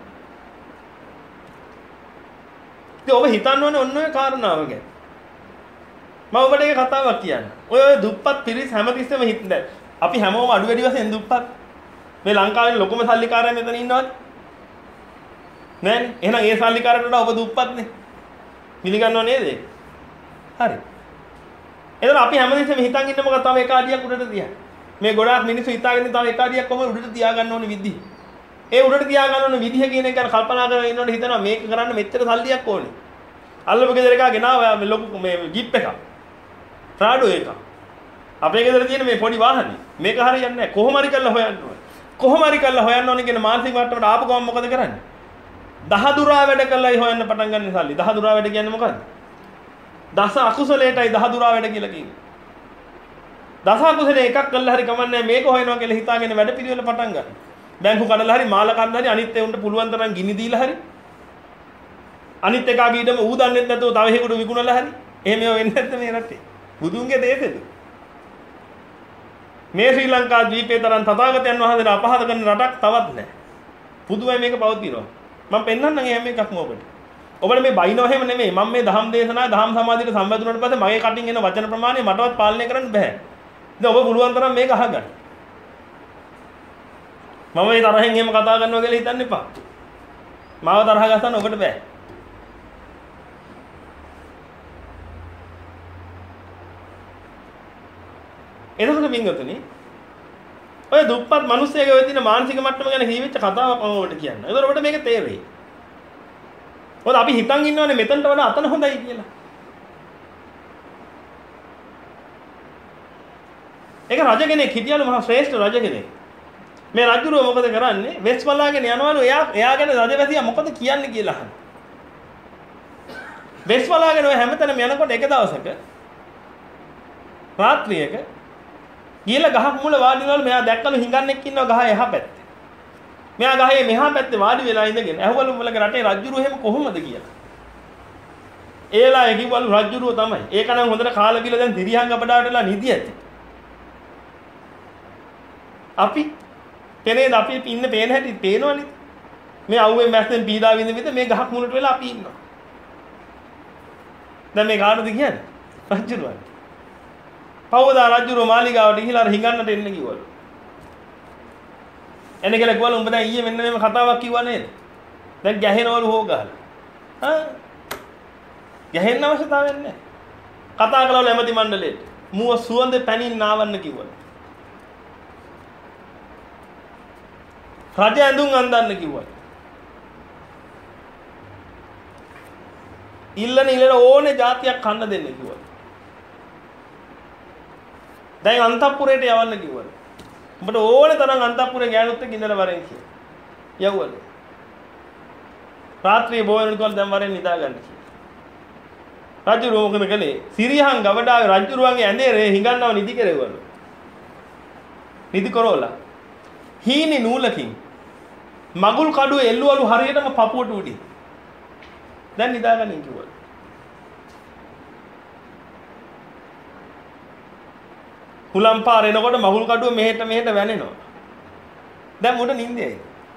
ඉතින් ඔබ හිතන්න ඕනේ ඔන්න ඔය කාරණාව ගැන. මම ඔබට ඒක කතාවක් කියන්න. ඔය ඔය දුප්පත් පිරිස් හැමතිස්සෙම හිටන්නේ. අපි හැමෝම අඩු වැඩි වශයෙන් දුප්පත්. මේ ලංකාවේ ලොකුම සල්ලිකාරයා මෙතන ඉන්නවද? නෑනේ. එහෙනම් ඒ සල්ලිකාරයට වඩා ඔබ දුප්පත්නේ. පිළිගන්නව නේද? හරි. එතන අපි හැමදෙස්සෙම හිතන් ඉන්න මොකද තව එක අඩියක් උඩට තියන්න. මේ ගොඩාක් මිනිස්සු හිතාගෙන තව එක අඩියක් කොහොමද උඩට තියාගන්න ඕනේ විදිහ. ඒ උඩට තියාගන්න ඕනේ විදිහ කියන එක ගැන කල්පනා කරගෙන ඉන්නකොට හිතනවා මේක කරන්න මෙච්චර සල්ලියක් ඕනේ. අල්ලපු ගෙදර එකා ගෙනාවා මේ ලොකු මේ ජීප් එකක්. රාඩෝ එකක්. අපේ ගෙදර තියෙන මේ පොඩි වාහනේ. මේක හරියන්නේ නැහැ. කොහොම හරි කරලා හොයන්න ඕනේ. කොහොම හරි කරලා හොයන්න ඕනේ කියන මානසික මට්ටමට ආපු ගමන් මොකද කරන්නේ? දහදුරා වැඩ කළායි හොයන්න පටන් ගන්න සල්ලි. දහදුරා වැඩ කියන්නේ මොකද්ද? දස අකුසලයටයි දහදුරා වැඩ කියලා කියන්නේ. දස අකුසලේ එකක් කළා හරි කමන්නේ මේක හොයනවා කියලා හිතාගෙන වැඩ පිළිවෙල පටන් ගන්න. බැංකු කඩලා හරි මාල කඩලා හරි අනිත් ඒ උන්ට පුළුවන් තරම් ගිනි දීලා හරි අනිත් එකා ගීඩම ඌ දන්නේ නැතුව තව හේකුඩු විකුණලා හරි එහෙම වෙන්නේ නැද්ද මේ රටේ? බුදුන්ගේ දේශෙද? මේ ශ්‍රී ලංකා දීපේ තරම් තථාගතයන් වහන්සේලා අපහාස කරන රටක් තවත් නැහැ. පුදුමයි මේක පවතිනවා. මම පෙන්නන්නම් එහෙම එකක්ම ඔබට. ඔබට මේ බයිනව එහෙම නෙමෙයි. මම මේ දහම් දේශනාවේ දහම් සමාධියට සම්බන්ධ වුණාට පස්සේ මගේ කටින් එන වචන ප්‍රමාණය මටවත් පාලනය කරන්න බෑ. ඉතින් ඔබ පුළුවන් තරම් මේක අහගන්න. මම මේ තරහෙන් එහෙම කතා කරනවා කියලා හිතන්න එපා. මාව තරහ ගස්සන්න ඔබට බෑ. එතකොට මින්ගතුනි ඔය දුප්පත් මිනිස්සෙගේ ඔය තියෙන මානසික මට්ටම ගැන හිවිච්ච කතාවක් මම ඔබට කියන්න. ඒතකොට ඔබට මේක තේරෙයි. මොකද අපි හිතන් ඉන්නවනේ මෙතනට වඩා අතන හොඳයි කියලා. ඒක රජ කෙනෙක් හිටියලු මහා ශ්‍රේෂ්ඨ රජ කෙනෙක්. මේ රජුරෝ මොකද කරන්නේ? වෙස් බලාගෙන යනවලු එයා එයා ගැන රජවැසියා මොකද කියන්නේ කියලා අහන. වෙස් බලාගෙන ඔය හැමතැනම යනකොට එක දවසක රාත්‍රියක ගිහලා ගහක් මුල වාඩි වෙනවලු මෙයා දැක්කලු හිඟන්නෙක් ඉන්නවා ගහ එහා පැත්තේ. මෙයා ගහේ මෙහා පැත්තේ වාඩි වෙලා ඉඳගෙන ඇහුවලු මුලගේ රටේ රජුරෝ එහෙම කොහොමද කියලා. ඒලා ඒ කිව්වලු රජුරෝ තමයි. ඒක නම් හොඳට කාලා බිලා දැන් දිරිහංග අපඩාවට වෙලා නිදි ඇති. අපි කෙනේද අපි ඉන්නේ පේන හැටි පේනවනේ. මේ අවුවේ මැස්සෙන් පීඩා විඳ විඳ මේ ගහක් මුලට වෙලා අපි ඉන්නවා. දැන් මේ කාටද කියන්නේ? රජුරුවන්ට. පවදා රජුරුව මාලිගාවට ගිහිලා අර හිඟන්නට එන්න කිව්වලු. එන්න කියලා කිව්වලු උඹ දැන් ඊයේ මෙන්න මේම කතාවක් කිව්වා නේද? දැන් ගැහෙනවලු හොගහලා. හා ගැහෙන්න අවශ්‍යතාවයක් නැහැ. කතා කළවලු ඇමති මණ්ඩලයට. මුව සුවඳ පැනින් නාවන්න කිව්වලු. රජ ඇඳුම් අඳින්න කිව්වලු. ඉල්ලන ඉල්ලන ඕනේ જાතියක් කන්න දෙන්න කිව්වලු. දැන් අන්තපුරයට යවන්න කිව්වලු. උඹට ඕනේ තරම් අන්තපුරේ ගෑනුත් එක්ක ඉඳලා වරෙන් කියලා. යවුවලු. රාත්‍රියේ බොයන කල් දැන් වරෙන් නිදා ගන්න කියලා. රජු රෝගන කලේ සිරියහන් ගවඩාවේ රජුරුවන්ගේ ඇඳේ හිඟන්නව නිදි කෙරෙවලු. නිදි කරෝලා. හීනි නූලකින් මගුල් කඩුවේ එල්ලුවලු හරියටම පපුවට උඩින්. දැන් නිදා ගන්න කිව්වලු. හුලම් පාර එනකොට මහුල් කඩුව මෙහෙට මෙහෙට වැනෙනවා. දැන් මුඩ නිින්දේ.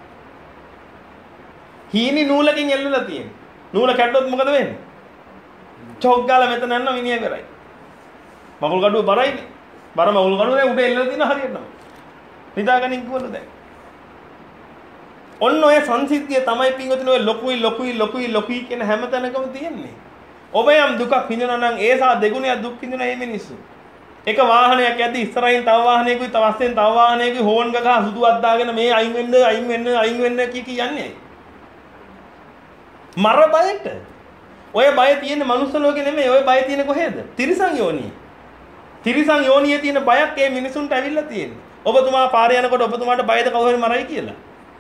හීනි නූලකින් එල්ලුලා තියෙන්නේ. නූල කැඩුවොත් මොකද වෙන්නේ? චොක් ගාලා මෙතන යන්න මිනිහ කරයි. මහුල් කඩුව බරයිනේ. බර මහුල් කඩුවේ උඩ එල්ලලා තියෙන හරියටම. නිදාගනින් කිව්වලු දැන්. ඔන්න ඔය සංසිද්ධිය තමයි පින්වතුනි ඔය ලොකුයි ලොකුයි ලොකුයි ලොකුයි කියන හැම තැනකම තියෙන්නේ. ඔබ යම් දුකක් විඳිනවා නම් ඒ සා දෙගුණයක් දුක් විඳින මේ මිනිස්සු. එක වාහනයක් යද්දි ඉස්සරහින් තව වාහනයකුයි තවස්සෙන් තව වාහනයකුයි හෝන් ගගහ සුදුවක් දාගෙන මේ අයින් වෙන්න අයින් වෙන්න අයින් වෙන්න කිය කී යන්නේ. මර බයට. ඔය බය තියෙන්නේ මනුස්ස ලෝකේ නෙමෙයි. ඔය බය තියෙන්නේ කොහෙද? තිරිසන් යෝනියේ. තිරිසන් යෝනියේ තියෙන බයක් ඒ මිනිසුන්ට ඇවිල්ලා තියෙන්නේ. ඔබතුමා පාරේ යනකොට ඔබතුමාට බයද කවුරු හරි මරයි කියලා.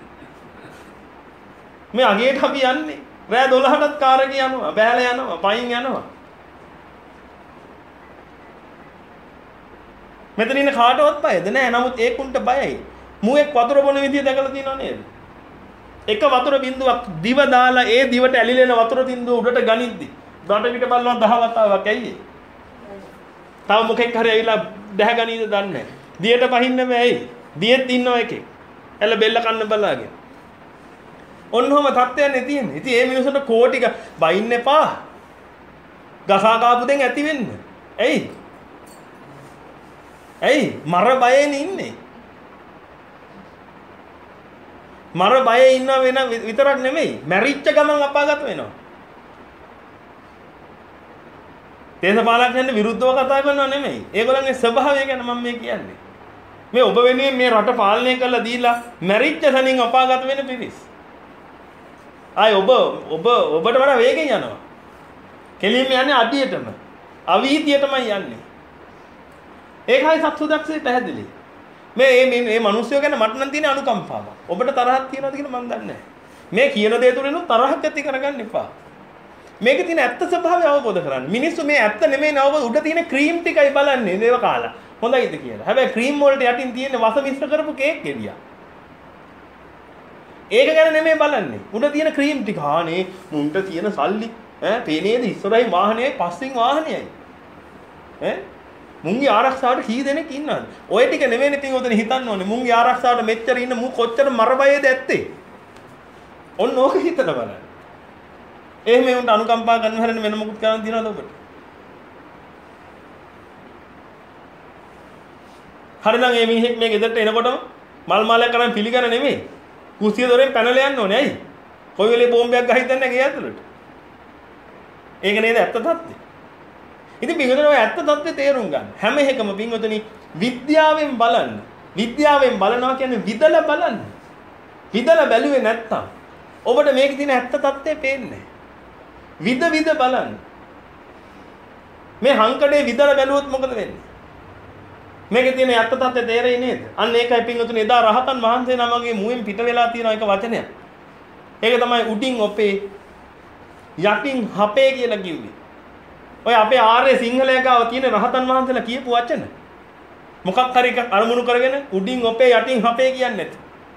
මේ අගේට අපි යන්නේ. රෑ දොළහටත් කාර් එකේ යනවා. බෑලා යනවා. පයින් යනවා. මෙතන ඉන්න කාටවත් බයද නැහැ. නමුත් ඒකුන්ට බයයි. මුවෙක් වතුර බොන විදිය දැකලා තියෙනව නේද? එක වතුර බින්දුවක් දිව දාලා ඒ දිවට ඇලිලෙන වතුර බින්දුව උඩට ගනිද්දි දඩ පිට බලනවා දහ වතාවක් ඇයි? තව මොකෙක් හරි ඇවිල්ලා දැහ ගනීද දන්නේ නැහැ. දියට පහින්න බෑයි. දියෙත් ඉන්නව එකේ. එළ බෙල්ල කන්න බලාගෙන. ඔන්නෝම තත්ත්වයන්නේ තියෙන්නේ. ඉතින් මේ මිනිස්සුන්ට කෝටික බයින්න එපා. ගසා කාපු දෙන් ඇති වෙන්න. ඇයි? ඇයි මර බයෙන් ඉන්නේ? මර බයේ ඉන්න වෙන විතරක් නෙමෙයි මැරිච්ච ගමන් අපාගත වෙනවා. දේශපාලකයන්ට විරුද්ධව කතා කරනව නෙමෙයි. ඒගොල්ලන්ගේ ස්වභාවය ගැන මම මේ කියන්නේ. මේ ඔබ වෙනුවෙන් මේ රට පාලනය කරලා දීලා මැරිච්ච තැනින් අපාගත වෙන පිරිස්. ආයි ඔබ ඔබ ඔබට වඩා වේගෙන් යනවා. කෙලින්ම යන්නේ අඩියටම. අවීතියටමයි යන්නේ. ඒකයි සත්සුදක්ෂේ පැහැදිලි. මේ මේ මේ මිනිස්සු ගැන මට නම් තියෙන අනුකම්පාව. ඔබට තරහක් තියනවද කියලා මම දන්නේ නැහැ. මේ කියන දේ තුලින් තරහක් ඇති කරගන්න එපා. මේකේ තියෙන ඇත්ත ස්වභාවය අවබෝධ කරගන්න. මිනිස්සු මේ ඇත්ත නෙමෙයි නවබෝධ උඩ තියෙන ක්‍රීම් ටිකයි බලන්නේ නේව කාලා. හොඳයිද කියලා. හැබැයි ක්‍රීම් වලට යටින් තියෙන වස මිශ්‍ර කරපු කේක් ගෙඩියක්. ඒක ගැන නෙමෙයි බලන්නේ. උඩ තියෙන ක්‍රීම් ටික. ආනේ මුන්ට තියෙන සල්ලි ඈ පේනේද ඉස්සරහින් වාහනේ පස්සෙන් වාහනේයි. ඈ මුන්ගේ ආරක්ෂාවට කී දෙනෙක් ඉන්නවද? ඔය ටික නෙවෙයිනේ පින්වතුනි හිතන්න ඕනේ. මුන්ගේ ආරක්ෂාවට මෙච්චර ඉන්න මු කොච්චර මරබයේද ඇත්තේ? ඔන්න ඕක හිතලා බලන්න. එහෙම උන්ට අනුකම්පා කරන හැරෙන්න වෙන මොකුත් කරන්න දිනවද ඔබට? හරිනම් මේ මිනිහෙක් මේ ගෙදරට එනකොටම මල් මාලයක් කරන් පිළිගන්න නෙමෙයි. කුස්සිය දොරෙන් පැනලා යන්න ඕනේ. ඇයි? කොයි වෙලේ බෝම්බයක් ගහින් නැහැ ගේ ඇතුළට. ඒක නේද ඇත්ත තත්ත්වය? ඉතින් පින්වතුනි ඔය ඇත්ත තත්ත්වය තේරුම් ගන්න. හැම එකම පින්වතුනි විද්‍යාවෙන් බලන්න. විද්‍යාවෙන් බලනවා කියන්නේ විදලා බලන්න. විදලා බැලුවේ නැත්තම් ඔබට මේකේ තියෙන ඇත්ත තත්ත්වය පේන්නේ නැහැ. විද විද බලන්න. මේ හංකඩේ විදලා බැලුවොත් මොකද වෙන්නේ? මේකේ තියෙන ඇත්ත තත්ත්වය තේරෙයි නේද? අන්න ඒකයි පින්වතුනි එදා රහතන් වහන්සේ නමගේ මුවෙන් පිට වෙලා තියෙන එක වචනයක්. ඒක තමයි උඩින් ඔපේ යටින් හපේ කියලා කිව්වේ. ඔය අපේ ආර්ය සිංහලයා ගාව තියෙන රහතන් වහන්සේලා කියපු වචන. මොකක් හරි එකක් අරමුණු කරගෙන උඩින් ඔපේ යටින් හපේ කියන්නේ නැති.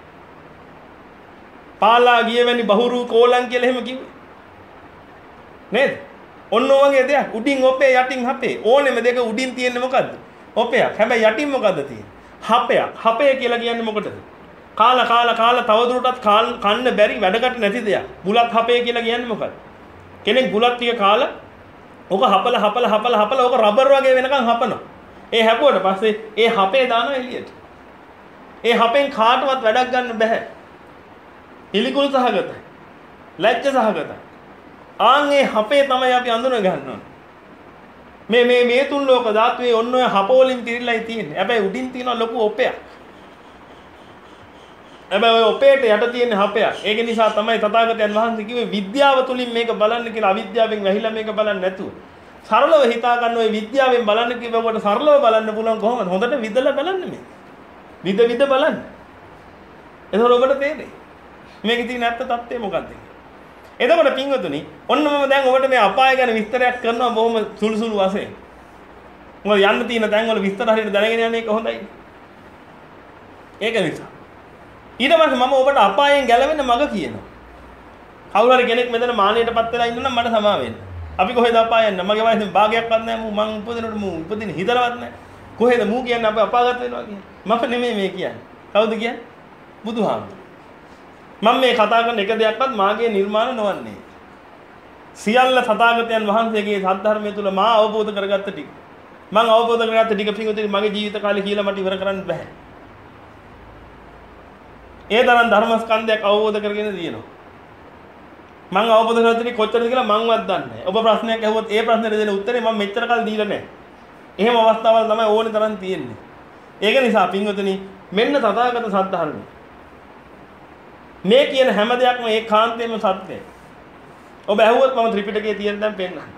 පාලා ගියවැනි බහුරු කෝලං කියලා එහෙම කිව්වේ. නේද? ඔන්න ඔයගේ දෙයක් උඩින් ඔපේ යටින් හපේ. ඕනෙම දෙක උඩින් තියෙන්නේ මොකද්ද? ඔපයක්. හැබැයි යටින් මොකද්ද තියෙන්නේ? හපයක්. හපේ කියලා කියන්නේ මොකටද? කාලා කාලා කාලා තවදුරටත් කන්න බැරි වැඩකට නැති දෙයක්. බුලත් හපේ කියලා කියන්නේ මොකද්ද? කෙනෙක් බුලත් ටික කාලා ඕක හපල හපල හපල හපල ඕක රබර් වගේ වෙනකන් හපනවා. ඒ හැපුවට පස්සේ ඒ හපේ දානවා එළියට. ඒ හපෙන් කාටවත් වැඩක් ගන්න බෑ. පිළිකුල් සහගතයි. ලැජ්ජ සහගතයි. ආන් ඒ හපේ තමයි අපි අඳුන ගන්න ඕනේ. මේ මේ මේ තුන් ලෝක ධාතුවේ ඔන්න ඔය හප වලින් පිරීලායි තියෙන්නේ. හැබැයි උඩින් තියෙන ලොකු ඔපයක්. හැබැයි ඔය ඔපේට යට තියෙන හපයක්. ඒක නිසා තමයි තථාගතයන් වහන්සේ කිව්වේ විද්‍යාව තුලින් මේක බලන්න කියලා අවිද්‍යාවෙන් වැහිලා මේක බලන්නේ නැතුව. සරලව හිතා ගන්න ඔය විද්‍යාවෙන් බලන්න කිව්වකොට සරලව බලන්න පුළුවන් කොහොමද? හොඳට විදලා බලන්න මේ. විද විද බලන්න. එතකොට ඔබට තේරෙයි. මේකේ තියෙන ඇත්ත தත්ත්වය මොකක්ද කියලා. එතකොට පින්වතුනි, ඔන්න මම දැන් ඔබට මේ අපාය ගැන විස්තරයක් කරනවා බොහොම සුළු සුළු වශයෙන්. මොකද යන්න තියෙන තැන් වල විස්තර හරියට දැනගෙන යන්නේ ඒක හොඳයි. ඒක නිසා. ඊට පස්සේ මම ඔබට අපායෙන් ගැලවෙන්න මඟ කියනවා. කවුරු හරි කෙනෙක් මෙතන මානෙයටපත් වෙලා ඉන්නවා නම් මට සමා වෙන්න. අපි කොහෙද අපාය යන්නේ? මගේ වයසෙන් භාගයක්වත් නැහැ මූ මං උපදිනකොට මූ උපදින හිතලවත් නැහැ. කොහෙද මූ කියන්නේ අපි අපාගත වෙනවා කියන්නේ? මම නෙමෙයි මේ කියන්නේ. කවුද කියන්නේ? බුදුහාමුදුරුවෝ. මම මේ කතා කරන එක දෙයක්වත් මාගේ නිර්මාණ නොවන්නේ. සියල්ල තථාගතයන් වහන්සේගේ සද්ධර්මය තුල මා අවබෝධ කරගත්ත ටික. මම අවබෝධ කරගත්ත ටික පිටුතුනි මගේ ජීවිත කාලේ කියලා මට ඉවර කරන්න බෑ. ඒ තරම් ධර්මස්කන්ධයක් අවබෝධ කරගෙන තියෙනවා. මම අවබෝධ කරගත්තේ කොච්චරද කියලා මංවත් දන්නේ නැහැ. ඔබ ප්‍රශ්නයක් අහුවොත් ඒ ප්‍රශ්නෙට දෙන උත්තරේ මම මෙච්චර කල් දීලා නැහැ. එහෙම අවස්ථාවල් තමයි ඕනේ තරම් තියෙන්නේ. ඒක නිසා පින්වතුනි මෙන්න තථාගත සද්ධර්මය. මේ කියන හැම දෙයක්ම ඒකාන්තයෙන්ම සත්‍යයි. ඔබ ඇහුවොත් මම ත්‍රිපිටකයේ තියෙන දන් පෙන්නන්න.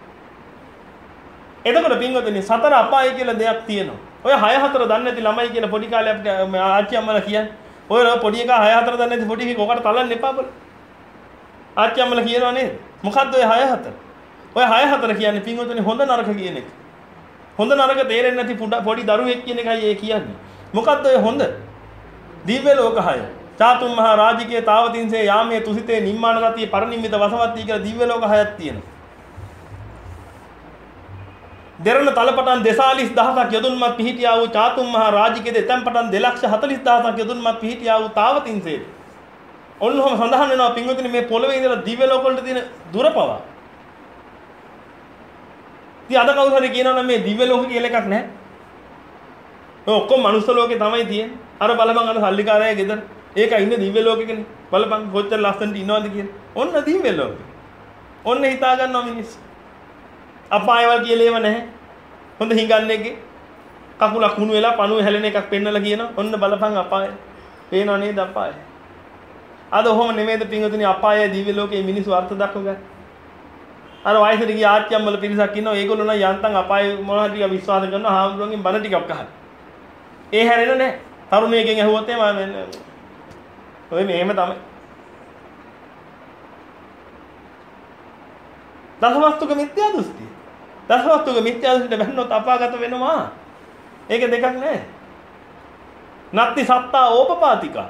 එතකොට පින්වතුනි සතර අපාය කියලා දෙයක් තියෙනවා. ඔය හය හතර දන්නේ නැති ළමයි කියලා පොඩි කාලේ අපිට ආච්චි අම්මලා කියන්නේ. ඔය පොඩි එකා හය හතර දන්නේ නැති පොඩි කෙනෙක් ඔකට තලන්න එපා බල. ආච්චි අම්මලා කියනවා නේද? මොකද්ද ඔය හය හතර? ඔය හය හතර කියන්නේ පින්වතුනි හොඳ නරක කියන එක. හොඳ නරක තේරෙන්නේ නැති පොඩි දරුවෙක් කියන එකයි ඒ කියන්නේ. මොකද්ද ඔය හොඳ? දිව්‍ය ලෝක හය. චාතුම් මහා රාජිකේ තාවතින්සේ යාමේ තුසිතේ නිම්මාන රතිය පරිනිම්මිත වසවත්ති කියලා දිව්‍ය ලෝක හයක් තියෙනවා. දෙරණ තලපටන් දෙසාලිස් දහසක් යදුන්මත් පිහිටියා වූ චාතුම් මහා රාජිකේ දෙතම් පටන් දෙලක්ෂ හතලිස් දහසක් යදුන්මත් පිහිටියා වූ තාවතින්සේ. ඔන්නෝම සඳහන් වෙනවා පින්වතුනි මේ පොළවේ ඉඳලා දිව්‍ය ලෝක වලට තියෙන දුර පවා. ඉතින් අද කවුරු හරි කියනවා නම් මේ දිව්‍ය ලෝක කියලා එකක් නැහැ. ඔය ඔක්කොම මනුස්ස ලෝකේ තමයි තියෙන්නේ. අර බලපන් අර සල්ලිකාරයා ගෙදර ඒක ඉන්නේ දිව්‍ය ලෝකෙකනේ. බලපන් කොච්චර ලස්සනට ඉන්නවද කියලා. ඔන්න දිව්‍ය ලෝකෙ. ඔන්න හිතා ගන්නවා මිනිස්සු. අපායවල කියලා ඒව නැහැ. හොඳ හිඟන්නේගේ කකුලක් කුණු වෙලා පණුවේ හැලෙන එකක් පෙන්නලා කියනවා. ඔන්න බලපන් අපාය. පේනව නේද අපාය? අද ඔහොම නෙමෙයිද පින්වතුනි අපායයි දිව්‍ය ලෝකේ මිනිස්සු අර්ථ දක්වගන්නේ. අර වයසට ගිය ආච්චිම්මල පිරිසක් ඉන්නවා. ඒගොල්ලෝ නම් යන්තම් අපාය මොනවා ටික විශ්වාස කරනවා. හාමුදුරුවන්ගෙන් බණ ටිකක් අහලා. ඒ හැරෙන්නේ නැහැ. තරුණයෙක්ගෙන් ඇහුවොත් එහම ඔය මේම තමයි. දසවස්තුක මිත්‍යා දෘෂ්ටි. දසවස්තුක මිත්‍යා දෘෂ්ටියට බැන්නොත් අපාගත වෙනවා. ඒක දෙකක් නෑ. නත්ති සත්තා ඕපපාතිකා.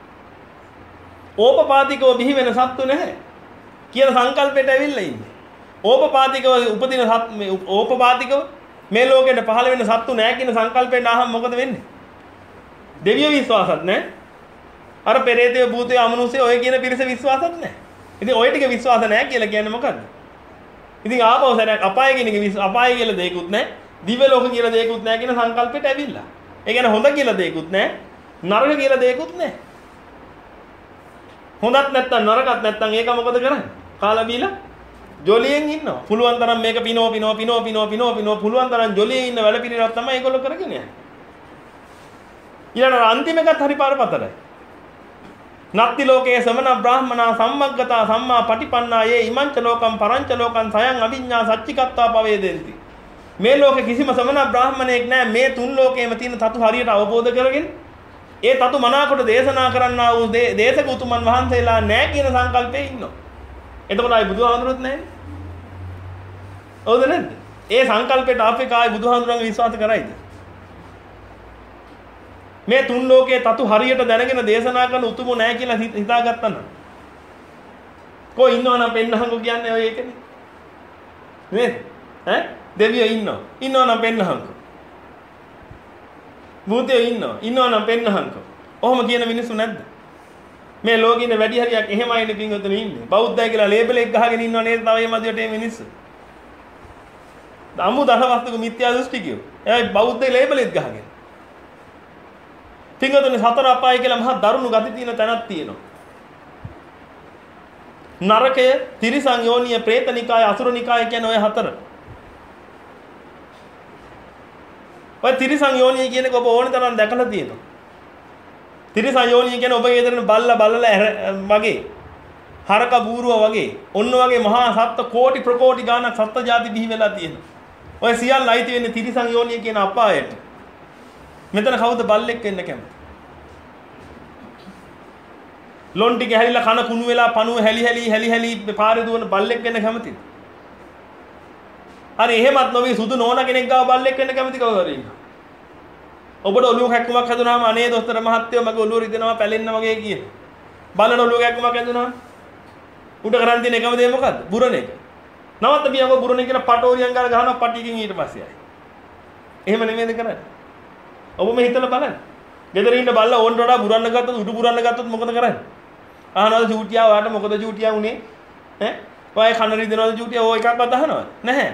ඕපපාතිකව බිහි වෙන සත්තු නැහැ. කියන සංකල්පයට ඇවිල්ලා ඉන්නේ. ඕපපාතිකව උපදින සත් මේ ඕපපාතිකව මේ ලෝකෙට පහළ වෙන සත්තු නැහැ කියන සංකල්පයෙන් ආවම මොකද වෙන්නේ? දෙවියෝ විශ්වාසත් නැහැ. අර පෙරේතය භූතය අමනුෂ්‍ය ඔය කියන පිරිස විශ්වාසත් නැහැ. ඉතින් ඔය ටික විශ්වාස නැහැ කියලා කියන්නේ මොකද්ද? ඉතින් ආපහු සරයක් අපාය කියන එක අපාය කියලා දෙයක්වත් නැහැ. දිව්‍ය ලෝක කියලා දෙයක්වත් නැහැ කියන සංකල්පයට ඇවිල්ලා. ඒ කියන්නේ හොඳ කියලා දෙයක්වත් නැහැ. නරක කියලා දෙයක්වත් නැහැ. හොඳත් නැත්තම් නරකත් නැත්තම් ඒක මොකද කරන්නේ? කාලා බීලා ජොලියෙන් ඉන්නවා. පුළුවන් තරම් මේක පිනෝ පිනෝ පිනෝ පිනෝ පිනෝ පිනෝ පුළුවන් තරම් ජොලියෙන් ඉන්න වැඩ පිළිවෙලක් තමයි ඒගොල්ලෝ කරගෙන යන්නේ. ඊළඟ අන්තිම එකත් හරි පාරපතරයි. නත්ති ලෝකේ සමන බ්‍රාහමනා සම්මග්ගතා සම්මා පටිපන්නා යේ ඉමංච ලෝකම් පරංච ලෝකම් සයන් අවිඤ්ඤා සච්චිකත්තා පවේදෙන්ති. මේ ලෝකේ කිසිම සමන බ්‍රාහමණයෙක් නැහැ. මේ තුන් ලෝකේම තියෙන තතු හරියට අවබෝධ කරගෙන ඒ තතු මනාකොට දේශනා කරන්නා වූ දේශක උතුමන් වහන්සේලා නැහැ කියන සංකල්පයේ ඉන්නවා. එතකොට ආයි බුදුහාමුදුරුවොත් නැහැ. හවුද නැද්ද? ඒ සංකල්පයට අපේ ආයි බුදුහාමුදුරන්ගේ විශ්වාස කරයිද? මේ තුන් ලෝකයේ තතු හරියට දැනගෙන දේශනා කරන උතුමෝ නැහැ කියලා හිතාගත්තා නම් කො ඉන්නවනම් පෙන්නහංගු කියන්නේ ඔය ඒකනේ නේද ඈ දෙවියෝ ඉන්නව ඉන්නවනම් පෙන්නහංගු භූතයෝ ඉන්නව ඉන්නවනම් පෙන්නහංගු ඔහොම කියන මිනිස්සු නැද්ද මේ ලෝකේ ඉන්න වැඩි හරියක් එහෙමයිනේ පින්වතුනි ඉන්නේ බෞද්ධය කියලා ලේබල් එක ගහගෙන ඉන්නව නේද තව මේ මදියට මේ මිනිස්සු අමු දහවස්තුක මිත්‍යා දෘෂ්ටිකයෝ. එයි බෞද්ධ ලේබලෙත් ගහගෙන. පින්වතුනි සතර අපාය කියලා මහා දරුණු ගති තියෙන තැනක් තියෙනවා. නරකය, තිරිසන් යෝනිය, പ്രേතනිකාය, අසුරනිකාය කියන ඔය හතර. ඔය තිරිසන් යෝනිය කියන එක ඔබ ඕන තරම් දැකලා තියෙනවා. තිරිසන් යෝනිය කියන්නේ ඔබ ගෙදරන බල්ලා බල්ලලා වගේ, හරක බූරුව වගේ, ඔන්න වගේ මහා සත්ත්ව කෝටි ප්‍රකෝටි ගාණක් සත්ත්ව జాති බිහි වෙලා තියෙනවා. ඔය සියල්ල අයිති වෙන්නේ තිරිසන් යෝනිය කියන අපායට. මෙතන කවුද බල්ලෙක් වෙන්න කැමති? ලොන් ටික හැලිලා කන කුණු වෙලා පණුව හැලි හැලි හැලි හැලි පාරේ දුවන බල්ලෙක් වෙන්න කැමතිද? හරි එහෙමත් නොවි සුදු නෝනා කෙනෙක් ගාව බල්ලෙක් වෙන්න කැමති කවුරු හරි ඉන්නවා. ඔබට ඔලුව හැක්කුමක් හැදුනාම අනේ දොස්තර මහත්තයෝ මගේ ඔලුව රිදෙනවා පැලෙන්න වගේ කියන. බලන ඔලුව හැක්කුමක් හැදුනාම උඩ කරන් තියෙන එකම දේ මොකද්ද? බුරණ එක. නවත්ත බියව බුරණ කියන පටෝරියන් ගාලා ගහනවා පටිකින් ඊට පස්සේ ආයි. එහෙම නෙමෙයිද කරන්නේ? ඔබ මේ හිතලා බලන්න. ගෙදර ඉන්න බල්ලා ඕන් වඩා බුරන්න ගත්තොත් උඩු බුරන්න ගත්තොත් මොකද කරන්නේ? අහනවාද චූටියා වාට මොකද චූටියා උනේ? ඈ? ඔය කන රිදෙනවද චූටියා? ඔය එකක්වත් අහනවද? නැහැ.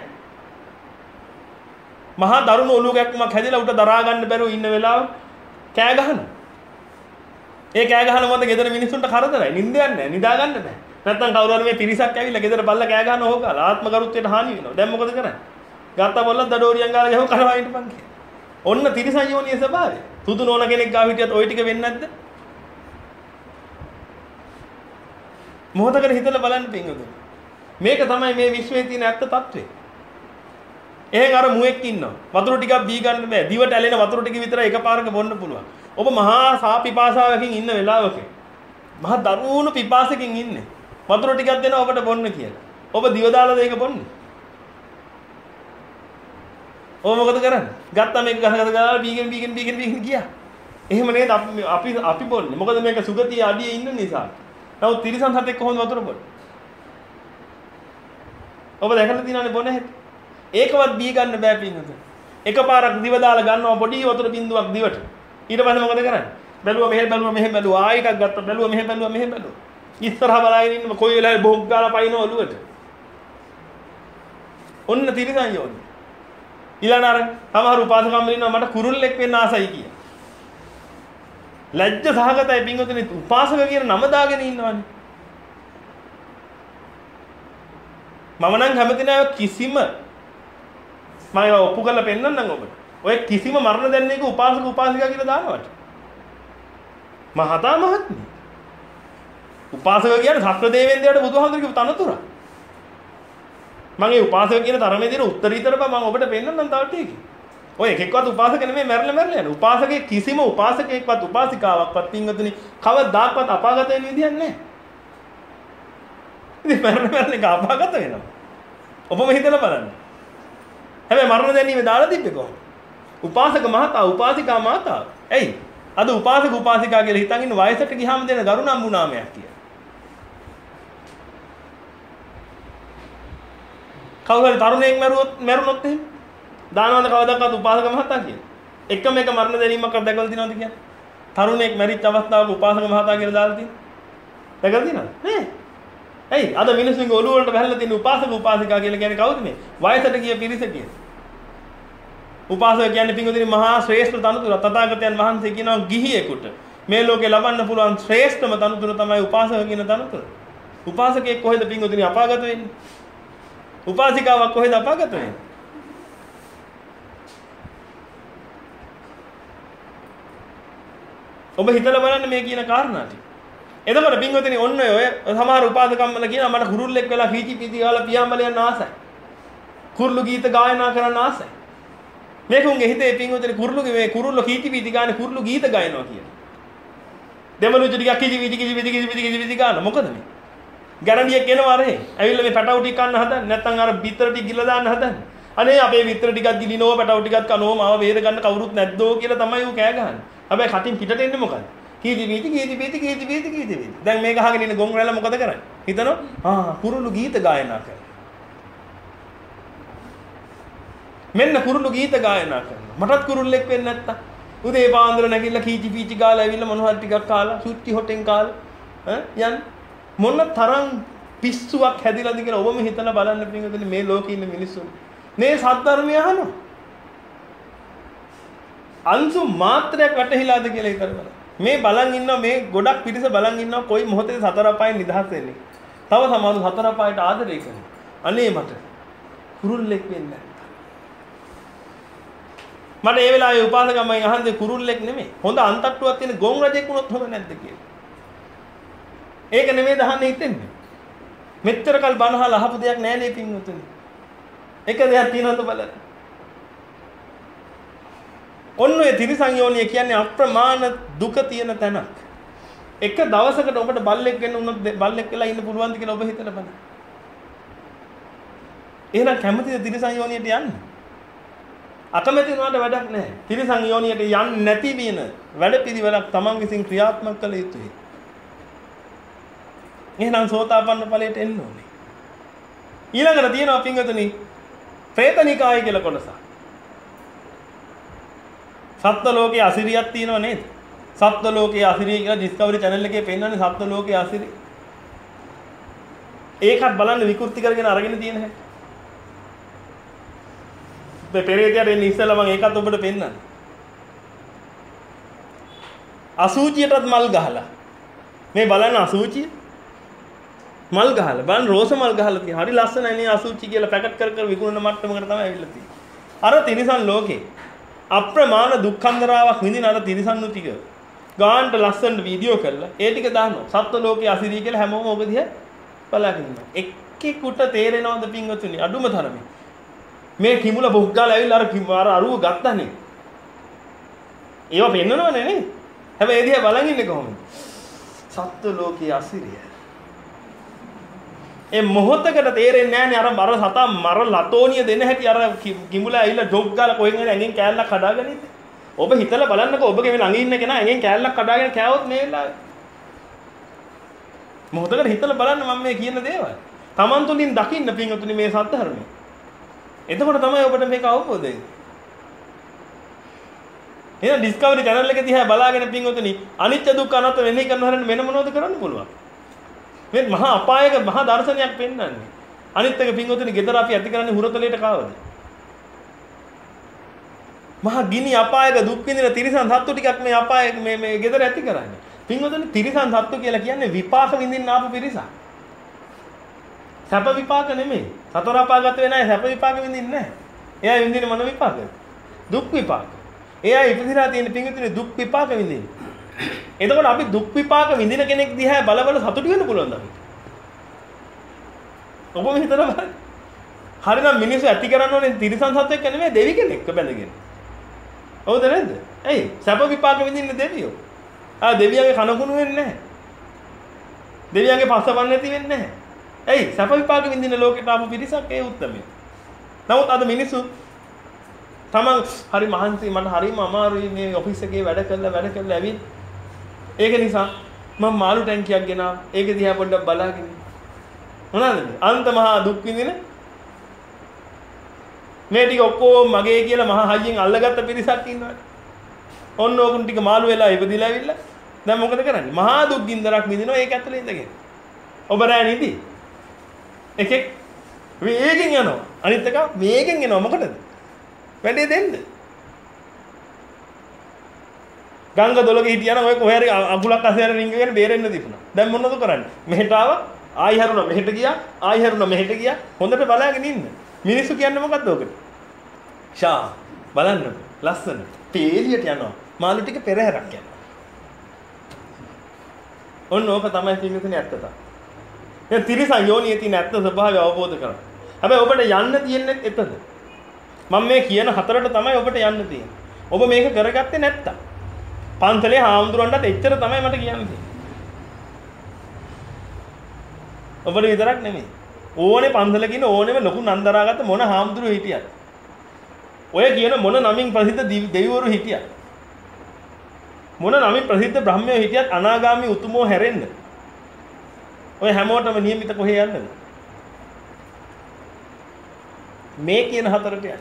මහා දරුණු ඔලුව ගැක්කමක් හැදිලා උට දරා ගන්න බැරුව ඉන්න වෙලාව කෑ ගහනවා. ඒ කෑ ගහන මොකද ගෙදර මිනිස්සුන්ට කරදරයි. නිින්ද යන්නේ නැහැ. නිදා ගන්න බෑ. නැත්තම් කවුරු හරි මේ පිරිසක් ඇවිල්ලා ගෙදර බල්ලා කෑ ගහන ඕකලා ආත්ම ගරුත්වයට හානි වෙනවා. දැන් මොකද කරන්නේ? ගත්තා බොල්ලක් දඩෝරියන් ගාලා ගහව කරවා හිටපන් කියලා. ඔන්න තිරිසන් යෝනියේ ස්වභාවය. සුදු නෝන කෙනෙක් ගාව හිටියත් ওই ටික වෙන්නේ නැද්ද? මොහොතකට හිතලා බලන්න පින්වතුනි. මේක තමයි මේ විශ්වයේ තියෙන ඇත්ත తත්වේ. එහෙන් අර මුවෙක් ඉන්නවා. වතුර ටිකක් බී ගන්න බෑ. දිවට ඇලෙන වතුර ටික විතර එකපාරක බොන්න පුළුවන්. ඔබ මහා සා පිපාසාවකින් ඉන්න වෙලාවක මහා දරුණු පිපාසකින් ඉන්නේ. වතුර ටිකක් දෙනවා ඔබට බොන්න කියලා. ඔබ දිව දාලාද ඒක බොන්නේ? ඔබ මොකද කරන්නේ? ගත්තා මේක ගහ ගහ ගාලා බීගෙන බීගෙන බීගෙන බීගෙන ගියා. එහෙම නේද අපි අපි අපි බොන්නේ. මොකද මේක සුගතිය අඩියේ ඉන්න නිසා. නමුත් තිරිසන් හතෙක් කොහොමද වතුර බොන්නේ? ඔබ දැකලා තියෙනවනේ බොන හැටි. ඒකවත් බී ගන්න බෑ පින්නත. එකපාරක් දිව දාලා ගන්නවා පොඩි වතුර බින්දුවක් දිවට. ඊට පස්සේ මොකද කරන්නේ? බැලුවා මෙහෙ බැලුවා මෙහෙ බැලුවා ආයෙ එකක් ගත්තා බැලුවා මෙහෙ බැලුවා මෙහෙ බැලුවා. ඉස්සරහා බලාගෙන ඉන්න කොයි වෙලාවෙ බොහොක් ගාලා පයින්න ඔළුවට. ඔන්න තිරිසන් යෝනි. ඊළඟ අර සමහර උපාසකම්ම ඉන්නවා මට කුරුල්ලෙක් වෙන්න ආසයි කිය. ලැජ්ජ සහගතයි පින්වතුනි උපාසක කියන නම දාගෙන ඉන්නවනේ. මම නම් කැමති නෑ කිසිම මම ඒවා ඔප්පු කරලා පෙන්නන්නම් ඔබට. ඔය කිසිම මරණ දැන්නේ එක උපාසක උපාසිකා කියලා දානවට. මහතා මහත්මී. උපාසක කියන්නේ සක්‍ර දේවේන්ද්‍රයාට බුදුහාමුදුරු කියපු තනතුර. මම ඒ උපාසක කියන තරමේ දෙන උත්තරීතර බව මම ඔබට පෙන්නන්නම් තව ටිකක්. ඔය එකෙක්වත් උපාසක නෙමෙයි මැරෙලා මැරෙලා යන. උපාසකේ කිසිම උපාසකෙක්වත් උපාසිකාවක්වත් පින්වතුනි කවදාවත් අපාගත වෙන විදියක් නැහැ. ඉතින් මරණ මරණ අපාගත වෙනවා. ඔබම හිතලා බලන්න. හැබැයි මරණ දැනීමේ දාලා තිබ්බේ කොහොමද? උපාසක මහතා උපාසිකා මහතා. එයි අද උපාසක උපාසිකා කියලා හිතන් ඉන්න වයසට ගියාම දෙන දරු නම්බු නාමයක් කියලා. කවුරු හරි තරුණයෙක් මැරුවොත් මැරුණොත් එහෙම දානවද කවදාවත් උපාසක මහතා කියලා. එකම එක මරණ දැනීමක් දැකලා තියෙනවද කියන්නේ? තරුණයෙක් මැරිච්ච අවස්ථාවක උපාසක මහතා කියලා දාලා තියෙනවා. දැකලා තියෙනවද? නෑ. ඇයි අද මිනිස්සුන්ගේ ඔළුව වලට බහැලා තියෙන උපාසක උපාසිකා කියලා කියන්නේ කවුද මේ? වයසට ගිය පිරිස කියන. උපාසක කියන්නේ පින්වතුනි මහා ශ්‍රේෂ්ඨ තනතුර. තථාගතයන් වහන්සේ කියනවා ගිහියෙකුට මේ ලෝකේ ලබන්න පුළුවන් ශ්‍රේෂ්ඨම තනතුර තමයි උපාසක කියන තනතුර. උපාසකයෙක් කොහෙද පින්වතුනි අපාගත වෙන්නේ? උපාසිකාවක් කොහෙද අපාගත වෙන්නේ? ඔබ හිතලා බලන්න මේ කියන කාරණා ටික. එතකොට පින්වතුනි ඔන්න ඔය සමහර උපාසකම්මල කියනවා මට කුරුල්ලෙක් වෙලා කීචි පීති ගාලා පියාඹල යන්න ආසයි. කුරුළු ගීත ගායනා කරන්න ආසයි. මේකුන්ගේ හිතේ පින්වතුනි කුරුළුගේ මේ කුරුල්ල කීචි පීති ගාන කුරුළු ගීත ගායනවා කියන. දෙමළු ටිකක් කීචි පීති කීචි පීති කීචි පීති කීචි පීති ගාන මොකද මේ? ගැරන්ඩියක් එනවා අරේ. ඇවිල්ලා මේ පැටවු ටික කන්න හදන්නේ නැත්නම් අර බිත්තර ටික ගිහලා දාන්න හදන්නේ. අනේ අපේ බිත්තර ටිකක් ගිලිනව පැටවු ටිකක් කනව මාව බේර ගන්න කවුරුත් නැද්දෝ කියලා තමයි ඌ කෑ ගහන්නේ. හැබැයි කටින් පිටට එන්නේ මොකද? කීදි පීති කීදි පීති කීදි පීති කීදි පීති. දැන් මේක අහගෙන ඉන්න ගොන් රැළ මොකද කරන්නේ? හිතනවා ආ කුරුළු ගීත ගායනා කරනවා. මෙන්න කුරුළු ගීත ගායනා කරනවා. මටත් කුරුල්ලෙක් වෙන්න නැත්තම් උදේ පාන්දර නැගිටලා කීචි පීචි ගාලා ඇවිල්ලා මොනවා හරි ටිකක් කාලා සුට්ටි හොටෙන් කාලා ඈ යන් මොන තරම් පිස්සුවක් හැදිලාද කියලා ඔබම හිතලා බලන්න පින්වතුනි මේ ලෝකේ ඉන්න මිනිස්සුන්. මේ සද්ධර්මය අහනවා. අංශු මාත්‍රයක් වැටහිලාද කියලා හිතලා බලන්න. මේ බලන් ඉන්නවා මේ ගොඩක් පිරිස බලන් ඉන්නවා කොයි මොහොතේ සතර අපායෙන් නිදහස් වෙන්නේ. තව සමහරු සතර අපායට ආදරය කරනවා. අනේ මට කුරුල්ලෙක් වෙන්න. මට ඒ වෙලාවේ උපාසකමෙන් අහන්නේ කුරුල්ලෙක් නෙමෙයි. හොඳ අන්තට්ටුවක් තියෙන ගොන් රජෙක් වුණොත් හොඳ නැද්ද කියලා. ඒක නෙමෙයි දහන්නේ හිතෙන්නේ. මෙච්චර කල් බනහල අහපු දෙයක් නෑ නේ පින්වතුනි. එක දෙයක් තියෙනවද බලන්න. ඔන්න ඔය තිරිසන් යෝනිය කියන්නේ අප්‍රමාණ දුක තියෙන තැනක්. එක දවසකට ඔබට බල්ලෙක් වෙන්න උනොත් බල්ලෙක් වෙලා ඉන්න පුළුවන්ද කියලා ඔබ හිතලා බලන්න. එහෙනම් කැමතිද තිරිසන් යෝනියට යන්න? අකමැති වුණාට වැඩක් නැහැ. තිරිසන් යෝනියට යන්නේ නැති වෙන වැඩපිළිවෙලක් Taman විසින් ක්‍රියාත්මක කළ යුතුයි. එහෙනම් සෝතාපන්න ඵලයට එන්න ඕනේ. ඊළඟට තියෙනවා පින්වතුනි ප්‍රේතනිකාය කියලා කොටසක්. සත්ත්ව ලෝකයේ අසිරියක් තියෙනව නේද? සත්ත්ව ලෝකයේ අසිරිය කියලා ඩිස්කවරි channel එකේ පෙන්නන්නේ සත්ත්ව ලෝකයේ අසිරිය. ඒකත් බලන්න විකෘති කරගෙන අරගෙන තියෙන හැටි. මේ පෙරේතයට එන්න ඉස්සෙල්ලා මම ඒකත් ඔබට පෙන්නන්න. අසූචියටත් මල් ගහලා. මේ බලන්න අසූචිය මල් ගහලා. බලන්න රෝස මල් ගහලා තියෙනවා. හරි ලස්සනයි නේ අසූචි කියලා පැකට් කර කර විකුණන මට්ටමකට තමයි ඇවිල්ලා තියෙන්නේ. අර තිරිසන් ලෝකේ අප්‍රමාණ දුක්ඛන්දරාවක් විඳින අර තිරිසන්නු ටික ගානට ලස්සන වීඩියෝ කරලා ඒ ටික දානවා. සත්ත්ව ලෝකයේ අසිරිය කියලා හැමෝම ඔබ දිහා බලාගෙන ඉන්නවා. එක්කෙකුට තේරෙනවද පින්වතුනි අඩුම තරමේ? මේ කිමුල බොක් ගාලා ඇවිල්ලා අර අර අරුව ගත්තනේ. ඒව පෙන්නනවනේ නේ. හැබැයි ඒ දිහා බලන් ඉන්නේ කොහොමද? සත්ත්ව ලෝකයේ අසිරිය. ඒ මොහොතකට තේරෙන්නේ නැහනේ අර මර සතා මර ලතෝනිය දෙන හැටි අර කිමුලා ඇවිල්ලා ජොග් ගාලා කොහෙන් හරි ඇඟෙන් කෑල්ලක් කඩාගෙන ඉන්නේ. ඔබ හිතලා බලන්නකෝ ඔබගේ මේ ළඟ ඉන්න කෙනා ඇඟෙන් කෑල්ලක් කඩාගෙන කෑවොත් මේ වෙලාවේ. මොහොතකට හිතලා බලන්න මම මේ කියන දේවල්. Taman තුලින් දකින්න පින්වතුනි මේ සත්‍ය එතකොට තමයි ඔබට මේක අවබෝධ වෙන්නේ. එහෙනම් ඩිස්කවරි channel එක දිහා බලාගෙන පින්වතුනි අනිත්‍ය දුක්ඛ අනාත්ම වෙන්නේ කරන හැරෙන්න මෙන්න මොනවද කරන්න පුළුවන්? මේ මහා අපායක මහා දර්ශනයක් පෙන්වන්නේ. අනිත් එක පින්වතුනි gedara අපි ඇති කරන්නේ හුරතලයට කාවද? මහා ගිනි අපායක දුක් විඳින තිරිසන් සත්තු ටිකක් මේ අපායක මේ මේ gedara ඇති කරන්නේ. පින්වතුනි තිරිසන් සත්තු කියලා කියන්නේ විපාක විඳින්න ආපු පිරිසක්. සැප විපාක නෙමෙයි. සතර අපාගත වෙන අය සැප විපාක විඳින්නේ නැහැ. එයා විඳින්නේ මොන විපාකද? දුක් විපාක. එයා ඉපදිලා තියෙන පින්විතනේ දුක් විපාක විඳින්නේ. එතකොට අපි දුක් විපාක විඳින කෙනෙක් දිහා බල බල සතුටු වෙන්න පුළුවන්ද අපිට? ඔබ හිතලා බලන්න. හරිනම් මිනිස්සු ඇති කරන්න ඕනේ තිරිසන් සත්වෙක් නෙමෙයි දෙවි කෙනෙක්ව බැඳගෙන. හවුද නැද්ද? ඇයි? සැප විපාක විඳින්න දෙවියෝ. ආ දෙවියන්ගේ කනකුණු වෙන්නේ නැහැ. දෙවියන්ගේ පස්සපන් නැති වෙන්නේ නැහැ. ඇයි? සැප විපාක විඳින ලෝකෙට ආපු පිරිසක් ඒ උත්තරමයි. නමුත් අද මිනිස්සු තමන් හරි මහන්සි මට හරිම අමාරුයි මේ ඔෆිස් එකේ වැඩ කරලා වැඩ කරලා ඇවිත් ඒක නිසා මම මාළු ටැංකියක් ගෙනා ඒක දිහා පොඩ්ඩක් බලාගෙන මොනවාද අන්ත මහා දුක් විඳින මේ ටික ඔක්කොම මගේ කියලා මහා හයියෙන් අල්ලගත්ත පිරිසක් ඉන්නවා. ඔන්න ඕකුන් ටික මාළු වෙලා ඉපදිලා ඇවිල්ලා දැන් මොකද කරන්නේ? මහා දුක් ගින්දරක් විඳිනවා ඒක ඇතුලේ ඉඳගෙන. ඔබ රෑ නිදි. එකෙක් වේගෙන් යනවා. අනිත් එක වේගෙන් එනවා මොකටද? වැඩේ දෙන්න. ගංගා දොලක හිටියනම් ඔය කොහේ හරි අඟුලක් අසයර රින්ගගෙන බේරෙන්න තිබුණා. දැන් මොනවද කරන්නේ? මෙහෙට ආවා, ආයි හැරුණා මෙහෙට ගියා, ආයි හැරුණා මෙහෙට ගියා. හොඳට බලාගෙන ඉන්න. මිනිස්සු කියන්නේ මොකද්ද ඔකට? ෂා බලන්න ලස්සන. පේලියට යනවා. මාළු ටික පෙරහැරක් යනවා. ඔන්න ඕක තමයි පින්විතනේ ඇත්ත තමයි. ඒ තිරිසන් යෝනියේ තියෙන ඇත්ත ස්වභාවය අවබෝධ කරගන්න. හැබැයි ඔබට යන්න තියෙන්නේ එතන. මම මේ කියන හතරට තමයි ඔබට යන්න තියෙන්නේ. ඔබ මේක කරගත්තේ නැත්තම් පන්සලේ හාමුදුරන්ටත් එච්චර තමයි මට කියන්නේ. ඔබට විතරක් නෙමෙයි. ඕනේ පන්සලක ඉන්න ඕනෙම ලොකු නන්දරාගත්ත මොන හාමුදුරුවෝ හිටියත්. ඔය කියන මොන නමින් ප්‍රසිද්ධ දෙවිවරු හිටියත්. මොන නමින් ප්‍රසිද්ධ බ්‍රහ්මයෝ හිටියත් අනාගාමී උතුමෝ හැරෙන්න. ඔය හැමෝටම નિયમિત කොහේ යන්නද? මේ කියන හතරට යන්න.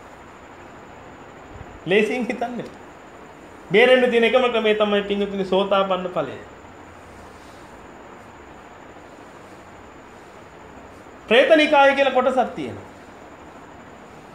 ලේසියෙන් හිතන්නේ. බේරෙන්න තියෙන එකම ක්‍රමය තමයි පින්තුනි සෝතාපන්න ඵලය. ප්‍රේතනිකාය කියලා කොටසක් තියෙනවා.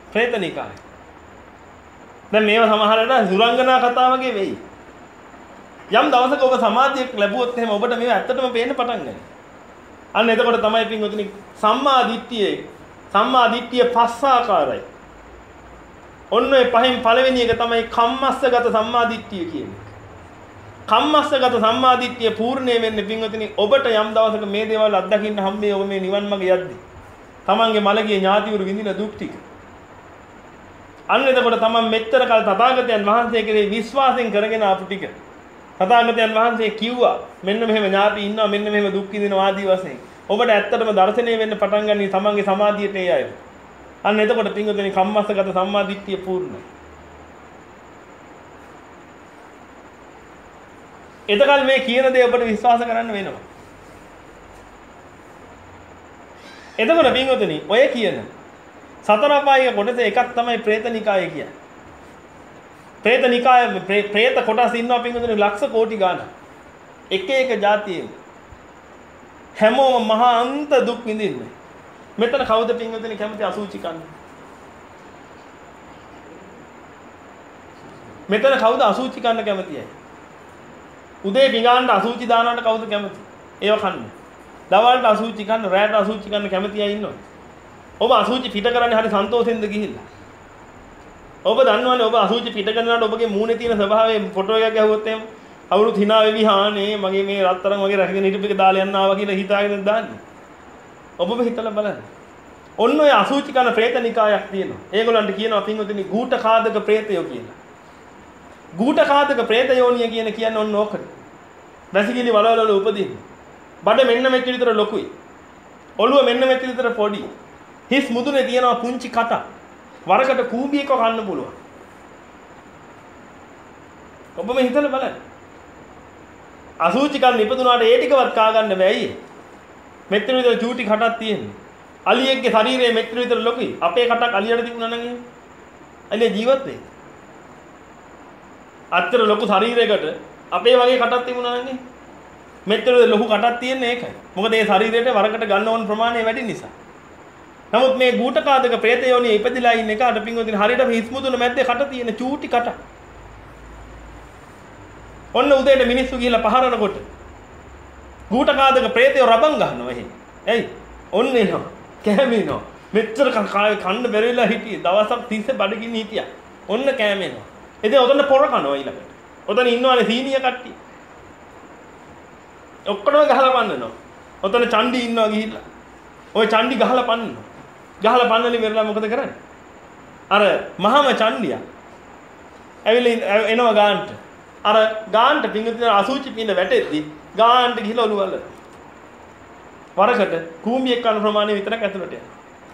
ප්‍රේතනිකාය. දැන් මේවා සමහරවිට සුරංගනා කතා වගේ වෙයි. යම් දවසක ඔබ සමාධියක් ලැබුවොත් එහෙම ඔබට මේවා ඇත්තටම පේන්න පටන් ගන්නවා. අන්න එතකොට තමයි පින්වතුනි සම්මා දිට්ඨියේ සම්මා දිට්ඨිය පස් ආකාරයි. ඔන්න ඔය පහෙන් පළවෙනි එක තමයි කම්මස්සගත සම්මා දිට්ඨිය කියන්නේ. කම්මස්සගත සම්මා දිට්ඨිය පූර්ණේ වෙන්නේ පින්වතුනි ඔබට යම් දවසක මේ දේවල් අත්දකින්න හම්බේ ඔබ මේ නිවන් මාර්ග යද්දී. තමන්ගේ මළගිය ඥාතිවරු විඳින දුක් ටික. අන්න එතකොට තමන් මෙච්චර කල් තථාගතයන් වහන්සේ කෙරෙහි විශ්වාසයෙන් කරගෙන ආපු ටික තථාගතයන් වහන්සේ කිව්වා මෙන්න මෙහෙම ඥාති ඉන්නවා මෙන්න මෙහෙම දුක් විඳිනවා ආදී වශයෙන් ඔබට ඇත්තටම දර්ශනය වෙන්න පටන් ගන්නේ තමන්ගේ සමාධියට ඒ අය. අන්න එතකොට පින්වතුනි කම්මස්සගත සම්මා දිට්ඨිය පූර්ණයි. එතකල් මේ කියන දේ ඔබට විශ්වාස කරන්න වෙනවා. එතකොට පින්වතුනි ඔය කියන සතර අපායේ කොටස එකක් තමයි ප්‍රේතනිකාය කියන්නේ. ප්‍රේතනිකාය ප්‍රේත කොටස් ඉන්නවා පින්වතුනි ලක්ෂ කෝටි ගාණක්. එක එක જાතියේ හැමෝම මහා අන්ත දුක් විඳින්නේ. මෙතන කවුද පින්වතුනි කැමති අසුචි කන්න? මෙතන කවුද අසුචි කන්න කැමතියි? උදේ පිඟානට අසුචි දානවට කවුද කැමති? ඒව කන්න. දවල්ට අසුචි කන්න, රැයට අසුචි කන්න කැමති අය ඉන්නවා. ඔබ අසුචි පිට කරන්නේ හරි සන්තෝෂෙන්ද ගිහිල්ලා? ඔබ දන්නවනේ ඔබ අසුචි පිට කරනකොට ඔබගේ මූණේ තියෙන ස්වභාවයෙන් ෆොටෝ එකක් ගැහුවොත් එහෙම අවුරුත් hina වෙවි හානේ මගේ මේ රත්තරන් වගේ රැකගෙන හිටපු එක දාලා යන්න ආවා කියලා හිතාගෙන දාන්නේ. ඔබම හිතලා බලන්න. ඔන්න ඔය අසුචි කන ප්‍රේතනිකායක් තියෙනවා. ඒගොල්ලන්ට කියනවා පින්වතුනි ගූඨකාදක ප්‍රේතයෝ කියලා. ගූඨකාදක ප්‍රේත යෝනිය කියන කියන්නේ ඔන්න ඕකට. වැසිකිලි වලවල උපදින්නේ. බඩ මෙන්න මෙච්චර විතර ලොකුයි. ඔළුව මෙන්න මෙච්චර විතර පොඩි. හිස් මුදුනේ තියෙනවා පුංචි කට. වරකට කූඹියක කන්න පුළුවන්. ඔබම හිතලා බලන්න. අසුචි කන් ඉපදුනාට ඒ ටිකවත් කා ගන්න බෑයි. මෙච්චර විතර චූටි කටක් තියෙන්නේ. අලියෙක්ගේ ශරීරයේ මෙච්චර විතර ලොකුයි. අපේ කටක් අලියට තිබුණා නම් එහෙම. අලිය ජීවත් වෙයි. අතර ලොකු ශරීරයකට අපේ වගේ කටක් තිබුණා නම් එහෙම. මෙච්චර ලොකු කටක් තියෙන්නේ ඒකයි. මොකද ඒ ශරීරයට වරකට ගන්න ඕන ප්‍රමාණය වැඩි නිසා. නමුත් මේ ගූඨකාදක ප්‍රේත යෝනිය ඉපදිලා ඉන්න එක අර පින්වදින හරියට හිස් මුදුන මැද්දේ කට තියෙන චූටි කට. ඔන්න උදේට මිනිස්සු ගිහිල්ලා පහරනකොට ගූඨකාදක ප්‍රේතයෝ රබන් ගන්නවා එහෙ. ඇයි? ඔන්න එනවා. කෑමේනවා. මෙච්චර කන්න බැරිලා හිටියේ. දවසක් තිස්සේ බඩගින්න හිටියා. ඔන්න කෑමේනවා. ඉතින් ඔතන පොර කනවා ඊළඟට. ඔතන ඉන්නවනේ සීනිය කට්ටිය. ඔක්කොම ගහලා පන්නනවා. ඔතන චණ්ඩි ඉන්නවා ගිහිල්ලා. ওই චණ්ඩි ගහලා පන්නනවා. ගහලා පන්නලි මෙරලා මොකද කරන්නේ? අර මහම චණ්ඩියා ඇවිල්ලා එනවා ගාන්ට. අර ගාන්ට පිංගුතුන අසුචි පින්න වැටෙද්දි ගාන්ට ගිහලා ඔලුව අල්ල. වරකට කූඹියක් කන ප්‍රමාණය විතරක් ඇතුළට යනවා.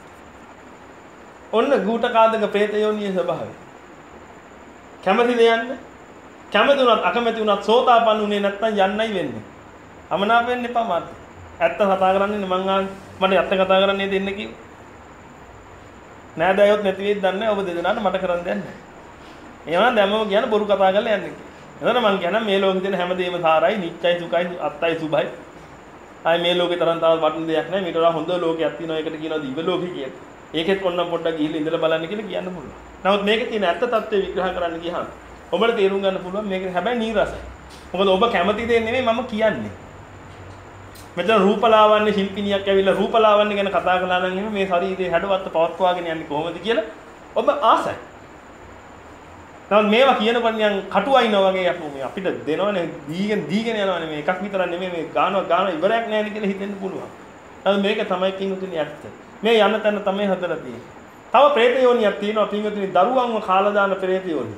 ඔන්න ගූඨකාදක ප්‍රේත යෝනියේ ස්වභාවය. කැමතිද යන්න? කැමති උනත් අකමැති උනත් සෝතාපන්න උනේ නැත්නම් යන්නයි වෙන්නේ. අමනාප වෙන්න එපා මාත්. ඇත්ත කතා කරන්නේ මං ආ මට ඇත්ත කතා කරන්නේ දෙන්න කිව්වා. නෑදෑයොත් නැති වෙයිද දන්නේ නැහැ. ඔබ දෙදෙනාට මට කරන් දෙන්නේ නැහැ. එහෙනම් දැම්මම කියන බොරු කතා කරලා යන්නේ කියලා. එතන මං කියන මේ ලෝකේ තියෙන හැමදේම සාරයි, නිත්‍යයි, සුඛයි, අත්තයි, සුභයි. ආයි මේ ලෝකේ තරම් තවත් වටින දෙයක් නැහැ. මේට වඩා හොඳ ලෝකයක් තියෙනවා. ඒකට කියනවා දිව්‍ය ලෝකේ කියලා. ඒකෙත් ඔන්නම් පොඩ්ඩක් ගිහිල්ලා ඉඳලා බලන්න කියලා කියන්න පුළුවන්. නමුත් මේකේ තියෙන ඇත්ත తත්ත්වය විග්‍රහ කරන්න ගියාම ඔබට තේරුම් ගන්න පුළුවන් මේක හැබැයි නීරසයි. මොකද ඔබ කැමති දේ නෙමෙයි මම කියන්නේ. මෙතන රූපලාවන්‍ය ශිල්පිනියක් ඇවිල්ලා රූපලාවන්‍ය ගැන කතා කළා නම් එහෙම මේ ශරීරයේ හැඩවත් පවත්වාගෙන යන්නේ කොහොමද කියලා ඔබ ආසයි. නමුත් මේවා කියනකොට නිකන් කටුවයින්නා වගේ අපෝ මේ අපිට දෙනවනේ දීගෙන දීගෙන යනවනේ මේ එකක් විතර නෙමෙයි මේ ගානවා ගානවා ඉවරයක් නැහැ කියලා හිතෙන්න පුළුවන්. නමුත් මේක තමයි පින්වතුනි ඇත්ත. මේ යන්න තැන තමයි හදලා තියෙන්නේ. තව പ്രേත යෝනියක් තියෙනවා පින්වතුනි දරුවන්ව කාලා දාන പ്രേත යෝනිය.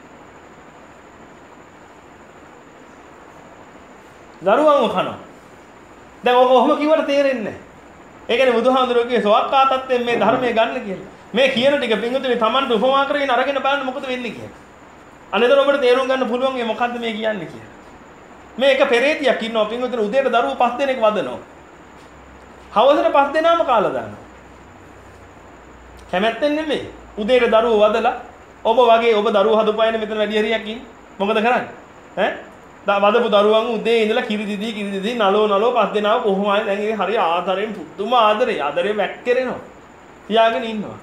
දරුවන්ව කනවා. දැන් ඔක ඔහොම කිව්වට තේරෙන්නේ නැහැ. ඒ කියන්නේ බුදුහාමුදුරුවෝ කියේ සෝවාක්කාතත්වයෙන් මේ ධර්මය ගන්න කියලා. මේ කියන ටික පින්වතුනි Tamanට උපමා කරගෙන අරගෙන බලන්න මොකද වෙන්නේ කියලා. අනේතර ඔබට තේරුම් ගන්න පුළුවන් මේ මොකද්ද මේ කියන්නේ කියලා. මේ එක පෙරේතියක් ඉන්නවා පින්වතුනි උදේට දරුවෝ පස් දෙනෙක් වදනවා. හවසට පස් දෙනාම කාලා දානවා. කැමැත්තෙන් නෙමෙයි. උදේට දරුවෝ වදලා ඔබ වගේ ඔබ දරුවෝ හදපයින මෙතන වැඩි හරියක් ඉන්නේ. මොකද කරන්නේ? ඈ? දා වදපු දරුවන් උදේ ඉඳලා කිරි දිදී කිරි දිදී නලෝ නලෝ පස් දෙනාව කොහොමයි දැන් ඉතින් හරි ආදරෙන් පුදුම ආදරේ ආදරේ වැක්කිරෙනවා. තියාගෙන ඉන්නවා.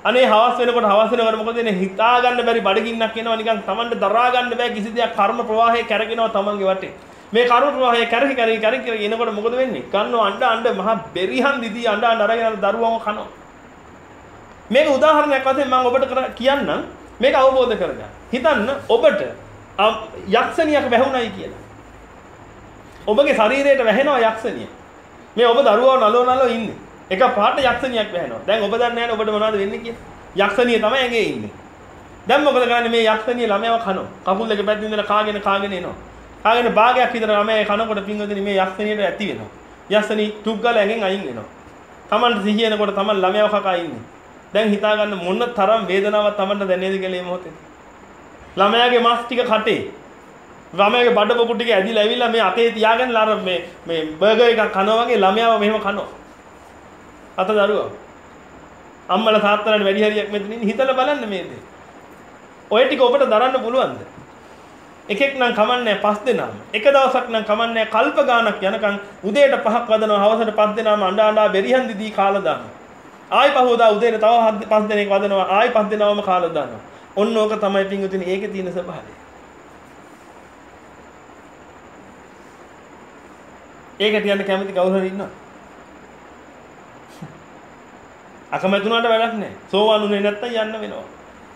අනේ හවස් වෙනකොට හවස් වෙනකොට මොකද වෙන්නේ? හිතා ගන්න බැරි බඩගින්නක් එනවා නිකන් Tamanට දරා ගන්න බෑ කිසි දෙයක් කර්ම ප්‍රවාහයේ කැරගෙනවා Tamanගේ වටේ. මේ කර්ම ප්‍රවාහයේ කැරකි කැරකි කැරකි එනකොට මොකද වෙන්නේ? කන්නෝ අඬ අඬ මහා බෙරිහන් දිදී අඬ අඬ අරගෙන දරුවම කනවා. මේක උදාහරණයක් වශයෙන් මම ඔබට කියන්නම්. මේක අවබෝධ කරගන්න. හිතන්න ඔබට යක්ෂණියක් වැහුණයි කියලා. ඔබගේ ශරීරයට වැහෙනවා යක්ෂණිය. මේ ඔබ දරුවව නලෝ නලෝ ඉන්නේ. එක පාට යක්ෂණියක් වැහෙනවා. දැන් ඔබ දන්නේ නැහැ ඔබට මොනවද වෙන්නේ කියලා. යක්ෂණිය තමයි ඇඟේ ඉන්නේ. දැන් මොකද කරන්නේ මේ යක්ෂණිය ළමයාව කනවා. කකුල් දෙක පැත්තෙන් ඉඳලා කාගෙන කාගෙන එනවා. කාගෙන භාගයක් විතර ළමයා කනකොට පින්වදින මේ යක්ෂණියට ඇති වෙනවා. යක්ෂණී තුක් ගාලා ඇඟෙන් අයින් වෙනවා. Tamanට සිහිය එනකොට Taman ළමයාව කකා ඉන්නේ. දැන් හිතා ගන්න මොන තරම් වේදනාවක් Tamanට දැනෙයිද කියලා මේ මොහොතේ. ළමයාගේ මස් ටික කටේ. ළමයාගේ බඩ බොකු ටික ඇදිලා ඇවිල්ලා මේ අතේ තියාගෙන අර මේ මේ බර්ගර් එකක් කනවා වගේ ළමයාව මෙහෙම කනවා. අත දරුවා. අම්මලා තාත්තලාට වැඩි හරියක් මෙතන ඉන්නේ හිතලා බලන්න මේ දේ. ඔය ටික ඔබට දරන්න පුළුවන්ද? එකෙක් නම් කමන්නේ පස් දෙනාම. එක දවසක් නම් කමන්නේ කල්ප ගානක් යනකම් උදේට පහක් වදනවා හවසට පස් දෙනාම අඬ අඬා බෙරිහන් දිදී කාලා දානවා. ආයි පහවදා උදේට තව පස් දෙනෙක් වදනවා ආයි පස් දෙනාවම කාලා දානවා. ඔන්න ඕක තමයි පින්වතුනි ඒකේ තියෙන ස්වභාවය. ඒක තියන්න කැමති කවුරු හරි ඉන්නවද? අකමැති වුණාට වැඩක් නැහැ. සෝවාන් උනේ නැත්තම් යන්න වෙනවා.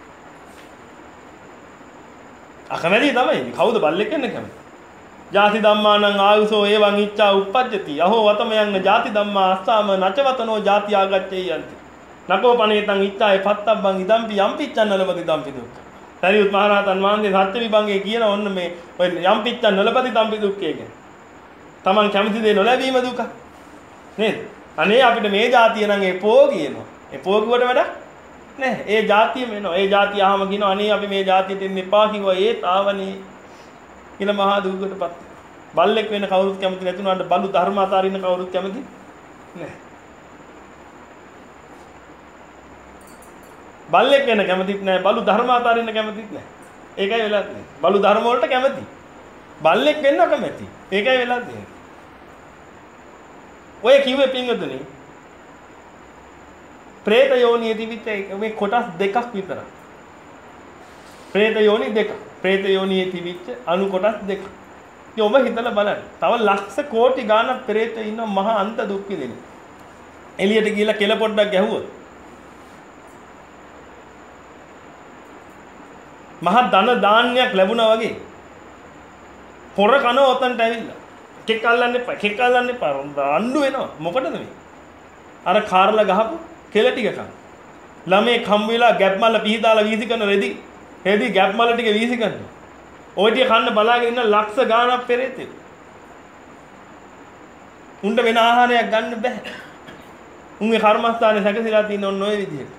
අකමැති තමයි. කවුද බල්ලෙක් වෙන්න කැමති? ජාති ධම්මානං ආයුසෝ එවං ඉච්ඡා උප්පජ්ජති. අහෝ වතමයන් ජාති ධම්මා අස්සාම නචවතනෝ ජාති ආගච්ඡේ යන්ති. නකෝ පණේතං ඉච්ඡාය පත්තබ්බං ඉදම්පි යම්පිච්ඡන් නලපති දම්පි දුක්ඛ. සරියුත් මහ රහතන් වහන්සේ සත්‍ය විභංගේ කියන ඔන්න මේ ඔය යම්පිච්ඡන් නලපති දම්පි දුක්ඛය කියන්නේ. Taman කැමති දේ නොලැබීම දුක. නේද? අනේ අපිට මේ જાතිය නම් එපෝ කියනවා. එපෝ කිව්වට වැඩක් නැහැ. ඒ જાතියම එනවා. ඒ જાතිය අහම කියනවා අනේ අපි මේ જાතියට එන්න එපා කිව්වා ඒත් ආවනේ. කියන මහා දුකකටපත්. බල්ලෙක් වෙන කවුරුත් කැමති නැති උනාට බලු ධර්ම අතාරින්න කවුරුත් කැමති නැහැ. බල්ලෙක් වෙන කැමතිත් නැහැ. බලු ධර්ම අතාරින්න කැමතිත් නැහැ. ඒකයි වෙලා තියෙන්නේ. බලු ධර්ම වලට කැමති. බල්ලෙක් වෙන්න කැමති. ඒකයි වෙලා තියෙන්නේ. ඔය කිව්වේ පින්වතුනි പ്രേත යෝනියේ තිබිච්ච මේ කොටස් දෙකක් විතරයි. പ്രേත යෝනි දෙක. പ്രേත යෝනියේ තිබිච්ච අණු කොටස් දෙක. ඉතින් ඔබ හිතලා බලන්න. තව ලක්ෂ කෝටි ගාණක් പ്രേත ඉන්න මහා අන්ත දුක් විඳින. එළියට ගිහලා කෙල පොඩ්ඩක් ගැහුවොත් මහා ධන දාන්නයක් ලැබුණා වගේ පොර කන ඔතනට ඇවිල්ලා කෙක් අල්ලන්න එපා කෙක් අල්ලන්න එපා රණ්ඩු වෙනවා මොකටද මේ අර කාර්ලා ගහපු කෙල ටික කන ළමේ කම් වෙලා ගැප් මල්ල පිහිදාලා වීසි කරන රෙදි රෙදි ගැප් මල්ල ටික වීසි කරනවා ඔය ටික කන්න බලාගෙන ඉන්න ලක්ෂ ගාණක් පෙරේතේ උණ්ඩ වෙන ආහාරයක් ගන්න බෑ උන්ගේ කර්මස්ථානේ සැකසීලා තියෙන ඔන්න ඔය විදිහට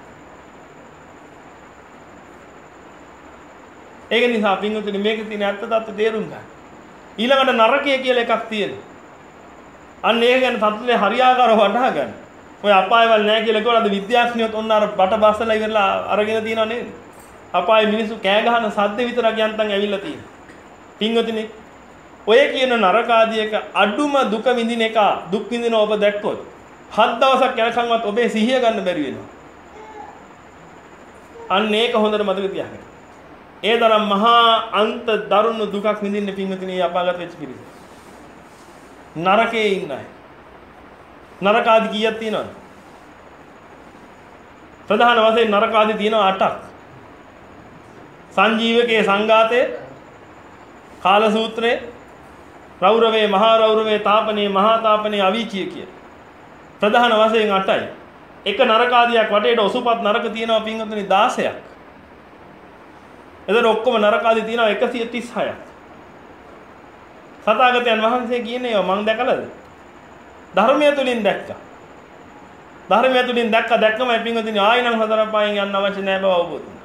ඒක නිසා පින්වතුනි මේකේ තියෙන ඇත්ත තත්ත්වය තේරුම් ගන්න. ඊළඟට නරකය කියලා එකක් තියෙනවා. අන්න ඒක ගැන තත්ත්වය හරියාකාරව වටහා ගන්න. ඔය අපායවල නැහැ කියලා කියනවාද විද්‍යාඥයෝත් ඔන්න අර බට බස්සලා ඉවරලා අරගෙන තියෙනව නේද? අපායේ මිනිස්සු කෑ ගහන සද්ද විතරක් යන්තම් ඇවිල්ලා තියෙනවා. පින්වතුනි ඔය කියන නරක ආදී එක අඩුම දුක විඳින එක දුක් විඳින ඔබ දැක්කොත් හත් දවසක් යනකම්වත් ඔබේ සිහිය ගන්න බැරි වෙනවා. අන්න ඒක හොඳට මතක තියාගන්න. ඒ තරම් මහා අන්ත දරුණු දුකක් විඳින්න පින්වතුනි අපාගත වෙච්ච පිරිස. නරකේ ඉන්න අය. නරක ආදී කීයක් තියෙනවද? ප්‍රධාන වශයෙන් නරක ආදී තියෙනවා අටක්. සංජීවකයේ සංඝාතයේ කාල සූත්‍රයේ රෞරවේ මහා රෞරවේ තාපනේ මහා තාපනේ අවීචිය කිය. ප්‍රධාන වශයෙන් අටයි. එක නරක ආදියක් වටේට ඔසුපත් නරක තියෙනවා පින්වතුනි දාසයක්. එතන ඔක්කොම නරක ආදී තියෙනවා එකසිය තිස් හයක්. සතාගතයන් වහන්සේ කියන්නේ ඒවා මම දැකලාද? ධර්මය තුලින් දැක්කා. ධර්මය තුලින් දැක්ක දැක්කම පින්වතුනි ආයෙ නම් හතර පහෙන් යන්න අවශ්‍ය නැහැ බව අවබෝධ වුණා.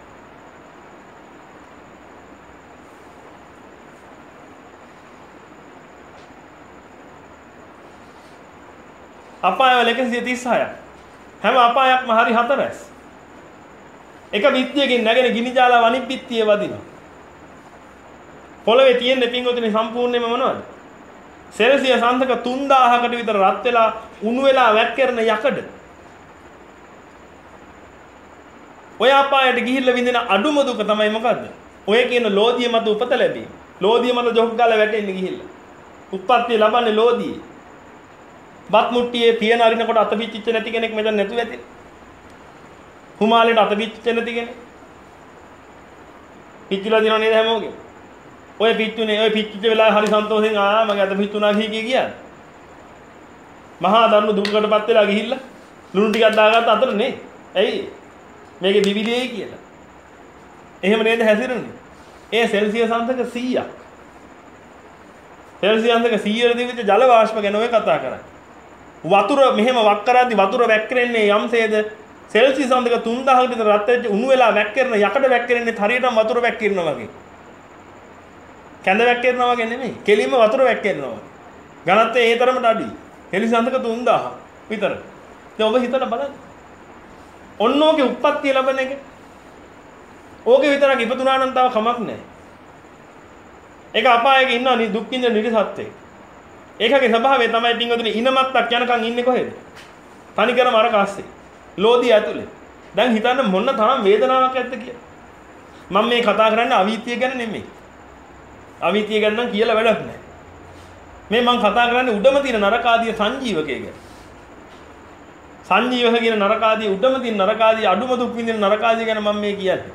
අපායවල එකසිය තිස් හයක්. හැම අපායක්ම හරි හතරස්. එක විත්තියකින් නැගෙන ගිනි ජාලා අනිත් විත්තියේ වදිනවා. පොළවේ තියෙන පින්වතුනි සම්පූර්ණයෙන්ම මොනවද? සෙල්සියස් අංශක තුන්දාහකට විතර රත් වෙලා උණු වෙලා වැක්කිරන යකඩ. ඔය අපායට ගිහිල්ලා විඳින අඩුම දුක තමයි මොකද්ද? ඔය කියන ලෝධිය මත උපත ලැබීම. ලෝධිය මත ජොක් ගාලා වැටෙන්නේ ගිහිල්ලා. උත්පත්ති ලබන්නේ ලෝධියේ. බත් මුට්ටියේ පියන අරිනකොට අත පිච්චිච්ච නැති කෙනෙක් මෙතන නැතුව ඇති. හුමාලේට අත පිච්චිච්ච නැති කෙනෙක්. පිච්චිලා දිනව නේද හැමෝගෙම? ඔය පිච්චුනේ ඔය පිච්චිච්ච වෙලාවේ හරි සන්තෝෂෙන් ආ මගේ අත පිච්චුණා කී කී කියන්නේ. මහා දරුණු දුකකටපත් වෙලා ගිහිල්ලා ලුණු ටිකක් දාගත්ත අතර නේ. ඇයි? මේකේ විවිධයයි කියලා. එහෙම නේද හැසිරෙන්නේ? ඒ සෙල්සියස් අංශක සීයක්. සෙල්සියස් අංශක සීයට දිවිච්ච ජල වාෂ්ප ගැන ඔය කතා කරන්නේ. වතුර මෙහෙම වක් කරද්දි වතුර වැක්කෙන්නේ යම්සේද සෙල්සියස් අංශක තුන් දහසකට විතර රත් වෙච්ච උණු වෙලා වැක්කෙන යකඩ වැක්කෙන්නේ හරියටම වතුර වැක්කෙනවා වගේ. කැඳ වැක්කෙනවා වගේ නෙමෙයි. කෙලින්ම වතුර වැක්කෙනවා. ඝනත්වය ඒ තරමට අඩුයි. සෙල්සියස් අංශක තුන් දහස් විතර. දැන් ඔබ හිතලා බලන්න. ඔන්න ඕකේ උත්පත්ති ලැබෙන එක. ඕකේ විතරක් ඉපදුනා නම් තව කමක් නැහැ. ඒක අපායක ඉන්නවා දුක් විඳින නිර්සත්ත්වෙක්. ඒකගේ ස්වභාවය තමයි පින්වතුනි ඉනමත්තක් යනකම් ඉන්නේ කොහෙද? තනිකරම අර කාස්සේ. ලෝධිය ඇතුලේ. දැන් හිතන්න මොන තරම් වේදනාවක් ඇද්ද කියලා. මම මේ කතා කරන්නේ අවීතිය ගැන නෙමෙයි. අවීතිය ගැන නම් කියලා වැඩක් නැහැ. මේ මම කතා කරන්නේ උඩම තියෙන නරක ආදී සංජීවකය ගැන. සංජීවක කියන නරක ආදී උඩම තියෙන නරක ආදී අඩුම දුක් විඳින නරක ආදී ගැන මම මේ කියන්නේ.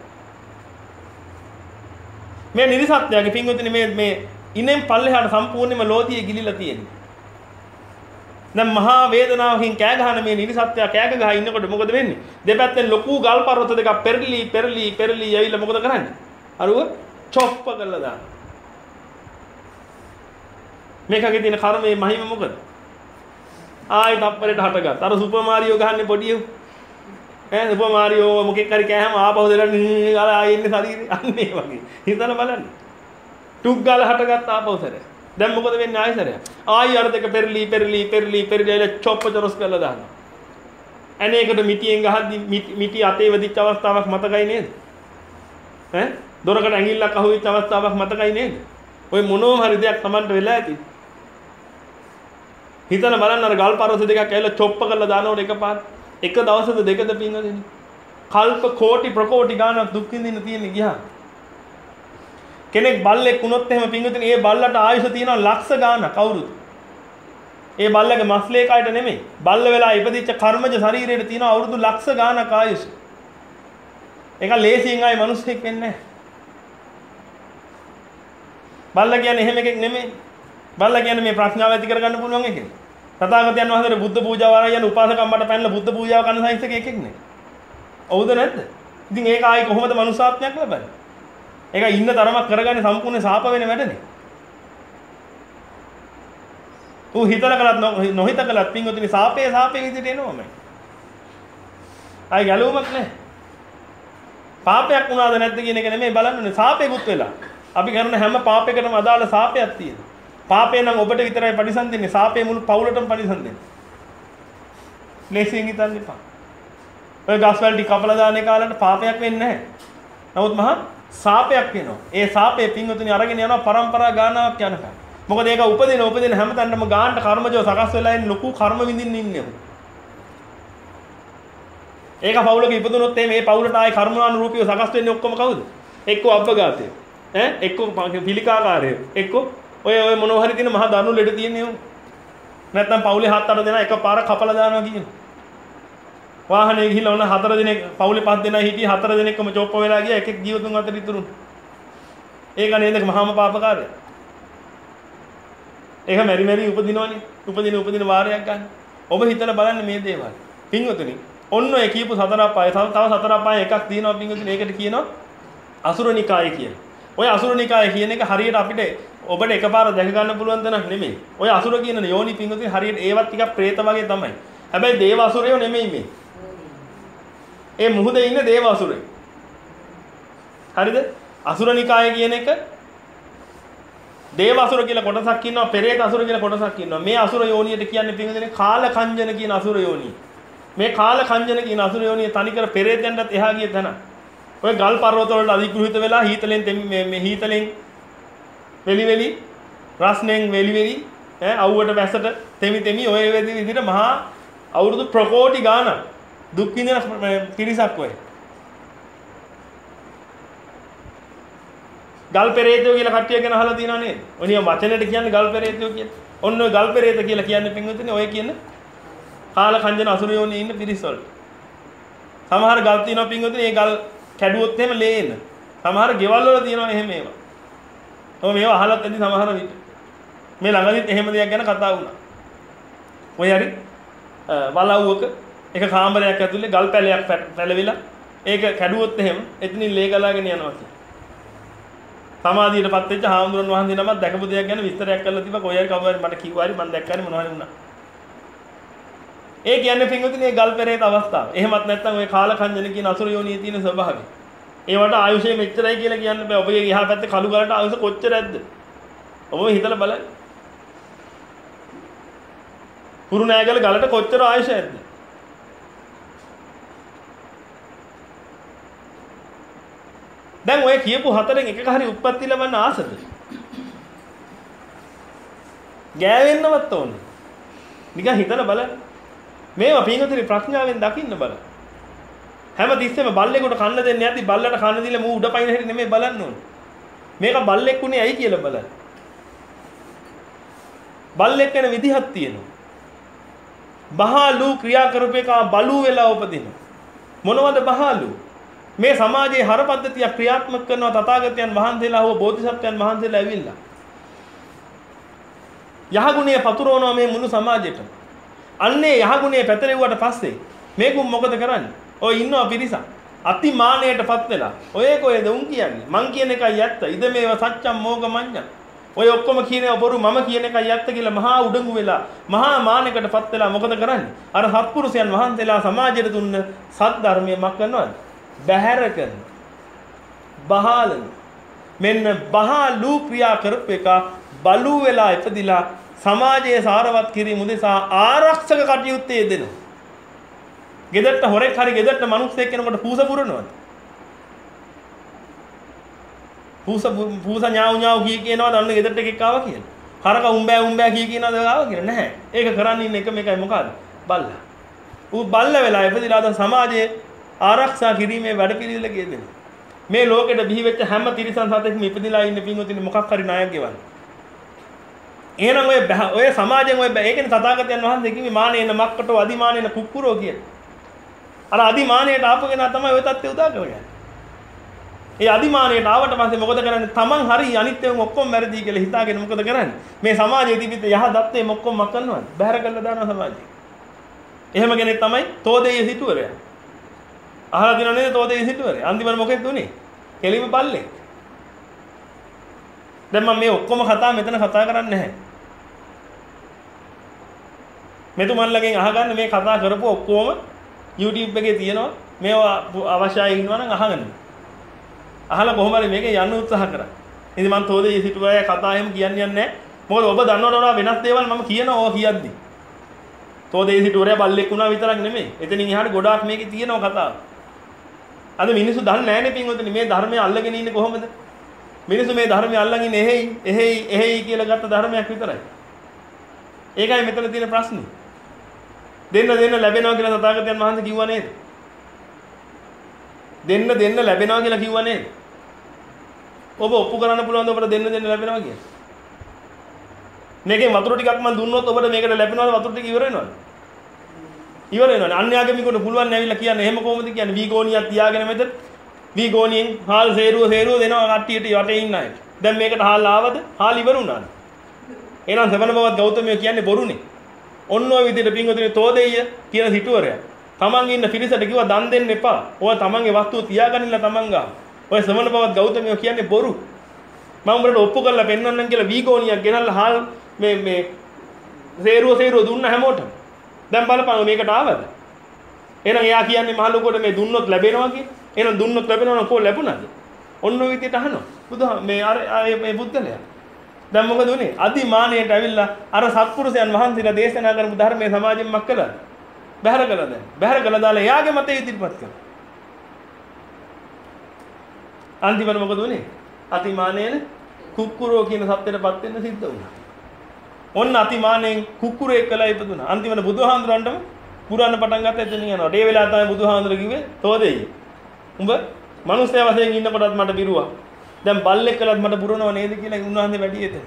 මේ නිර්සත්‍යයේ පින්වතුනි මේ මේ ඉනෙන් පල්ලෙහාට සම්පූර්ණයෙන්ම ලෝධියේ ගිලිලා තියෙන්නේ. දැන් මහා වේදනාවකින් කෑ ගහන මේ නිර්සත්‍යය කෑක ගහ ඉන්නකොට මොකද වෙන්නේ? දෙපැත්තෙන් ලොකු ගල් පර්වත දෙකක් පෙරලි පෙරලි පෙරලි ඇවිල්ලා මොකද කරන්නේ? අරුව චොප්ප කරලා දාන. මේකගේ තියෙන කර්මයේ මහිම මොකද? ආයි තප්පරේට හටගත්. අර සුපර් මාරියෝ ගහන්නේ පොඩි උ. ඈ සුපර් මාරියෝ මොකෙක් හරි කෑම ආපහු දෙලා ගාලා ආයෙ ඉන්නේ ශරීරේ. අන්න ඒ වගේ. හිතලා බලන්න. ටුක් ගාලා හටගත් ආපහු සැරයක්. දැන් මොකද වෙන්නේ ආයෙ සැරයක්? ආයි අර දෙක පෙරලි පෙරලි පෙරලි පෙරලි ඇවිල්ලා චොප්ප චොරස් කරලා දානවා. අනේකට මිටියෙන් ගහද්දි මිටි අතේ වෙදිච්ච අවස්ථාවක් මතකයි නේද? ඈ දොරකට ඇඟිල්ලක් අහුවෙච්ච අවස්ථාවක් මතකයි නේද? ඔය මොනෝම හරි දෙයක් Tamanට වෙලා ඇති. හිතන බලන්න අර ගල් පරවත දෙකක් ඇවිල්ලා චොප්ප කරලා දානකොට එකපාර එක දවසද දෙකද පින්වදිනේ. කල්ප කෝටි ප්‍රකෝටි ගානක් දුක් විඳින්න තියෙන ගියා. කෙනෙක් බල්ලෙක් වුණොත් එහෙම පින්වදිනේ ඒ බල්ලට ආයුෂ තියෙනවා ලක්ෂ ගානක් අවුරුදු. ඒ බල්ලගේ මස්ලේ කයට නෙමෙයි. බල්ල වෙලා ඉපදිච්ච කර්මජ ශරීරයට තියෙනවා අවුරුදු ලක්ෂ ගානක් ආයුෂ. ඒක ලේසියෙන් ආයි මිනිස්සෙක් වෙන්නේ නැහැ. බල්ල කියන්නේ එහෙම එකෙක් නෙමෙයි. බල්ලා කියන්නේ මේ ප්‍රඥාව ඇති කරගන්න පුළුවන් එකෙක්. තථාගතයන් වහන්සේ බුද්ධ පූජාව ආරයන් යන උපාසකම්මට පැනලා බුද්ධ පූජාව කරන සයිස් එකේ එකෙක් නේ. ඔව්ද නැද්ද? ඉතින් ඒක ආයි කොහොමද මනුසාත්මයක් ලබන්නේ? ඒක ඉන්න තරමක් කරගන්නේ සම්පූර්ණ සාප වෙන වැඩනේ. ඌ හිතලා කළත් නොහිත කළත් පින්වතුනි සාපේ සාපේ විදිහට එනවමයි. ආයි ගැලුමක් නැහැ. පාපයක් වුණාද නැද්ද කියන එක නෙමෙයි බලන්නේ සාපේකුත් වෙලා. අපි කරන හැම පාපයකටම අදාළ සාපයක් තියෙනවා. පාපේ නම් ඔබට විතරයි පරිසම් දෙන්නේ. සාපේ මුළු පවුලටම පරිසම් දෙන්නේ. ලේසියෙන් හිතන්න එපා. ඔය ගස් වල ටික කපලා දාන කාලෙට පාපයක් වෙන්නේ නැහැ. නමුත් මහා සාපයක් වෙනවා. ඒ සාපේ පින්වතුනි අරගෙන යනවා පරම්පරා ගානාවක් යනකම්. මොකද ඒක උපදින උපදින හැමතැනම ගානට කර්මජව සකස් වෙලා ඉන්න ලොකු කර්ම විඳින්න ඉන්නේ. ඒක පවුලක ඉපදුනොත් මේ පවුලට ආයේ කර්මානුරූපීව සකස් වෙන්නේ ඔක්කොම කවුද? එක්කෝ අබ්බගාතය. ඈ එක්කෝ පිළිකාකාරය. එක්කෝ ඔය ඔය මොනවා හරි තියෙන මහා දනු ලෙඩ තියෙන්නේ උන්. නැත්තම් පවුලේ හත් අට දෙනා එකපාර කපලා දානවා කියන. වාහනේ ගිහිල්ලා ඔන්න හතර දිනක් පවුලේ පහ දෙනා හිටියේ හතර දිනක්ම චොප්ප වෙලා ගියා එකෙක් ජීවතුන් අතර ඉතුරු. ඒක නේද මහාම පාපකාරය. ඒක මෙරි මෙරි උපදිනවනේ. උපදින උපදින වාරයක් ගන්න. ඔබ හිතලා බලන්න මේ දේවල්. පින්වතුනි ඔන්න ඔය කියපු සතර අපාය තව තව සතර අපාය එකක් තියෙනවා පින්වතුනි. ඒකට කියනවා අසුරනිකාය කියලා. ඔය අසුරනිකාය කියන එක හරියට අපිට ඔබට එකපාර දැක ගන්න පුළුවන් තැනක් නෙමෙයි. ඔය අසුර කියන යෝනි පින්වතුනි හරියට ඒවත් ටිකක් പ്രേත වගේ තමයි. හැබැයි දේව අසුරයෝ නෙමෙයි මේ. ඒ මුහුදේ ඉන්න දේව අසුරයෝ. හරිද? අසුරනිකාය කියන එක දේව අසුර කියලා කොටසක් ඉන්නවා, පෙරේත අසුර කියලා කොටසක් ඉන්නවා. මේ අසුර යෝනියට කියන්නේ පින්වතුනි කාලකංජන කියන අසුර යෝනිය. මේ කාලකංජන කියන අසුර යෝනිය තනිකර පෙරේතයන්ටත් එහා ගිය තැන. ඔය ගල් පර්වත වල අධිග්‍රහිත වෙලා හීතලෙන් මේ මේ හීතලෙන් වෙලි වෙලි රස්නෙන් වෙලි වෙලි ඈ අවුවට වැසට තෙමි තෙමි ඔය විදිහට මහා අවුරුදු ප්‍රකෝටි ගාන දුක් විඳින පිරිසක් ඔය. ගල් පෙරේතයෝ කියලා කට්ටිය ගැන අහලා තියෙනව නේද? ඔනිය වචනෙට කියන්නේ ගල් පෙරේතයෝ කියලා. ඔන්න ඔය ගල් පෙරේත කියලා කියන්නේ පින්විතනේ ඔය කියන කාල කංජන අසුරයෝනේ ඉන්න පිරිස් වලට. සමහර ගල් තියෙනවා පින්විතනේ ඒ ගල් කැඩුවොත් එහෙම ලේන. සමහර ගෙවල් වල තියෙනවා එහෙම ඒවා. ඔය මේවා අහලත් ඇති සමහර විට. මේ ළඟදිත් එහෙම දෙයක් ගැන කතා වුණා. ඔය හරි වලව්වක එක කාමරයක් ඇතුලේ ගල් පැලයක් පැලවිලා ඒක කැඩුවොත් එහෙම එතනින් ලේ ගලාගෙන යනවා කියලා. සමාධියටපත් වෙච්ච හාමුදුරන් වහන්සේ නමක් දැකපු දෙයක් ගැන විස්තරයක් කරලා තිබ්බා. කොයි හරි කවුරු හරි මට කිව්වා හරි මම දැක්කා හරි මොනවා හරි වුණා. ඒ කියන්නේ පින්වතුනි මේ ගල් පෙරේත අවස්ථාව. එහෙමත් නැත්නම් ඔය කාලකන්ජන කියන අසුර යෝනියේ තියෙන ස්වභාවය. ඒවට ආයුෂය මෙච්චරයි කියලා කියන්න බෑ. ඔබගේ එහා පැත්තේ කළු ගලට ආයුෂ කොච්චරද? ඔබ හිතලා බලන්න. කුරුණෑගල ගලට කොච්චර ආයුෂයක්ද? දැන් ඔය කියපු හතරෙන් එකක හරි උප්පත්ති ලබන්න ආසද? ගෑවෙන්නවත් ඕනේ. නිකන් හිතලා බලන්න. මේවා පින්වතුනි ප්‍රඥාවෙන් දකින්න බලන්න. හැම තිස්සෙම බල්ලෙකුට කන්න දෙන්නේ නැති බල්ලට කන්න දීලා මූ උඩ පයින් හැටි නෙමෙයි බලන්න ඕනේ. මේක බල්ලෙක් උනේ ඇයි කියලා බලන්න. බල්ලෙක් වෙන විදිහක් තියෙනවා. බහලු ක්‍රියා කරපේකා බලු වෙලා උපදිනවා. මොනවද බහලු? මේ සමාජයේ හර පද්ධතිය ක්‍රියාත්මක කරනවා තථාගතයන් වහන්සේලා හෝ බෝධිසත්වයන් වහන්සේලා ඇවිල්ලා. යහගුණයේ පතුරවනවා මේ මුළු සමාජෙට. අන්නේ යහගුණයේ පැතලෙව්වට පස්සේ මේකුම් මොකද කරන්නේ? ඔය ඉන්නවා පිරිසක්. අතිමානයටපත් වෙලා. ඔය කොහෙද උන් කියන්නේ? මං කියන එකයි ඇත්ත. ඉද මේව සත්‍යම් මෝගමඤ්ඤ. ඔය ඔක්කොම කියනවා බොරු මම කියන එකයි ඇත්ත කියලා මහා උඩඟු වෙලා මහා මානයකටපත් වෙලා මොකද කරන්නේ? අර සත්පුරුෂයන් වහන්සේලා සමාජයට දුන්න සත් ධර්මයේ මක් කරනවද? බහැර කරන. බහාලන. මෙන්න බහලු ක්‍රියා කරපු එක බලු වෙලා ඉපදිලා සමාජයේ සාරවත් කිරීම උදෙසා ආරක්ෂක කටයුත්තේ යෙදෙනවා. ගෙදරට හොරෙක් හරි ගෙදරට මිනිස්සෙක් කෙනෙකුට පූස පුරනවද? පූස පූස ඥාව් ඥාව් කී කියනවාද අන්න ගෙදරට එකෙක් ආවා කියලා. හරක උඹෑ උඹෑ කී කියනවාද ආවා කියලා නැහැ. ඒක කරන්නේ ඉන්න එක මේකයි මොකද්ද? බල්ලා. ඌ බල්ල වෙලා ඉපදිලා දැන් සමාජයේ ආරක්ෂා කිරීමේ වැඩ පිළිවෙල කියදෙනවා. මේ ලෝකෙට බිහි වෙච්ච හැම තිරිසන් සතෙක්ම ඉපදිලා ඉන්න පින්වතුනි මොකක් හරි ණයක් ගෙවන්න. එහෙනම් ඔය ඔය සමාජයෙන් ඔය ඒකනේ තථාගතයන් වහන්සේ කිව්වේ මානේන මක්කටෝ අදිමානේන කුක්කුරෝ කියන. අර අදිමානයට ආපගෙන තමයි ඔය தත්ත්වය උදා කරගන්නේ. ඒ අදිමානයට ආවට පස්සේ මොකද කරන්නේ? Taman හරි අනිත් ඒවා ඔක්කොම වැරදි කියලා හිතාගෙන මොකද කරන්නේ? මේ සමාජයේ තිබිච්ච යහ දත්තේ ඔක්කොම මක් කරනවද? බැහැර කරලා දානවා සමාජය. එහෙම කෙනෙක් තමයි තෝදේය සිටුවරයා. අහලා දිනව නේද තෝදේය සිටුවරයා? අන්තිමට මොකෙක්ද උනේ? කෙලිම බල්ලෙක්. දැන් මම මේ ඔක්කොම කතා මෙතන කතා කරන්නේ නැහැ. මෙතුමන්ලගෙන් අහගන්න මේ කතා කරපු ඔක්කොම YouTube එකේ තියෙනවා. මේවා අවශ්‍යයි ඉන්නවා නම් අහගන්න. අහලා කොහොම හරි මේකේ යන්න උත්සාහ කරා. ඉතින් මම තෝදේ සිටුවරයා කතා එහෙම කියන්නේ නැහැ. මොකද ඔබ දන්නවට වඩා වෙනස් දේවල් මම කියනවා ඕවා කියද්දි. තෝදේ සිටුවරයා බල්ලෙක් වුණා විතරක් නෙමෙයි. එතනින් එහාට ගොඩාක් මේකේ තියෙනවා කතාව. අද මිනිස්සු දන්නේ නැහැ නේ පින්වතුනි මේ ධර්මය අල්ලගෙන ඉන්නේ කොහොමද? මිනිස්සු මේ ධර්මය අල්ලගෙන ඉන්නේ එහෙයි එහෙයි එහෙයි කියලා ගත්ත ධර්මයක් විතරයි. ඒකයි මෙතන තියෙන ප්‍රශ්නේ. දෙන්න දෙන්න ලැබෙනවා කියලා තථාගතයන් වහන්සේ කිව්වා නේද? දෙන්න දෙන්න ලැබෙනවා කියලා කිව්වා නේද? ඔබ ඔප්පු කරන්න පුළුවන්ද ඔබට දෙන්න දෙන්න ලැබෙනවා කියලා? මේකෙන් වතුර ටිකක් මම දුන්නොත් ඔබට මේකට ලැබෙනවද වතුර ටික ඉවර වෙනවද? ඉවර වෙනවනේ. අන්‍යාගමිකවට පුළුවන් නැවිලා කියන්නේ එහෙම කොහොමද කියන්නේ? වීගෝනියක් තියාගෙන මෙතන වීගෝනියෙන් හාල් සේරුව සේරුව දෙනවා කට්ටියට වටේ ඉන්න අයට. දැන් මේකට හාල් ආවද? හාල් ඉවර වුණාද? එහෙනම් සමන බවත් ගෞතමය කියන්නේ බොරුනේ. ඔන්න ඔය විදිහට පින්වතුනි තෝදෙය කියන සිටුවරයා තමන් ඉන්න පිරිසට කිව්වා දන් දෙන්න එපා. ඔය තමන්ගේ වස්තුව තියාගන්නilla තමන් ගා. ඔය සමන බවත් ගෞතමය කියන්නේ බොරු. මම උඹට ඔප්පු කරලා පෙන්නන්නම් කියලා වීගෝනියක් ගෙනල්ලා හාල් මේ මේ සේරුව සේරුව දුන්න හැමෝටම. දැන් බලපන් මේකට ආවද? එහෙනම් එයා කියන්නේ මහ ලොකුවට මේ දුන්නොත් ලැබෙනවා කියලා. එහෙනම් දුන්නොත් ලැබෙනවා නම් කොහොම ලැබුණාද? ඔන්න ඔය විදිහට අහනවා. බුදුහා මේ අර මේ බුද්ධලයා. දැන් මොකද උනේ? අදිමානයට ඇවිල්ලා අර සත්පුරුෂයන් වහන්සේලා දේශනා කරපු ධර්මයේ සමාජයෙන් මක් කළාද? බැහැර කළා දැන්. බැහැර කළා දාලා එයාගේ මතය ඉදිරිපත් කළා. අන්තිමට මොකද උනේ? අතිමානයෙන් කුක්කුරෝ කියන සත්‍යයටපත් වෙන්න සිද්ධ වුණා. ඔන්න අතිමානයෙන් කුක්කුරේ කළා ඉපදුනා. අන්තිමට බුදුහාඳුරන්ටම පුරන්න පටන් ගත්තා එතනින් යනවා. ඒ වෙලාව තමයි බුදුහාඳුර කිව්වේ තෝදෙයි. උඹ මිනිස්සයා වශයෙන් ඉන්නකොටත් මට බිරුවා. දැන් බල්ලෙක් කළත් මට පුරනව නේද කියලා උන්වහන්සේ වැඩි එතන.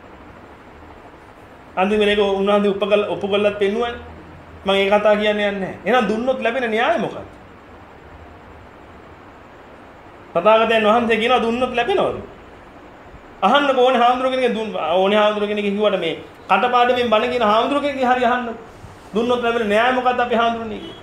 අන්තිමට ඒක උන්වහන්සේ උපකල උපකලත් පෙන්නුවනේ. මම ඒ කතාව කියන්නේ නැහැ. එහෙනම් දුන්නොත් ලැබෙන න්‍යාය මොකක්ද? තථාගතයන් වහන්සේ කියනවා දුන්නොත් ලැබෙනවද? අහන්න ඕනේ හාමුදුරුවෝ කෙනෙක් දුන්න ඕනේ හාමුදුරුවෝ කෙනෙක් කිව්වට මේ කටපාඩමින් බණ කියන හාමුදුරුවෝ කෙනෙක්ගේ හරි අහන්න. දුන්නොත් ලැබෙන න්‍යාය මොකක්ද අපි හාමුදුරුවනේ කියන්නේ?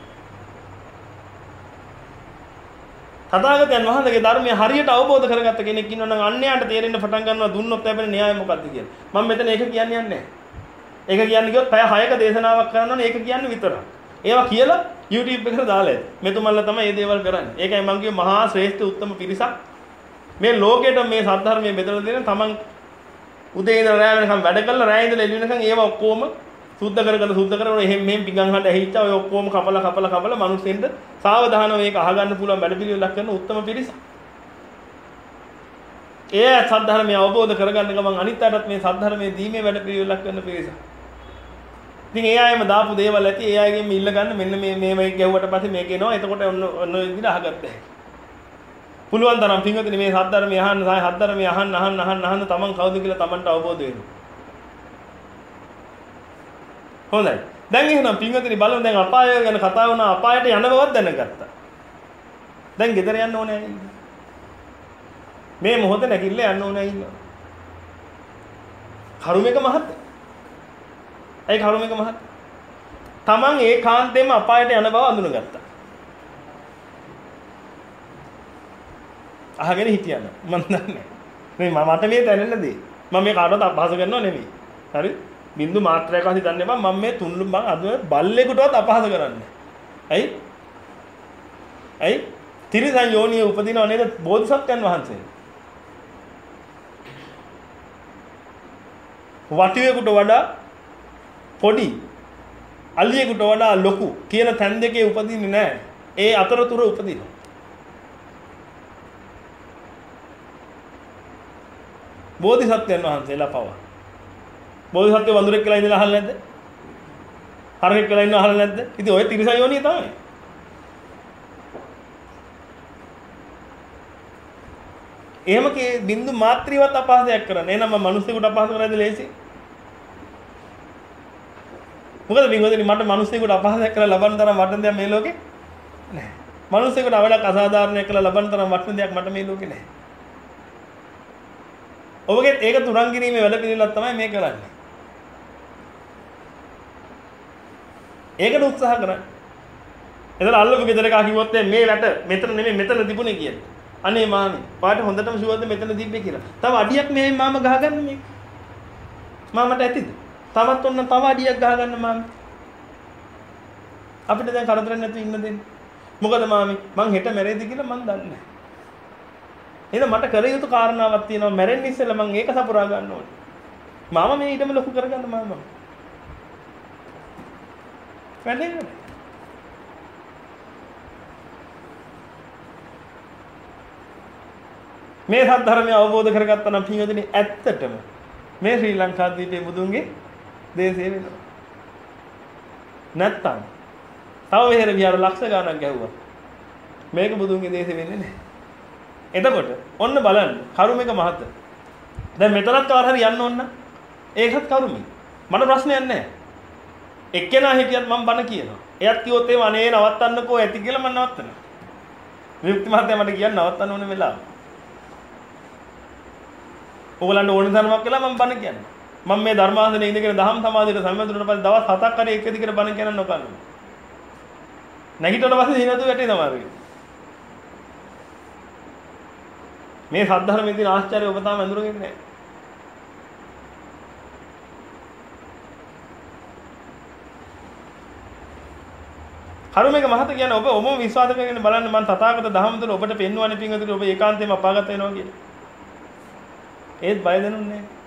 තථාගතයන් වහන්සේගේ ධර්මය හරියට අවබෝධ කරගත්ත කෙනෙක් ඉන්නවා නම් අන්‍යයන්ට තේරෙන්න පටන් ගන්නවා දුන්නොත් ලැබෙන න්‍යාය මොකක්ද කියලා. මම මෙතන ඒක කියන්නේ නැහැ. ඒක කියන්නේ කිව්වොත් පැය හයක දේශනාවක් කරනවනේ ඒක කියන්නේ විතරක්. ඒවා කියලා YouTube එකට දාලා ඇති. මෙතුමන්ලා තමයි මේ දේවල් කරන්නේ. ඒකයි මම කිව්වේ මහා ශ්‍රේෂ්ඨ උත්තම පිරිසක්. මේ ලෝකෙට මේ සද්ධර්මයේ බෙදලා දෙන තමන් උදේ ඉඳලා රැය වෙනකම් වැඩ කළා රැය ඉඳලා එළි වෙනකම් ඒවා ඔක්කොම සුද්ධ කර කර සුද්ධ කර කර එහෙම මෙහෙම පිඟන් හඳ ඇහිච්චා ඔය ඔක්කොම කපලා කපලා කපලා මිනිස්සුන්ට සාවධානව මේක අහගන්න පුළුවන් වැඩ පිළිවෙලක් කරන උත්තම පිරිස. ඒ සද්ධර්මය අවබෝධ කරගන්න ගමන් අනිත් අයටත් මේ සද්ධර්මයේ දීමේ වැඩ පිළිවෙලක් කරන පිරිස. ඉතින් ඒ අයම දාපු දේවල් ඇති ඒ අයගෙන් ඉල්ල ගන්න මෙන්න මේ මේ මේක ගැහුවට පස්සේ මේක එනවා එතකොට ඔන්න ඔන්න ඔය විදිහට අහගත්ත හැකි. පුළුවන් තරම් පින්වතුනි මේ සද්ධර්මය අහන්න සාය සද්ධර්මය අහන්න අහන්න අහන්න අහන්න තමන් කවුද කියලා තමන්ට අවබෝධ වෙනවා. හොඳයි. දැන් එහෙනම් පින්වතුනි බලමු දැන් අපාය ගැන කතා වුණා අපායට යන බවක් දැනගත්තා. දැන් ගෙදර යන්න ඕනේ නැහැ. මේ මොහොතේ නැගිල්ල යන්න ඕනේ ඉන්නවා. කරුමේක මහත්. ඒ කරුමේක මහත්. තමන් ඒකාන්තයෙන්ම අපායට යන බව අඳුනගත්තා. අහගෙන හිටියන මම දන්නේ මේ මට මේ දැනෙන දේ මම මේ කාටවත් අපහාස කරනව නෙමෙයි හරි බින්දු මාත්‍රයක් හරි දන්නේ බං මම මේ තුන්ලු මං අද බල්ලෙකුටවත් අපහාස කරන්නේ ඇයි ඇයි තිරිසන් යෝනිය උපදිනව නේද බෝධිසත්වයන් වහන්සේ වටියෙකුට වඩා පොඩි අලියෙකුට වඩා ලොකු කියන තැන් දෙකේ උපදින්නේ නැහැ ඒ අතරතුර උපදිනවා බෝධිසත්වයන් වහන්සේලා පව. බෝධිසත්ව වඳුරෙක් කියලා ඉඳලා අහලා නැද්ද? හරකෙක් කියලා ඉන්න අහලා නැද්ද? ඉතින් ඔය තිරිසන් යෝනිය තමයි. එහෙම කී බින්දු මාත්‍රියවත් අපහාසයක් කරන්නේ. එහෙනම් මම මිනිස්සුන්ට අපහාස කරයිද ලේසි? මොකද බින්දුවනේ මට මිනිස්සුන්ට අපහාසයක් කරලා ලබන්න තරම් වටින දෙයක් මේ ලෝකේ නැහැ. මිනිස්සුන්ට අවලක් අසාධාරණයක් කරලා ලබන්න තරම් වටින දෙයක් මට මේ ලෝකේ නැහැ. ඔබගේ ඒක තුරන් කිරීමේ වැඩ පිළිවෙලක් තමයි මේ කරන්නේ. ඒකට උත්සාහ කරන්න. එතන අල්ලපු ගෙදර කා කිව්වොත් මේ වැට මෙතන නෙමෙයි මෙතන තිබුණේ කියලා. අනේ මාමි පාට හොඳටම ෂුවර්ද මෙතන තිබ්බේ කියලා. තව අඩියක් මේ මාම ගහගන්න මේ. මාමට ඇතිද? තවත් ඔන්න තව අඩියක් ගහගන්න මාමි. අපිට දැන් කරදරයක් නැතුව ඉන්න දෙන්න. මොකද මාමි මං හෙට මැරෙයිද කියලා මං දන්නේ නැහැ. එහෙනම් මට කළ යුතු කාරණාවක් තියෙනවා මැරෙන්න ඉස්සෙල්ලා මම ඒක සපුරා ගන්න ඕනේ. මාම මේ ඊටම ලොකු කරගන්න මාම. වැඩේ. මේ සත්‍ය අවබෝධ කරගත්තා නම් පින්වතුනි ඇත්තටම මේ ශ්‍රී ලංකා දීපේ බුදුන්ගේ දේශය වෙනවා. නැත්තම් තව වෙහෙර විහාර ලක්ෂ ගණනක් ගැහුවා. මේක බුදුන්ගේ දේශය වෙන්නේ නැහැ. එතකොට ඔන්න බලන්න කරුමේක මහත. දැන් මෙතනත් කවර හරි යන්න ඕන නම් ඒකත් කරුමේ. මට ප්‍රශ්නයක් නැහැ. එක්කෙනා හිටියත් මම බන කියනවා. එයත් කිව්වොත් ඒ වනේ නවත්තන්නකෝ ඇති කියලා මම නවත්තනවා. විමුක්ති මහත්තයා මට කියන්න නවත්තන්න ඕනේ වෙලාව. ඕගලන්ට ඕන ධර්මයක් කියලා මම බන කියන්නේ. මම මේ ධර්මාසනේ ඉඳගෙන දහම් සමාධියට සම්බන්ධුනට පස්සේ දවස් හතක් හරි එක දිගට බන කියන්න නොකන්නේ. නැගිටිනකොට පස්සේ දිනතු වැටේ තමයි. මේ සද්ධර්මයේ තියෙන ආශ්චර්යය ඔබ තාම අඳුරගෙන නැහැ. කරුමේක මහත කියන්නේ ඔබ ඔබම විශ්වාස කරගෙන බලන්න මම තථාගත ධහම තුළ ඔබට පෙන්වන්නේ පින්වතුනි ඔබ ඒකාන්තයෙන්ම අපාගත වෙනවා කියලා. ඒත් බය දැනුන්නේ නැහැ.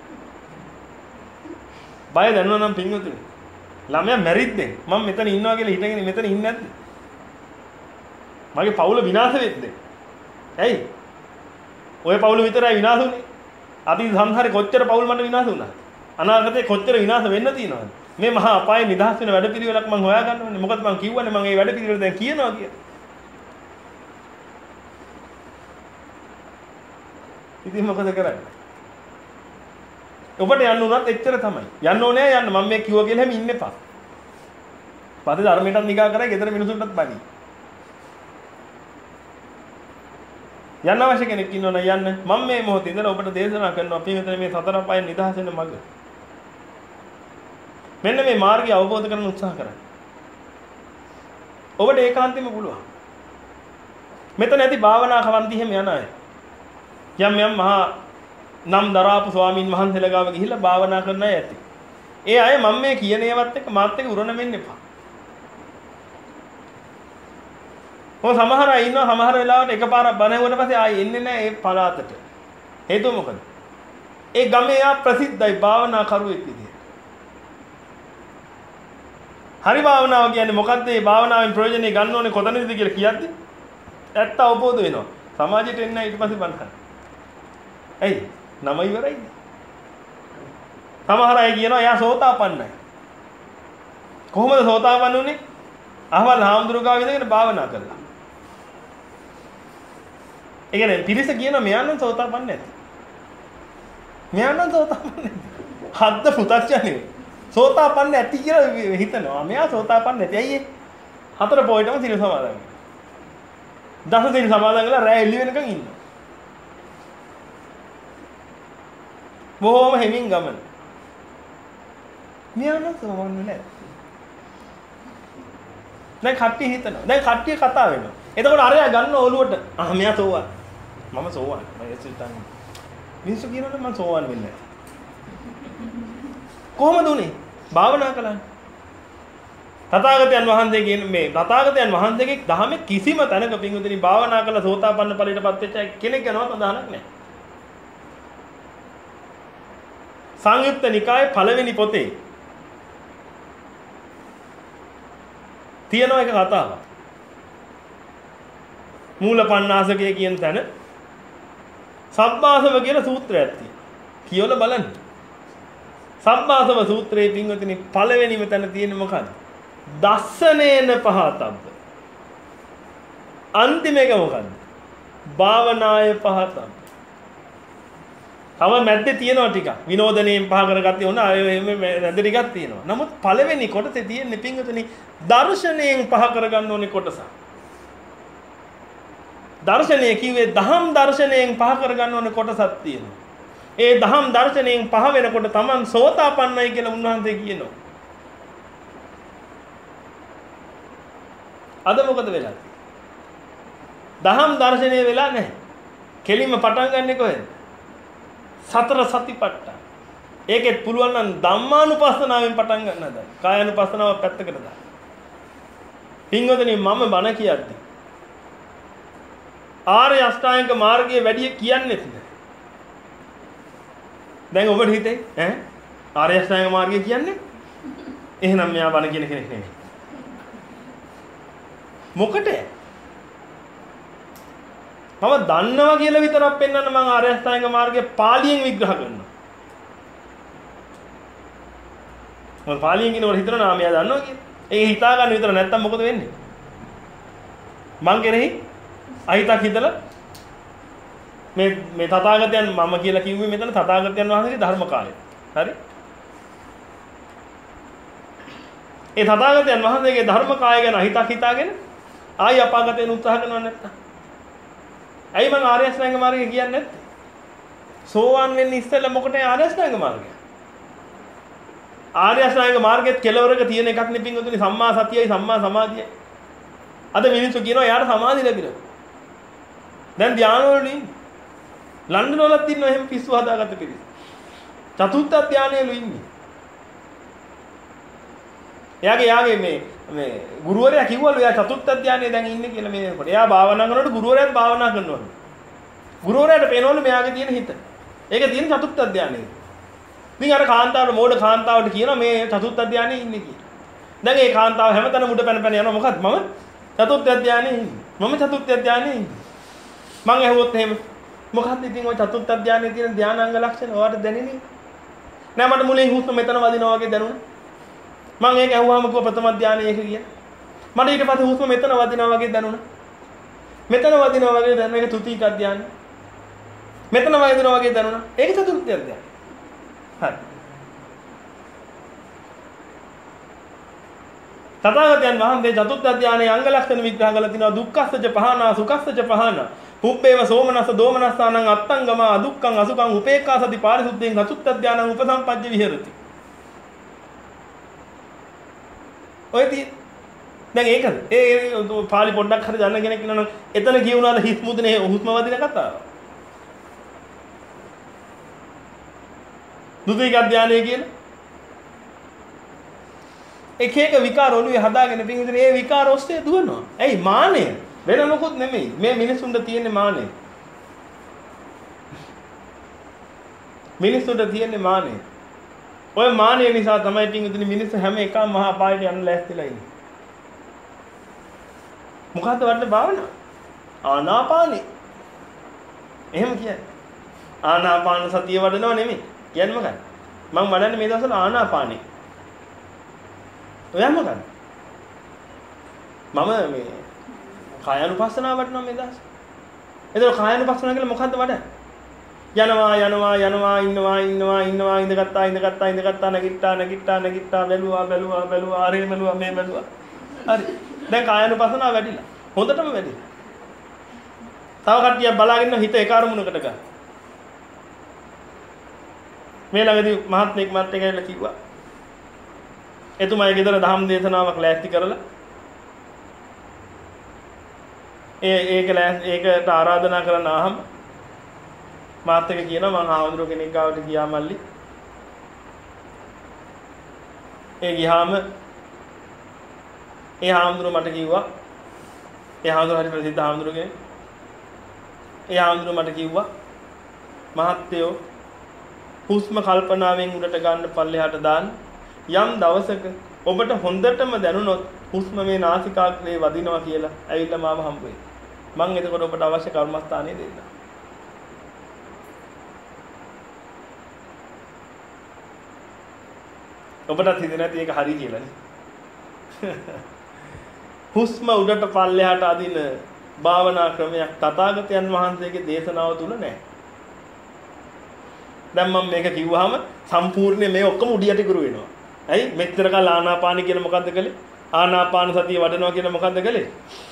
බය දැනුණා නම් පින්වතුනි ළමයා මැරිද්ද මම මෙතන ඉන්නවා කියලා හිතගෙන මෙතන ඉන්නේ නැද්ද? මගේ පවුල විනාශ වෙද්ද? ඇයි? ඔය පවුල විතරයි විනාශ වුනේ. අතීත සංසාරේ කොච්චර පවුල් මට විනාශ වුණා. අනාගතේ කොච්චර විනාශ වෙන්න තියෙනවද? මේ මහා අපායේ නිදහස් වෙන වැඩ පිළිවෙලක් මම හොයාගන්න ඕනේ. මොකද මම කිව්වනේ මම මේ වැඩ පිළිවෙල දැන් කියනවා කියලා. ඉතින් මොකද කරන්නේ? ඔබට යන්න උනත් එච්චර තමයි. යන්න ඕනේ යන්න. මම මේ කිව්වා කියලා හැම ඉන්න එපා. පස්සේ ධර්මයටත් නිගා කරා ගෙදර මිනිසුන්ටත් බණි. යන්න අවශ්‍ය කෙනෙක් ඉන්නවනම් යන්න. මම මේ මොහොතේ ඉඳලා ඔබට දේශනා කරනවා අපි මෙතන මේ සතර පහෙන් නිදහස් වෙන මඟ. මෙන්න මේ මාර්ගය අවබෝධ කරගන්න උත්සාහ කරන්න. ඔබට ඒකාන්තයෙන්ම පුළුවන්. මෙතන ඇති භාවනා කවන්ති හැම යන අය. යම් යම් මහා නම් දරාපු ස්වාමින් වහන්සේලා ගාව ගිහිල්ලා භාවනා කරන අය ඇති. ඒ අය මම මේ කියන ඒවත් එක්ක මාත් එක්ක උරණ වෙන්න එපා. ඔය සමහර අය ඉන්නවා සමහර වෙලාවට එකපාරක් බණ ඇහුවට පස්සේ ආයෙ එන්නේ නැහැ ඒ පළාතට. හේතුව මොකද? ඒ ගමේ යා ප්‍රසිද්ධයි භාවනා කරුවෙක් විදියට. හරි භාවනාව කියන්නේ මොකද්ද? මේ භාවනාවෙන් ප්‍රයෝජනෙ ගන්න ඕනේ කොතනද කියලා කියද්දි ඇත්ත අවබෝධ වෙනවා. සමාජයට එන්න ඊට පස්සේ බණ කරන්න. ඇයි? නම ඉවරයි. සමහර අය කියනවා එයා සෝතාපන්නයි. කොහොමද සෝතාපන්න උනේ? අහවල් හාමුදුරුවෝ ඉඳගෙන භාවනා කළා. ඒ කියන්නේ පිරිස කියනවා මෙයා නම් සෝතාපන්න නැති. මෙයා නම් සෝතාපන්න නැති. හද්ද පුතච්චනේ. සෝතාපන්න නැති කියලා හිතනවා. මෙයා සෝතාපන්න නැති. ඇයි ඒ? හතර පොයිටම සිල් සමාදන්. දස සිල් සමාදන් කරලා රැය එළි වෙනකන් ඉන්නවා. බොහොම හැමින් ගමන. මෙයා නම් සෝවන්නේ නැහැ. දැන් කට්ටිය හිතනවා. දැන් කට්ටිය කතා වෙනවා. එතකොට අරයා ගන්න ඔළුවට ආ මෙයා සෝවන්. මම සෝවන්. මම එසිතන්. මිනිස්සු කියනකොට මම සෝවන් වෙන්නේ නැහැ. කොහොමද උනේ? භාවනා කළා. තථාගතයන් වහන්සේ කියන මේ තථාගතයන් වහන්සේගේ ධහමේ කිසිම තැනක පින්වතුනි භාවනා කළ සෝතාපන්න ඵලයටපත් වෙච්ච කෙනෙක් ගැනවත් අදහනක් නැහැ. සංයුක්ත නිකායේ පළවෙනි පොතේ තියෙන එක කතාවක්. මූලපණ්ණාසකය කියන තැන සබ්බාසව කියන සූත්‍රයක් තියෙනවා. කියවල බලන්න. සබ්බාසව සූත්‍රයේ පින්වතුනි පළවෙනිම තැන තියෙන්නේ මොකද්ද? දස්සනේන පහතබ්බ. අන්තිම එක මොකද්ද? භාවනාය පහතබ්බ. තව මැද්දේ තියෙනවා ටිකක්. විනෝදණයෙන් පහ කරගත්තේ උන අය එහෙම මැද්ද ටිකක් තියෙනවා. නමුත් පළවෙනි කොටසේ තියෙන්නේ පින්වතුනි දර්ශනයෙන් පහ කරගන්න ඕනේ කොටස. දර්ශනය කිව්වේ දහම් දර්ශනයෙන් පහ කරගන්න ඕනේ කොටසක් තියෙනවා. ඒ දහම් දර්ශනයෙන් පහ වෙනකොට Taman සෝතාපන්නයි කියලා උන්වහන්සේ කියනවා. අද මොකද වෙලා? දහම් දර්ශනය වෙලා නැහැ. කෙලින්ම පටන් ගන්නෙ කොහෙද? සතර සතිපට්ඨාන. ඒකෙත් පුළුවන් නම් ධම්මානුපස්සනාවෙන් පටන් ගන්න හදන්න. කායානුපස්සනාව පැත්තකට දාන්න. පින්වතුනි මම බණ කියද්දි ආර්ය අෂ්ටාංගික මාර්ගයේ වැඩි කියන්නේත් නෑ. දැන් ඔබට හිතේ ඈ ආර්ය අෂ්ටාංගික මාර්ගය කියන්නේ එහෙනම් මෙයා බණ කියන කෙනෙක් නෙමෙයි. මොකටද? මම දන්නවා කියලා විතරක් පෙන්වන්න මම ආර්ය අෂ්ටාංගික මාර්ගය පාලියෙන් විග්‍රහ කරනවා. මම පාලියෙන් කියනකොට හිතනවා මෙයා දන්නවා කියලා. ඒක හිතා ගන්න විතර නැත්තම් මොකද වෙන්නේ? මං කෙරෙහි අහිතක් හිතලා මේ මේ තථාගතයන් මම කියලා කිව්වේ මෙතන තථාගතයන් වහන්සේගේ ධර්ම කාලය. හරි? ඒ තථාගතයන් වහන්සේගේ ධර්ම කාය ගැන අහිතක් හිතාගෙන ආයි අපාගතේන උත්සාහ කරනව නැත්තම්. ඇයි මං ආර්ය අෂ්ටාංග මාර්ගය කියන්නේ නැත්තේ? සෝවාන් වෙන්නේ ඉස්සෙල්ලා මොකටද ආර්ය අෂ්ටාංග මාර්ගය? ආර්ය අෂ්ටාංග මාර්ගයේ කෙලවරක තියෙන එකක් නේ පින්වතුනි සම්මා සතියයි සම්මා සමාධියයි. අද මිනිස්සු කියනවා යාට සමාධිය ලැබිලා. දැන් ධානය වල ඉන්නේ. ලන්ඩන් වලත් ඉන්නවා එහෙම පිස්සු හදාගත්ත පිරිස. චතුර්ථ ධානයලු ඉන්නේ. එයාගේ යාගේ මේ මේ ගුරුවරයා කිව්වලු එයා චතුර්ථ ධානයේ දැන් ඉන්නේ කියලා මේ වෙනකොට. එයා භාවනා කරනකොට ගුරුවරයාත් භාවනා කරනවලු. ගුරුවරයාට පේනවලු මෙයාගේ තියෙන හිත. ඒක තියෙන චතුර්ථ ධානයේ. ඉතින් අර කාන්තාවට මෝඩ කාන්තාවට කියනවා මේ චතුර්ථ ධානයේ ඉන්නේ කියලා. දැන් ඒ කාන්තාව හැමතැනම උඩ පැන පැන යනවා මොකද්ද මම චතුර්ථ ධානයේ ඉන්නේ. මම චතුර්ථ ධානයේ ඉන්නේ. මං ඇහුවොත් එහෙම මොකද්ද ඉතින් ওই චතුර්ථ ධානයේ තියෙන ධානාංග ලක්ෂණ ඔයාලට දැනෙන්නේ? නෑ මට මුලින් හුස්ම මෙතන වදිනවා වගේ දැනුණා. මං ඒක ඇහුවාම කිව්වා ප්‍රථම ධානයේ ඒක කියලා. මට ඊට පස්සේ හුස්ම මෙතන වදිනවා වගේ දැනුණා. මෙතන වදිනවා වගේ දැනෙන එක තුතික ධානය. මෙතන වදිනවා වගේ දැනුණා. ඒක චතුර්ථ ධානය. හරි. තථාගතයන් වහන්සේ චතුර්ථ ධානයේ අංග ලක්ෂණ විග්‍රහ කරලා තිනවා දුක්ඛස්සජ පහනා සුඛස්සජ පහනා පුබ්බේව සෝමනස්ස දෝමනස්සානං අත්තංගම අදුක්ඛං අසුඛං උපේක්ඛා සති පාරිසුද්ධියෙන් චතුත්ථ ධානං උපසම්පජ්ජ විහෙරති. ඔය දී දැන් ඒකද ඒ පාලි පොඩ්ඩක් හරි දන්න කෙනෙක් ඉන්නවනම් එතන කියුණාද හිස් මුදනේ හුස්ම වදින කතාව. දුතික ධානය කියන එක එක විකාර ඔළුවේ හදාගෙන පිටින් ඒ විකාර ඔස්සේ දුවනවා. ඇයි මානෙ? වෙන මොකුත් නෙමෙයි. මේ මිනිසුන්ට තියෙන මානෙ. මිනිසුන්ට තියෙන මානෙ. ඔය මානෙ නිසා තමයි පිටින් මිනිස්සු හැම එකම මහා අපායට යන්න ලෑස්තිලා ඉන්නේ. මොකද්ද වඩන භාවනාව? ආනාපානෙ. එහෙම කියන්නේ. ආනාපාන සතිය වඩනව නෙමෙයි. කියන්නේ මොකක්ද? මම වඩන්නේ මේ දවස්වල ආනාපානෙ. ඔයා මොකද? මම මේ කායानुපස්සනාව වඩනවා මේ දවස්. එතකොට කායानुපස්සනාව කියලා මොකද්ද වඩන්නේ? යනවා යනවා යනවා ඉන්නවා ඉන්නවා ඉන්නවා ඉඳගත්තා ඉඳගත්තා ඉඳගත්තා නැගිට්ටා නැගිට්ටා නැගිට්ටා බැලුවා බැලුවා බැලුවා ආරේ බැලුවා මේ බැලුවා. හරි. දැන් කායानुපස්සනාව වැඩිලා. හොඳටම වැඩිලා. තව කට්ටියක් බලාගෙන හිත ඒ කාර්මුණකට ගන්න. මේ ළඟදී මහත්මෙක් මත් එක්කලා කිව්වා එතුමාගේ ගෙදර ධම්ම දේශනාවක් ලෑස්ති කරලා ඒ ඒක ඒකට ආරාධනා කරන ආහම මාත් එක කියනවා මං ආවඳුර කෙනෙක් ගාවට ගියා මල්ලි. ඒ ගියාම ඒ ආවඳුර මට කිව්වා ඒ ආවඳුර හරි ප්‍රසිද්ධ ආවඳුර කෙනෙක්. ඒ ආවඳුර මට කිව්වා මහත්තයෝ හුස්ම කල්පනාවෙන් උඩට ගන්න පල්ලෙහාට දාන්න. යම් දවසක ඔබට හොඳටම දැනුණොත් හුස්ම මේ නාසිකාග්‍රේ වදිනවා කියලා ඇවිල්ලා මාව හම්බ වෙයි. මම එතකොට ඔබට අවශ්‍ය කර්මස්ථානය දෙන්නම්. ඔබට හිතෙන්නේ නැති ඒක හරි කියලානේ. හුස්ම උඩට පල්ලෙහාට අදින භාවනා ක්‍රමයක් තථාගතයන් වහන්සේගේ දේශනාව තුල නැහැ. දැන් මම මේක කිව්වහම සම්පූර්ණයෙන් මේ ඔක්කොම උඩියට ගුරු වෙනවා. ඇයි මෙච්චර කාල ආනාපාන කියලා මොකද්ද කළේ? ආනාපාන සතිය වඩනවා කියලා මොකද්ද කළේ?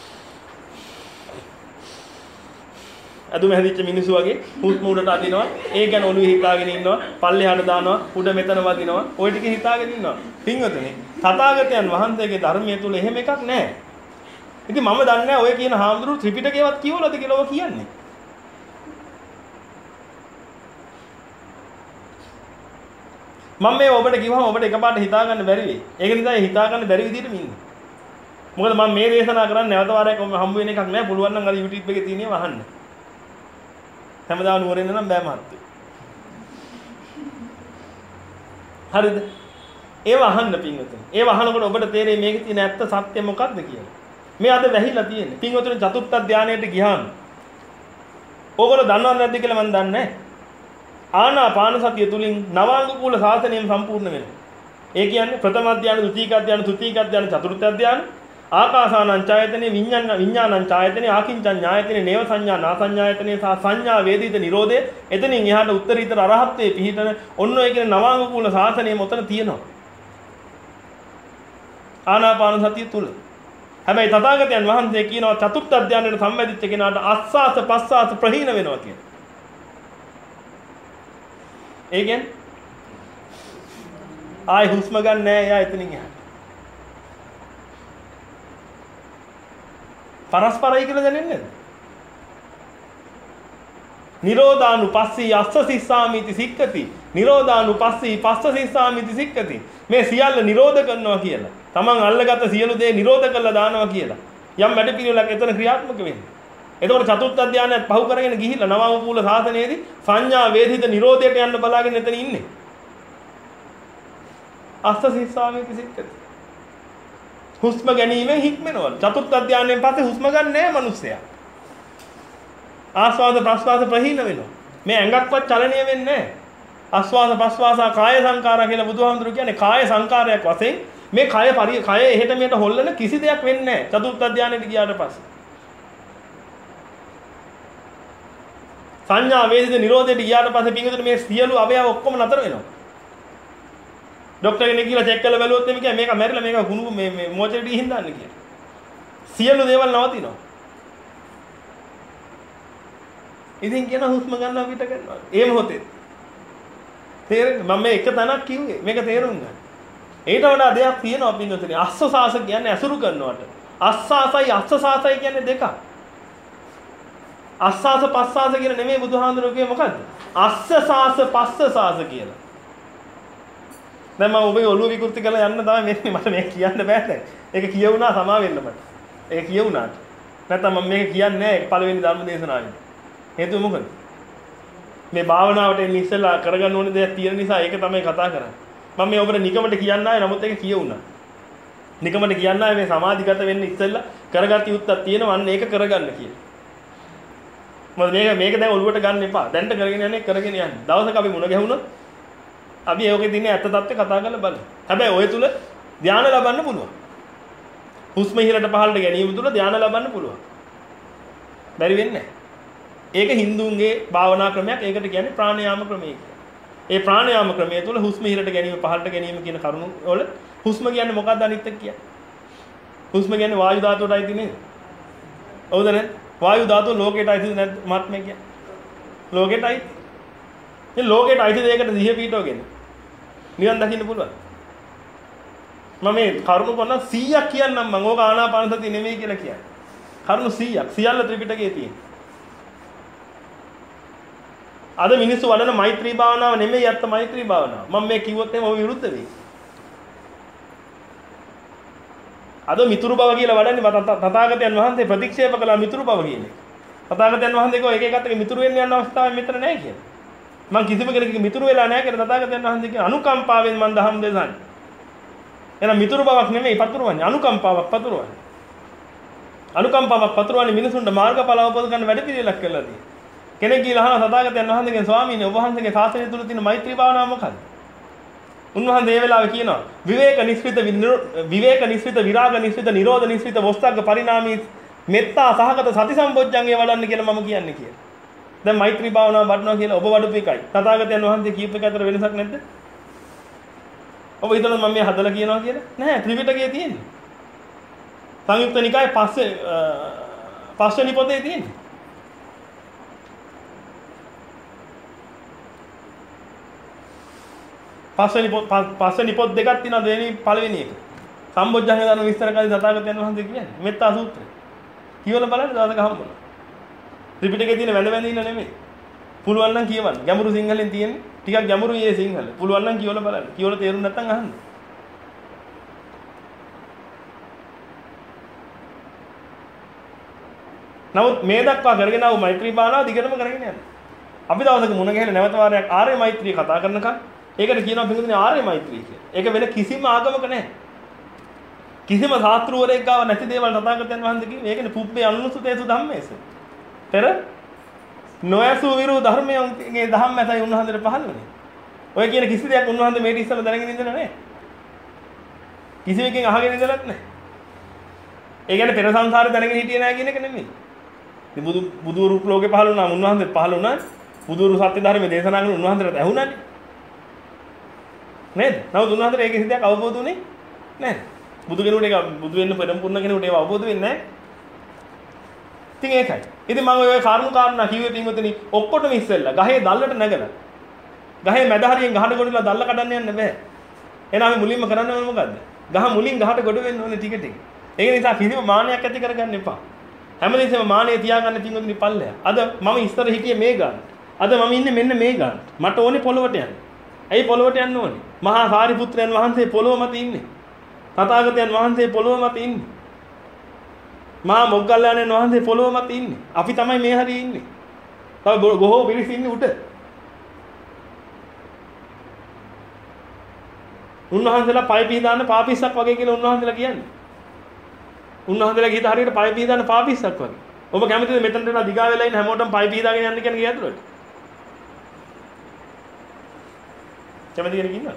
අදුම හැදිච්ච මිනිස්සු වගේ හුස්ම උඩට අදිනවා. ඒ ගැන ඔළුවේ හිතාගෙන ඉන්නවා. පල්ලෙහාට දානවා. උඩ මෙතන වදිනවා. ওই ටික හිතාගෙන ඉන්නවා. පින්වතුනි, තථාගතයන් වහන්සේගේ ධර්මයේ තුල එහෙම එකක් නැහැ. ඉතින් මම දන්නේ නැහැ ඔය කියන හාමුදුරුවෝ ත්‍රිපිටකයවත් කියවලද කියලා ඔය කියන්නේ. මම මේ ඔබට කිව්වම ඔබට එකපාරට හිතා ගන්න බැරි වෙයි. ඒක නිසා හිතා ගන්න බැරි විදිහට ඉන්නේ. මොකද මම මේ දේශනා කරන්නේ නැවත වාරයක් හම්බ වෙන එකක් නෑ. පුළුවන් නම් අර YouTube එකේ තියෙනවා වහන්න. හැමදාම නුවරින් නම් බෑ මහත්තයෝ. හරිද? ඒව අහන්න පින්වතුනි. ඒව අහනකොට ඔබට තේරෙයි මේකේ තියෙන ඇත්ත සත්‍ය මොකක්ද කියලා. මේ අද වැහිලා තියෙන්නේ. පින්වතුනි චතුත්ථ ධානයට ගියාම ඕගොල්ලෝ දන්නවද නැද්ද කියලා මම දන්නේ නැහැ. ආනාපාන සතිය තුලින් නවාංගුකූල සාසනයම සම්පූර්ණ වෙනවා. ඒ කියන්නේ ප්‍රථම ධානය, ද්විතීක ධානය, තෘතීක ධානය, චතුර්ථ ධානය, ආකාසානං ඡායතනේ, විඤ්ඤාණ විඤ්ඤාණං ඡායතනේ, ආකින්චං ඥායතනේ, නේව සංඥා නාසඤ්ඤායතනේ සහ සංඥා වේදිත නිරෝධය. එතනින් එහාට උත්තරීතර අරහත්ත්වයේ පිහිටන ඔන්න ඔය කියන නවාංගුකූල සාසනයම ඔතන තියෙනවා. ආනාපාන සතිය තුල. හැබැයි තථාගතයන් වහන්සේ කියනවා චතුර්ථ ධානයට සම්බන්ධිච්ච කෙනාට ආස්වාස පස්වාස ප්‍රහීන වෙනවා කියලා. ඒ කියන්නේ ආයි හුස්ම ගන්න නෑ එයා එතනින් එහාට. පරස්පරයි කියලා දැනෙන්නේ නැද්ද? නිරෝධානුපස්සී අස්ස සිස්සාමිති සික්කති. නිරෝධානුපස්සී පස්ස සිස්සාමිති සික්කති. මේ සියල්ල නිරෝධ කරනවා කියලා. Taman අල්ලගත්ත සියලු දේ නිරෝධ කරලා දානවා කියලා. යම් වැඩ පිළිවෙලක් එතන ක්‍රියාත්මක වෙන්නේ. එතකොට චතුර්ථ ධානයත් පහු කරගෙන ගිහිල්ලා නවාංගුකූල සාසනයේදී සංඥා වේදිත නිරෝධයට යන්න බලාගෙන එතන ඉන්නේ. අස්ස සිස්සාමිති සික්කති. හුස්ම ගැනීමෙන් හික්මනවලු. චතුර්ථ ධානයෙන් පස්සේ හුස්ම ගන්න නෑ මිනිස්සයා. ආස්වාද ප්‍රස්වාස ප්‍රහීන වෙනවා. මේ ඇඟක්වත් චලනය වෙන්නේ නෑ. ආස්වාද ප්‍රස්වාස කාය සංකාරා කියලා බුදුහාමුදුරු කියන්නේ කාය සංකාරයක් වශයෙන් මේ කය පරි කය එහෙට මෙහෙට හොල්ලන කිසි දෙයක් වෙන්නේ නෑ. චතුර්ථ ධානයට ගියාට පස්සේ. සංඥා වේදිත නිරෝධයට ගියාට පස්සේ පින්විතනේ මේ සියලු අවයව ඔක්කොම නතර වෙනවා. ડોක්ටර් කෙනෙක් කියලා චෙක් කරලා බැලුවොත් එimhe කිය මේක මැරිලා මේක කුණු මේ මේ මොචරට ගිහින් දාන්න කියලා. සියලු දේවල් නවතිනවා. ඉතින් කියන හුස්ම ගන්නවා පිට කරනවා. ඒ මොහොතේ තේරෙන්නේ මම මේ එක තැනක් කිව්වේ මේක තේරුම් ගන්න. ඊට වඩා දෙයක් තියෙනවා පින්වතුනි. අස්සසාස කියන්නේ අසුරු කරනවට. අස්සාසයි අස්සසාසයි කියන්නේ දෙකක්. අස්සාස පස්සාස කියන නෙමෙයි බුදුහාඳුනෝ කියේ මොකද්ද? අස්සසාස පස්සසාස කියලා. දැන් මම ඔබේ ඔළුව විකෘති කරලා යන්න තමයි මේ මට මේක කියන්න බෑ දැන්. ඒක කියවුණා සමා වෙන්න මට. ඒක කියවුණාට. නැත්නම් මම මේක කියන්නේ නැහැ පළවෙනි ධර්ම දේශනාවේ. හේතුව මොකද? මේ භාවනාවට එන්න ඉස්සෙල්ලා කරගන්න ඕනේ දෙයක් තියෙන නිසා ඒක තමයි කතා කරන්නේ. මම මේ ඔබට නිකමට කියන්න ආවේ නමුත් ඒක කියවුණා. නිකමට කියන්න ආවේ මේ සමාධිගත වෙන්න ඉස්සෙල්ලා කරගත් යුත්තක් තියෙනවා අන්න ඒක කරගන්න කියලා. මොකද මේක මේක දැන් ඔළුවට ගන්න එපා. දැන්ට කරගෙන යන්නේ කරගෙන යන්න. දවසක අපි මුණ ගැහුණොත් අපි ඒකේ තියෙන ඇත්ත தත්ත්වය කතා කරලා බලමු. හැබැයි ඔය තුල ධානය ලබන්න පුළුවන්. හුස්ම ඉහළට පහළට ගැනීම තුල ධානය ලබන්න පුළුවන්. බැරි වෙන්නේ නැහැ. ඒක හින්දුන්ගේ භාවනා ක්‍රමයක්. ඒකට කියන්නේ ප්‍රාණයාම ක්‍රමය කියලා. ඒ ප්‍රාණයාම ක්‍රමය තුළ හුස්ම ඉහළට ගැනීම පහළට ගැනීම කියන කරුණු වල හුස්ම කියන්නේ මොකක්ද අනිත් එක කියන්නේ? හුස්ම කියන්නේ වායු ධාතුවට අයිති නේද? හවුද නැද්ද? වායු ධාතුව ලෝකයට අයිතිද නැද්ද මහත්මයා කියන්නේ? ලෝකයට අයිති. මේ ලෝකයට අයිති දෙයකට දිහ පිටවගෙන නිවන් දකින්න පුළුවන්. මම මේ කරුණු පොන්න සීයක් කියන්නම් මම ඕක ආනාපාන සතිය නෙමෙයි කියලා කියන්නේ. කරුණු සීයක් සියල්ල ත්‍රිපිටකයේ තියෙන. අද මිනිස්සු වඩන මෛත්‍රී භාවනාව නෙමෙයි අත්ත මෛත්‍රී භාවනාව. මම මේ කිව්වොත් එහෙම ඔබ විරුද්ධ වෙයි. අද මිතුරු බව කියලා වඩන්නේ තථාගතයන් වහන්සේ ප්‍රතික්ෂේප කළා මිතුරු බව කියන්නේ. තථාගතයන් වහන්සේ කෝ එක එකත් එක මිතුරු වෙන්න යන අවස්ථාවක් මෙතන නැහැ කියලා. මම කිසිම කෙනෙකුගේ මිතුරු වෙලා නැහැ කියලා තථාගතයන් වහන්සේ කියන අනුකම්පාවෙන් මම දහම් දෙසන්නේ. එහෙනම් මිතුරු බවක් නෙමෙයි පතුරවන්නේ අනුකම්පාවක් පතුරවන්නේ. අනුකම්පාවක් පතුරවන්නේ මිනිසුන්ට මාර්ගඵල අවබෝධ කරගන්න වැඩ පිළිවෙලක් කරලා තියෙනවා. කෙනෙක් කියලා අහන තථාගතයන් වහන්සේගෙන් ස්වාමීනි ඔබ වහන්සේගේ ශාසනය තුල තියෙන මෛත්‍රී භාවනාව මොකක්ද? උන්වහන්සේ ඒ වෙලාවේ කියනවා විවේක නිස්සිත විවේක නිස්සිත විරාග නිස්සිත නිරෝධ නිස්සිත වස්තග්ග පරිණාමී මෙත්තා සහගත සති සම්බොජ්ජංගේ වඩන්න කියලා මම කියන්නේ කියලා. දැන් මෛත්‍රී භාවනාව වඩනවා කියලා ඔබ වඩපු එකයි. තථාගතයන් වහන්සේ කියපු එක අතර වෙනසක් නැද්ද? ඔබ හිතනද මම මේ හදලා කියනවා කියලා? නැහැ ත්‍රිපිටකයේ තියෙන්නේ. සංයුක්ත නිකායේ පස්සේ පස්වෙනි පොතේ තියෙන්නේ. පස්වෙනි පොත් පස්වෙනි පොත් දෙකක් තියෙනවා දෙවෙනි පළවෙනි එක. සම්බොජ්ජංග ධර්ම විස්තර කරලා තථාගතයන් වහන්සේ කියන්නේ මෙත්තා සූත්‍රය. කියවල බලන්න දාසක හම්බුණා. ත්‍රිපිටකයේ තියෙන වැඳ වැඳ ඉන්න නෙමෙයි. පුළුවන් නම් කියවන්න. ගැඹුරු සිංහලෙන් තියෙන්නේ. ටිකක් ගැඹුරුයි මේ සිංහල. පුළුවන් නම් කියවල බලන්න. කියවල තේරුම් නැත්නම් අහන්න. නමුත් මේ දක්වා කරගෙන ආව මෛත්‍රී භාවනාව දිගටම කරගෙන යන්න. අපි දවසක මුණ ගැහෙන නැවත වාරයක් ආර්ය මෛත්‍රී කතා කරනකම් ඒකට කියනවා පිටුදිනේ ආර්ය මෛත්‍රී කියලා. ඒක වෙන කිසිම ආගමක නැහැ. කිසිම ශාස්ත්‍රවරයෙක් ගාව නැති දේවල් තථාගතයන් වහන්සේ කිව්වේ. ඒකනේ පුබ්බේ අනුසුතේසු ධම්මේස. පෙර නොයසු විරු ධර්මයේ ධම්ම ඇතයි උන්වහන්සේට පහළ වෙන්නේ. ඔය කියන කිසි දෙයක් උන්වහන්සේ මේක ඉස්සෙල්ලා දැනගෙන ඉඳලා නැහැ. කිසිවකින් අහගෙන ඉඳලත් නැහැ. ඒ කියන්නේ පෙර සංසාරේ දැනගෙන හිටියේ නැහැ කියන එක නෙමෙයි. ඉතින් බුදු බුදුරු ලෝකේ පහළ වුණා උන්වහන්සේ පහළ වුණා. බුදුරු සත්‍ය ධර්මයේ දේශනා කරන උන්වහන්සේට ඇහුණානේ. නේද? නමුත් උන්වහන්සේට ඒක කිසි දෙයක් අවබෝධ වුණේ නැහැ. බුදු කෙනෙකුට ඒක බුදු වෙන්න පෙරම්පුර්ණ කෙනෙකුට ඒක අවබෝධ වෙන්නේ නැහැ. ඉතින් ඒකයි. ඉතින් මම ඔය කාරණු කාරණා කිව්වේ පින්වතුනි ඔක්කොටම ඉස්සෙල්ලා ගහේ දැල්ලට නැගලා. ගහේ මැද හරියෙන් ගහට ගොඩලා දැල්ල කඩන්න යන්න බෑ. එහෙනම් අපි මුලින්ම කරන්න ඕනේ මොකද්ද? ගහ මුලින් ගහට ගොඩ වෙන්න ඕනේ ටික ටික. ඒක නිසා කිසිම මානයක් ඇති කරගන්න එපා. හැමදේම මානෙ තියාගන්න පින්වතුනි පල්ලය. අද මම ඉස්සර හිටියේ මේ ගාන. අද මම ඉන්නේ මෙන්න මේ ගාන. මට ඕනේ පොළොවට යන්න. ඇයි පොළොවට යන්න ඕනේ? මහා සාරිපුත්‍රයන් වහන්සේ පොළොව මත ඉන්නේ. තථාගතයන් වහන්සේ පොළොව මත ඉන්නේ. මහා මොග්ගල්ලාණන් වහන්සේ පොළොව මත ඉන්නේ. අපි තමයි මේ හරිය ඉන්නේ. තව බොහෝ පිරිස ඉන්නේ උඩ. උන්වහන්සේලා පය පීදාන පාපිස්සක් වගේ කියලා උන්වහන්සේලා කියන්නේ. උන්වහන්සේලා ගිහින් හරියට පය පීදාන පාපිස්සක් වගේ. ඔබ කැමතිද මෙතනට එන දිගා වෙලා ඉන්න හැමෝටම පය පීදාගෙන යන්න කියන ගියතුලට? කැමති කෙනෙක් ඉන්නවද?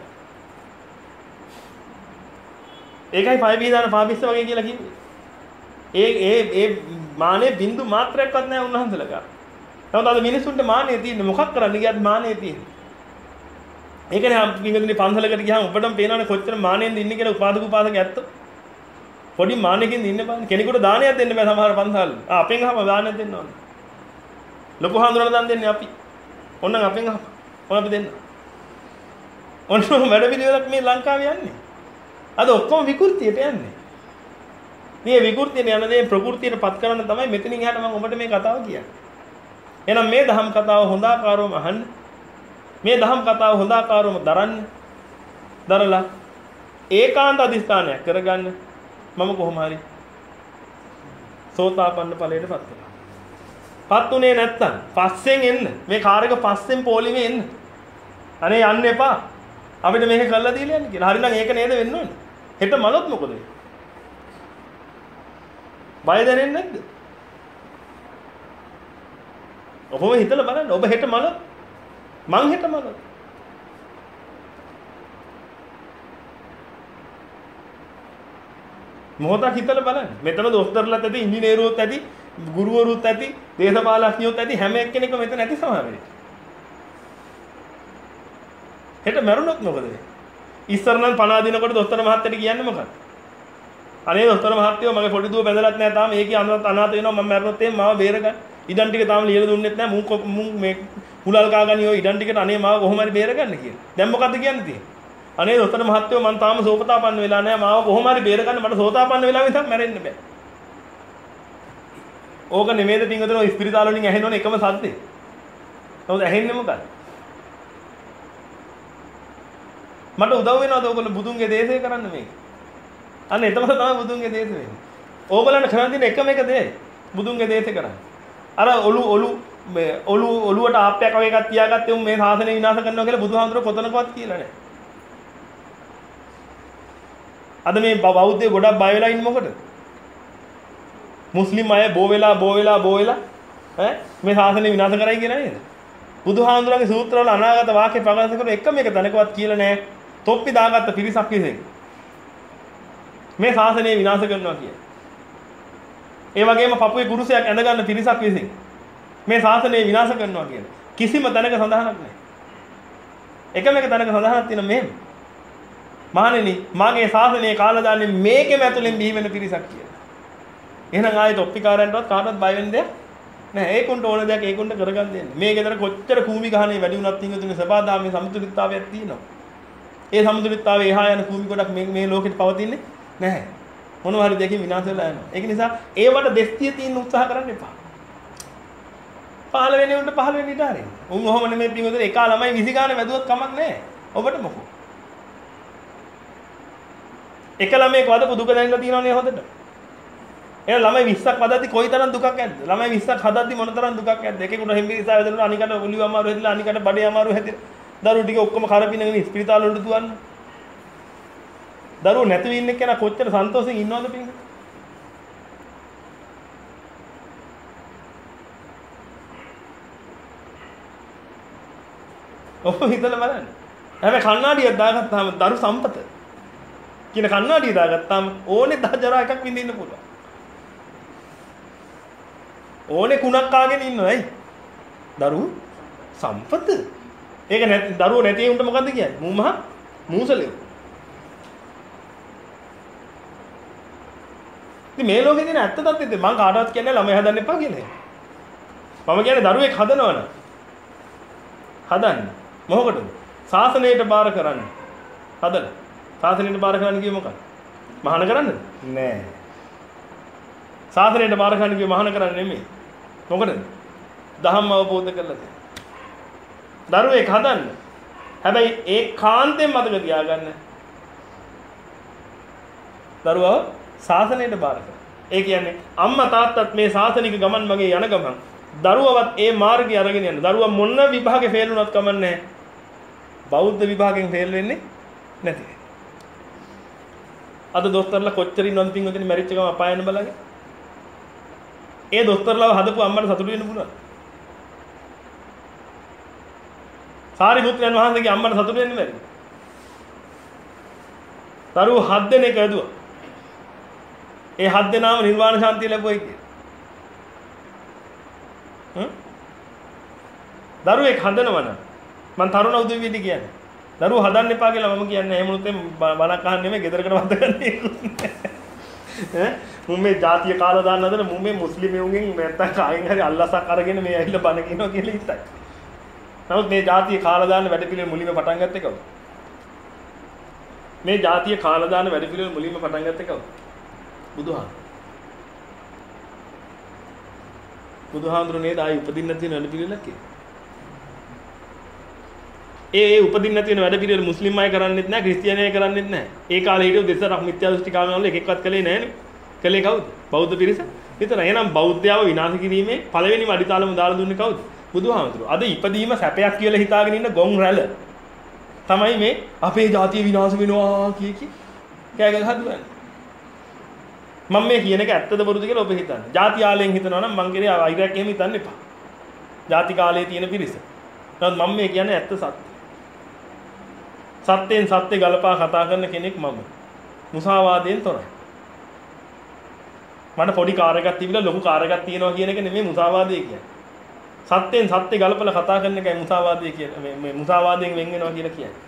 ඒකයි පය පීදාන පාපිස්ස වගේ කියලා කිව්වේ. ඒ ඒ ඒ මානේ බින්දු මාත්‍රයක්වත් නැහැ උන්වහන්සේලා ගා. නමුත් අද මිනිස්සුන්ට මානෙ තියෙන්නේ මොකක් කරන්න ගියත් මානෙ තියෙන්නේ. ඒකනේ අපි පින්වතුනි පන්සලකට ගියාම ඔබටම පේනවනේ කොච්චර මානෙන්ද ඉන්නේ කියලා උපාසක උපාසක ඇත්ත. පොඩි මානෙකින් ඉන්න බෑ. කෙනෙකුට දානයක් දෙන්න බෑ සමහර පන්සල්. ආ අපෙන් අහම දානයක් දෙන්න ඕනේ. ලොකු හාමුදුරන දන් දෙන්නේ අපි. ඔන්න අපෙන් අහම. ඔන්න අපි දෙන්න. ඔන්න වැඩ පිළිවෙලක් මේ ලංකාවේ යන්නේ. අද ඔක්කොම විකෘතියට යන්නේ. මේ විකෘතියට යන දේ ප්‍රകൃතියට පත් කරන්න තමයි මෙතනින් එහාට මම ඔබට මේ කතාව කියන්නේ. එහෙනම් මේ දහම් කතාව හොඳ ආකාරවම අහන්න. මේ දහම් කතාව හොඳ ආකාරවම දරන්න. දරලා ඒකාන්ත අධිෂ්ඨානයක් කරගන්න. මම කොහොම හරි සෝතාපන්න ඵලයට පත් වෙනවා. පත් උනේ නැත්තම් පස්සෙන් එන්න. මේ කාර් එක පස්සෙන් පොලිමේ එන්න. අනේ යන්න එපා. අපිට මේක කරලා දීලා යන්න කියලා. හරිනම් ඒක නේද වෙන්න ඕනේ. හෙට මලොත් මොකද වෙන්නේ? බය දැනෙන්නේ නැද්ද? ඔබම හිතලා බලන්න. ඔබ හෙට මලොත් මං හෙට මලොත් මොහොතක් හිතලා බලන්න. මෙතන දොස්තරලාත් ඇති, ඉංජිනේරුවෝත් ඇති, ගුරුවරුත් ඇති, දේශපාලඥයෝත් ඇති, හැම එක්කෙනෙක්ම මෙතන ඇති සමහර වෙලේ. හෙට මැරුණොත් මොකද වෙන්නේ? ඉස්සර නම් පණ අදිනකොට දොස්තර මහත්තයට කියන්නේ මොකක්ද? අනේ දොස්තර මහත්තයෝ මගේ පොඩි දුව බැඳලත් නැහැ තාම. ඒකේ අනාථ අනාථ වෙනවා මම මැරුණොත් එහෙම මාව බේරගන්න. ඉඩම් ටික තාම ලියලා දුන්නෙත් නැහැ. මුන් මුන් මේ හුලල් කාගනියෝ ඉඩම් ටිකට අනේ මාව කොහොම හරි බේරගන්න කියලා. දැන් මොකද්ද කියන්නේ තියෙන්නේ? අනේ දොස්තර මහත්තයෝ මම තාම සෝපතාපන්න වෙලා නැහැ. මාව කොහොම හරි බේරගන්න. මට සෝතාපන්න වෙලා විතරක් මැරෙන්න බෑ. ඕක නෙමෙයිද පින්වතුනි ඔය ස්පිරිතාල වලින් ඇහෙනවනේ එකම සද්දේ. නමුත් ඇහෙන්නේ මොකක්ද? මට උදව් වෙනවද ඕගොල්ලෝ බුදුන්ගේ දේශය කරන්න මේක? අන්න එතකොට තමයි බුදුන්ගේ දේශය වෙන්නේ. ඕගොල්ලන්ට කරන් දෙන එකම එක දෙයයි බුදුන්ගේ දේශය කරන්නේ. අර ඔලු ඔලු මේ ඔලු ඔලුවට ආප්පයක් වගේ එකක් තියාගත්තේ උන් මේ සාසනය විනාශ කරනවා කියලා බුදුහාමුදුරුවෝ කොතනකවත් කියලා නැහැ. අද මේ බෞද්ධයෝ ගොඩක් බය වෙලා ඉන්නේ මොකටද? මුස්ලිම් අය බෝ වෙලා බෝ වෙලා බෝ වෙලා ඈ මේ සාසනය විනාශ කරයි කියලා නේද? බුදුහාමුදුරන්ගේ සූත්‍රවල අනාගත වාක්‍ය ප්‍රකාශ කරන එකම එක තැනකවත් කියලා නැහැ. තොප්පි දාගත්ත පිරිසක් විසින් මේ ශාසනය විනාශ කරනවා කියන්නේ. ඒ වගේම පපුවේ කුරුසයක් ඇඳ ගන්න පිරිසක් විසින් මේ ශාසනය විනාශ කරනවා කියන කිසිම තැනක සඳහනක් නැහැ. එකම එක තැනක සඳහනක් තියෙන මෙහෙම. මහණෙනි මාගේ ශාසනයේ කාලදාන්නේ මේකෙම ඇතුලෙන් බිහි වෙන පිරිසක් කියලා. එහෙනම් ආයේ තොප්පිකාරයන්ටවත් කාටවත් බය වෙන්න දෙයක් නැහැ. ඒකුන්ට ඕන දෙයක් ඒකුන්ට කරගන්න දෙන්න. මේ ගෙදර කොච්චර කූමි ගහනේ වැඩි වුණත් තින්ගතුනේ සබාදාමේ සමතුලිතතාවයක් තියෙනවා. ඒ සමතුලිතතාවය එහා යන කූමි ගොඩක් මේ මේ ලෝකෙට පවතින්නේ නැහැ. මොනවා හරි දෙකකින් විනාශ වෙලා යනවා. ඒක නිසා ඒවට දෙස්තිය තියෙන උත්සාහ කරන්න එපා. පහළ වෙන්නේ උන්ට පහළ වෙන්න ඉඩ ආරින්න. උන් ඔහොම නෙමෙයි පින්වතුනි එක ළමයි විසි ගාන වැදුවත් කමක් නැහැ. ඔබට මොකෝ? එක ළමයෙක් වදපු දුක දැනලා තියෙනවනේ හොඳට. එහෙනම් ළමයි විස්සක් වදද්දි කොයිතරම් දුකක් ඇද්ද? ළමයි විස්සක් හදද්දි මොනතරම් දුකක් ඇද්ද? එකෙකුට හෙම්බිරිසා වැදලා අනිකට ඔලිව අමාරු හැදිලා අනිකට බඩේ අමාරු හැදිලා දරුවෝ ටික ඔක්කොම කරපිනගෙන ස්පිරිතාල වලට දුවන්න. දරුවෝ නැතුව ඉන්න කෙනා කොච්චර සන්තෝෂෙන් ඉන්නවද පින්වතුනි? ඔව් හිතලා බලන්න. හැබැයි කණ්ණාඩියක් දාගත්තාම දරු සම්පත කියන කණ්ණාඩිය දාගත්තාම ඕනේ දහජරා එකක් විඳින්න පුළුවන්. ඕනේ කුණක් කාගෙන ඉන්නවයි. දරු සම්පත. ඒක නැති දරුවෝ නැති උන්ට මොකද්ද කියන්නේ? මූ මහ මූසලෙව. ඉතින් මේ ලෝකේ තියෙන ඇත්ත තත්ත්වෙත් මම කාටවත් කියන්නේ ළමයි හදන්න එපා කියලා. මම කියන්නේ දරුවෙක් හදනවනේ. හදන්න. මොකටද? ශාසනයට බාර කරන්න. හදලා. ශාසනයට බාර කරන්න කිව්වේ මොකක්ද? මහාන කරන්නද? නෑ. ශාසනයට බාර කරන්න කිව්වේ මහාන කරන්න නෙමෙයි. මොකටද? ධම්ම අවබෝධ කරලා තියෙන. දරුවෙක් හදන්න. හැබැයි ඒ කාන්තෙන් මතක තියාගන්න. දරුවව ශාසනයට බාර කරන්න. ඒ කියන්නේ අම්මා තාත්තත් මේ ශාසනික ගමන් මගේ යන ගමන් දරුවවත් ඒ මාර්ගය අරගෙන යන. දරුවා මොන විභාගේ ෆේල් වුණත් කමන්නේ නැහැ. බෞද්ධ විභාගයෙන් ෆේල් වෙන්නේ නැති. අද දොස්තරලා කොච්චර ඉන්නවද පින්වතුනි මැරිච්ච ගම අපාය යන බලන්නේ. ඒ දොස්තරලාව හදපු අම්මට සතුටු වෙන්න පුළුවන්. සාරිපුත්‍රයන් වහන්සේගේ අම්මට සතුටු වෙන්න බැරි. දරුවෝ හත් දෙනෙක් ඇදුවා. ඒ හත් දෙනාම නිර්වාණ ශාන්තිය ලැබුවයි කිය. හ්ම්? දරුවෙක් හදනවනම් මං තරුණ උදවියට කියන්නේ. දරුවෝ හදන්න එපා කියලා මම කියන්නේ එහෙම උනොත් බණක් අහන්න නෙමෙයි ගෙදරකට වදගන්නේ. ඈ මුම් මේ ජාතිය කාලා දාන්න හදන මුම් මේ මුස්ලිමයන්ගෙන් නැත්තම් කායින් හරි අල්ලසක් අරගෙන මේ ඇහිලා බණ කියනවා කියලා හිතයි. නමුත් මේ ජාතිය කාලා දාන්න වැඩ පිළිවෙල මුලින්ම පටන් ගත්තේ කවුද? මේ ජාතිය කාලා දාන්න වැඩ පිළිවෙල මුලින්ම පටන් ගත්තේ කවුද? බුදුහාමුදුරුවෝ. බුදුහාමුදුරුවෝ නේද ආයි උපදින්න තියෙන වැඩ පිළිවෙලක් ඒ. ඒ ඒ උපදින්න තියෙන වැඩ පිළිවෙල මුස්ලිම් අය කරන්නේත් නැහැ ක්‍රිස්තියානි අය කරන්නේත් නැහැ. ඒ කාලේ හිටියු දෙසරක් මිත්‍යා දෘෂ්ටිකාමයන් වල එක එකවත් කළේ නැහැනේ. කළේ කවුද? බෞද්ධ පිරිස. විතර එහෙනම් බෞද්ධයව විනාශ කිරීමේ පළවෙනිම අඩිතාලම දාලා දුන්නේ කවුද? බුදුහාමුදුරුවෝ. අද ඉපදීම සැපයක් කියලා හිතාගෙන ඉන්න ගොන් රැළ තමයි මේ අපේ ජාතිය විනාශ වෙනවා කිය කි කෑ ගහ හදුවන්නේ. මම මේ කියන එක ඇත්තද බොරුද කියලා ඔබ හිතන්න. ජාති ආලයෙන් හිතනවා නම් මං කියන්නේ වෛරයක් එහෙම හිතන්න එපා. ජාති කාලයේ තියෙන පිරිස. නමුත් මම මේ කියන්නේ ඇත්ත සත්‍ය. සත්‍යයෙන් සත්‍ය ගලපා කතා කරන කෙනෙක් මම. මුසාවාදයෙන් තොරයි. මට පොඩි කාර් එකක් තිබිලා ලොකු කාර් එකක් තියෙනවා කියන එක නෙමෙයි මුසාවාදය කියන්නේ. සත්‍යයෙන් සත්‍ය ගලපලා කතා කරන එකයි මුසාවාදය කියන්නේ. මේ මේ මුසාවාදයෙන් වෙන් වෙනවා කියලා කියන්නේ.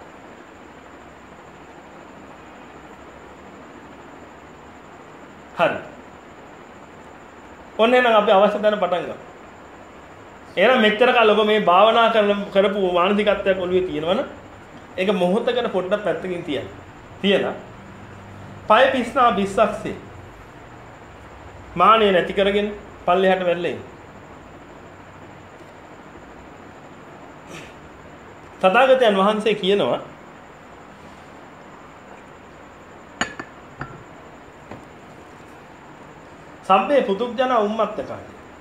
හරි. ඔන්න එහෙනම් අපි අවශ්‍ය දැන පටන් ගමු. එහෙනම් මෙච්චර කාල ඔබ මේ භාවනා කරන කරපු මානසිකත්වයක් ඔළුවේ තියෙනවනේ ඒක මොහොතකට පොඩ්ඩක් පැත්තකින් තියන්න. තියලා පය පිස්නා බිස්සක්සේ මානෙ නැති කරගෙන පල්ලෙහාට වැල්ලේ. තථාගතයන් වහන්සේ කියනවා සම්බේ පුදුජන උම්මත්තකයි.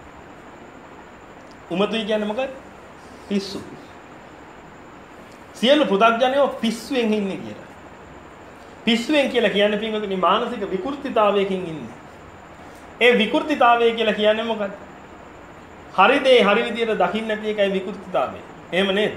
උමතුයි කියන්නේ මොකක්ද? පිස්සු. සියලු පුදුජනයෝ පිස්සුවෙන් ඉන්නේ කියලා. පිස්සුවෙන් කියලා කියන්නේ පින්වතුනි මානසික විකෘතිතාවයකින් ඉන්නේ. ඒ විකෘතිතාවය කියලා කියන්නේ මොකක්ද? හරි දේ හරි විදියට දකින්න නැති එකයි විකෘතිතාවය. එහෙම නේද?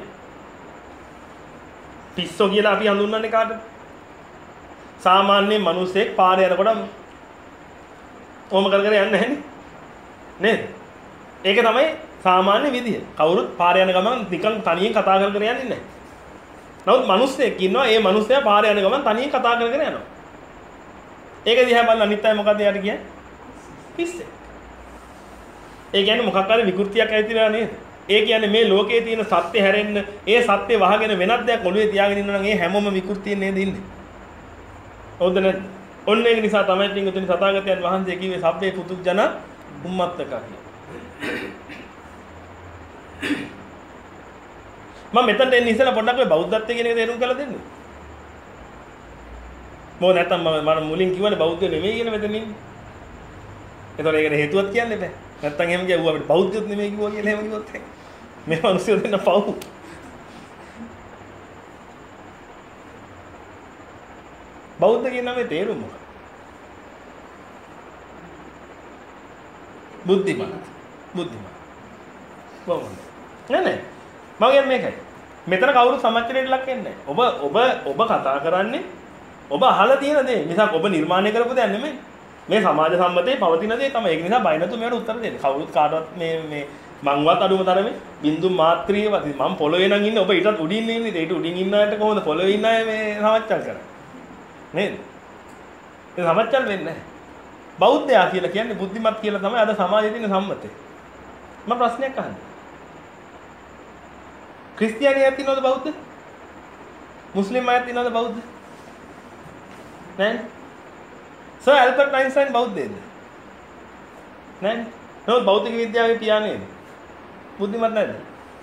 පිස්සෝ කියලා අපි හඳුන්වන්නේ කාටද? සාමාන්‍ය මිනිස්සෙක් පාරේ යනකොට ඕම කර කර යන්නේ නැහැනේ. නේද? ඒක තමයි සාමාන්‍ය විදිය. කවුරුත් පාරේ යන ගමන් නිකන් තනියෙන් කතා කර කර යන්නේ නැහැ. නමුත් මිනිස්සෙක් ඉන්නවා ඒ මිනිස්සයා පාරේ යන ගමන් තනියෙන් කතා කර කර යනවා. ඒක දිහා බලලා අනිත් අය මොකද යාට කියන්නේ? පිස්සේ. ඒ කියන්නේ මොකක් හරි විකෘතියක් ඇතිලා නේද? ඒ කියන්නේ මේ ලෝකයේ තියෙන සත්‍ය හැරෙන්න ඒ සත්‍ය වහගෙන වෙනත් දෙයක් ඔළුවේ තියාගෙන ඉන්නවා නම් ඒ හැමෝම විකෘතියෙන් නේද ඉන්නේ? හොඳ නැද්ද? ඔන්න ඒක නිසා තමයි පින්වතුනි තථාගතයන් වහන්සේ කිව්වේ සබ්බේ පුදුජන උම්මත්තක කියලා. මම මෙතනට එන්න ඉස්සෙල්ලා පොඩ්ඩක් ඔය බෞද්ධත්වයේ කියන එක තේරුම් කරලා දෙන්න. මොකද නැත්තම් මම මම මුලින් කිව්වනේ බෞද්ධ නෙමෙයි කියන මෙතන ඉන්නේ. ඒතකොට ඒකට හේතුවක් කියන්න එපා. නැත්තම් එහෙම කියුවා අපිට බෞද්ධයොත් නෙමෙයි කිව්වා කියලා එහෙම කිව්වොත් මේ මිනිස්සු දෙන්න පව්. බෞද්ධ කියන නමේ තේරුම මොකක්ද? බුද්ධිමත්. බුද්ධිමත්. කොහොමද? නෑ නෑ. මම කියන්නේ මේකයි. මෙතන කවුරු සමච්චරයට ලක් වෙන්නේ නැහැ. ඔබ ඔබ ඔබ කතා කරන්නේ ඔබ අහලා තියෙන දේ. මිසක් ඔබ නිර්මාණය කරපු දෙයක් නෙමෙයි. මේ සමාජ සම්මතයේ පවතින දේ තමයි. ඒක නිසා බය නැතුව මේකට උත්තර දෙන්න. කවුරුත් කාටවත් මේ මේ මංවත් අඩුම තරමේ බින්දු මාත්‍රියවත් මම පොළොවේ නම් ඉන්නේ ඔබ ඊටත් උඩින් ඉන්නේ. ඊට උඩින් ඉන්න අයට කොහොමද පොළොවේ ඉන්න අය මේ සමච්චල් කරන්නේ? නේද? ඒ සමච්චල් වෙන්නේ නැහැ. බෞද්ධයා කියලා කියන්නේ බුද්ධිමත් කියලා තමයි අද සමාජයේ තියෙන සම්මතය. මම ප්‍රශ්නයක් අහන්නේ. ක්‍රිස්තියානි අයත් ඉන්නවද බෞද්ධ? මුස්ලිම් අයත් ඉන්නවද බෞද්ධ? නෑ. සර් ඇල්බර්ට් අයින්ස්ටයින් බෞද්ධයේද? නෑ. නෝ භෞතික විද්‍යාවේ පියා නේද? බුද්ධිමත් නැද්ද?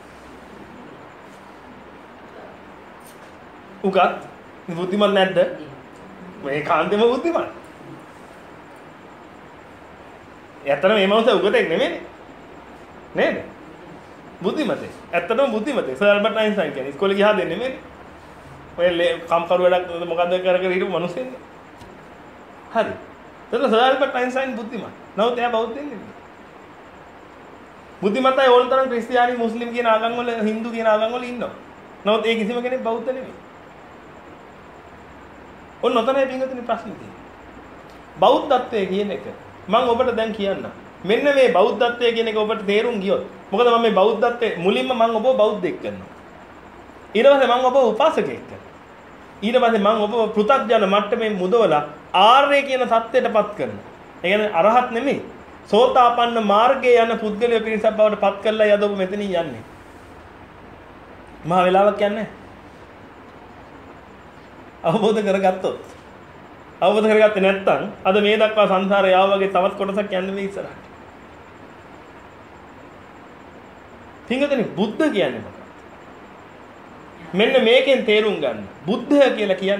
උගත් බුද්ධිමත් නැද්ද? මේ කාන්තේම බුද්ධිමත්. ඇත්තටම මේ මනුස්සයා උගතෙක් නෙමෙයිනේ. නේද? බුද්ධිමතේ. ඇත්තටම බුද්ධිමතේ. සර් ඇල්බර්ට් අයින්ස්ටයින් කියන්නේ ඉස්කෝලේ ගියා දෙන්නේ නෙමෙයිනේ. ඔය කම්කරු වැඩක් මොකද්ද කර කර හිටපු මිනිස්සෙන්නේ. හරි. එතන සර් ඇල්බර්ට් අයින්ස්ටයින් බුද්ධිමත්. නමුත් එයා බෞද්ධ නෙමෙයි. බුද්ධිමත් අය ඕන තරම් ක්‍රිස්තියානි මුස්ලිම් කියන ආගම් වල හින්දු කියන ආගම් වල ඉන්නවා. නමුත් ඒ කිසිම කෙනෙක් බෞද්ධ නෙමෙයි. ඔන්න ඔතනයි පින්වතුනි ප්‍රශ්නේ තියෙන්නේ. බෞද්ධත්වයේ කියන එක මම ඔබට දැන් කියන්නම්. මෙන්න මේ බෞද්ධත්වය කියන එක ඔබට තේරුම් ගියොත් මොකද මම මේ බෞද්ධත්වයේ මුලින්ම මම ඔබව බෞද්ධෙක් කරනවා. ඊට පස්සේ මම ඔබව උපාසකෙක් කරනවා. ඊට පස්සේ මම ඔබව පෘථග්ජන මට්ටමේ මුදවලා ආර්ය කියන தත්ත්වයටපත් කරනවා. ඒ කියන්නේ අරහත් නෙමෙයි. සෝතාපන්න මාර්ගයේ යන පුද්ගලයා පිරිසක් බවට පත් කළා යද ඔබ මෙතනින් යන්නේ. මහා වෙලාවක් යන්නේ. අවබෝධ කරගත්තොත්. අවබෝධ කරගත්තේ නැත්නම් අද මේ දක්වා සංසාරය ආව වගේ තවත් කොටසක් යන්නේ මේ ඉස්සරහට. පින්වතුනි බුද්ධ කියන්නේ මොකක්ද? මෙන්න මේකෙන් තේරුම් ගන්න. බුද්ධ කියලා කියන්නේ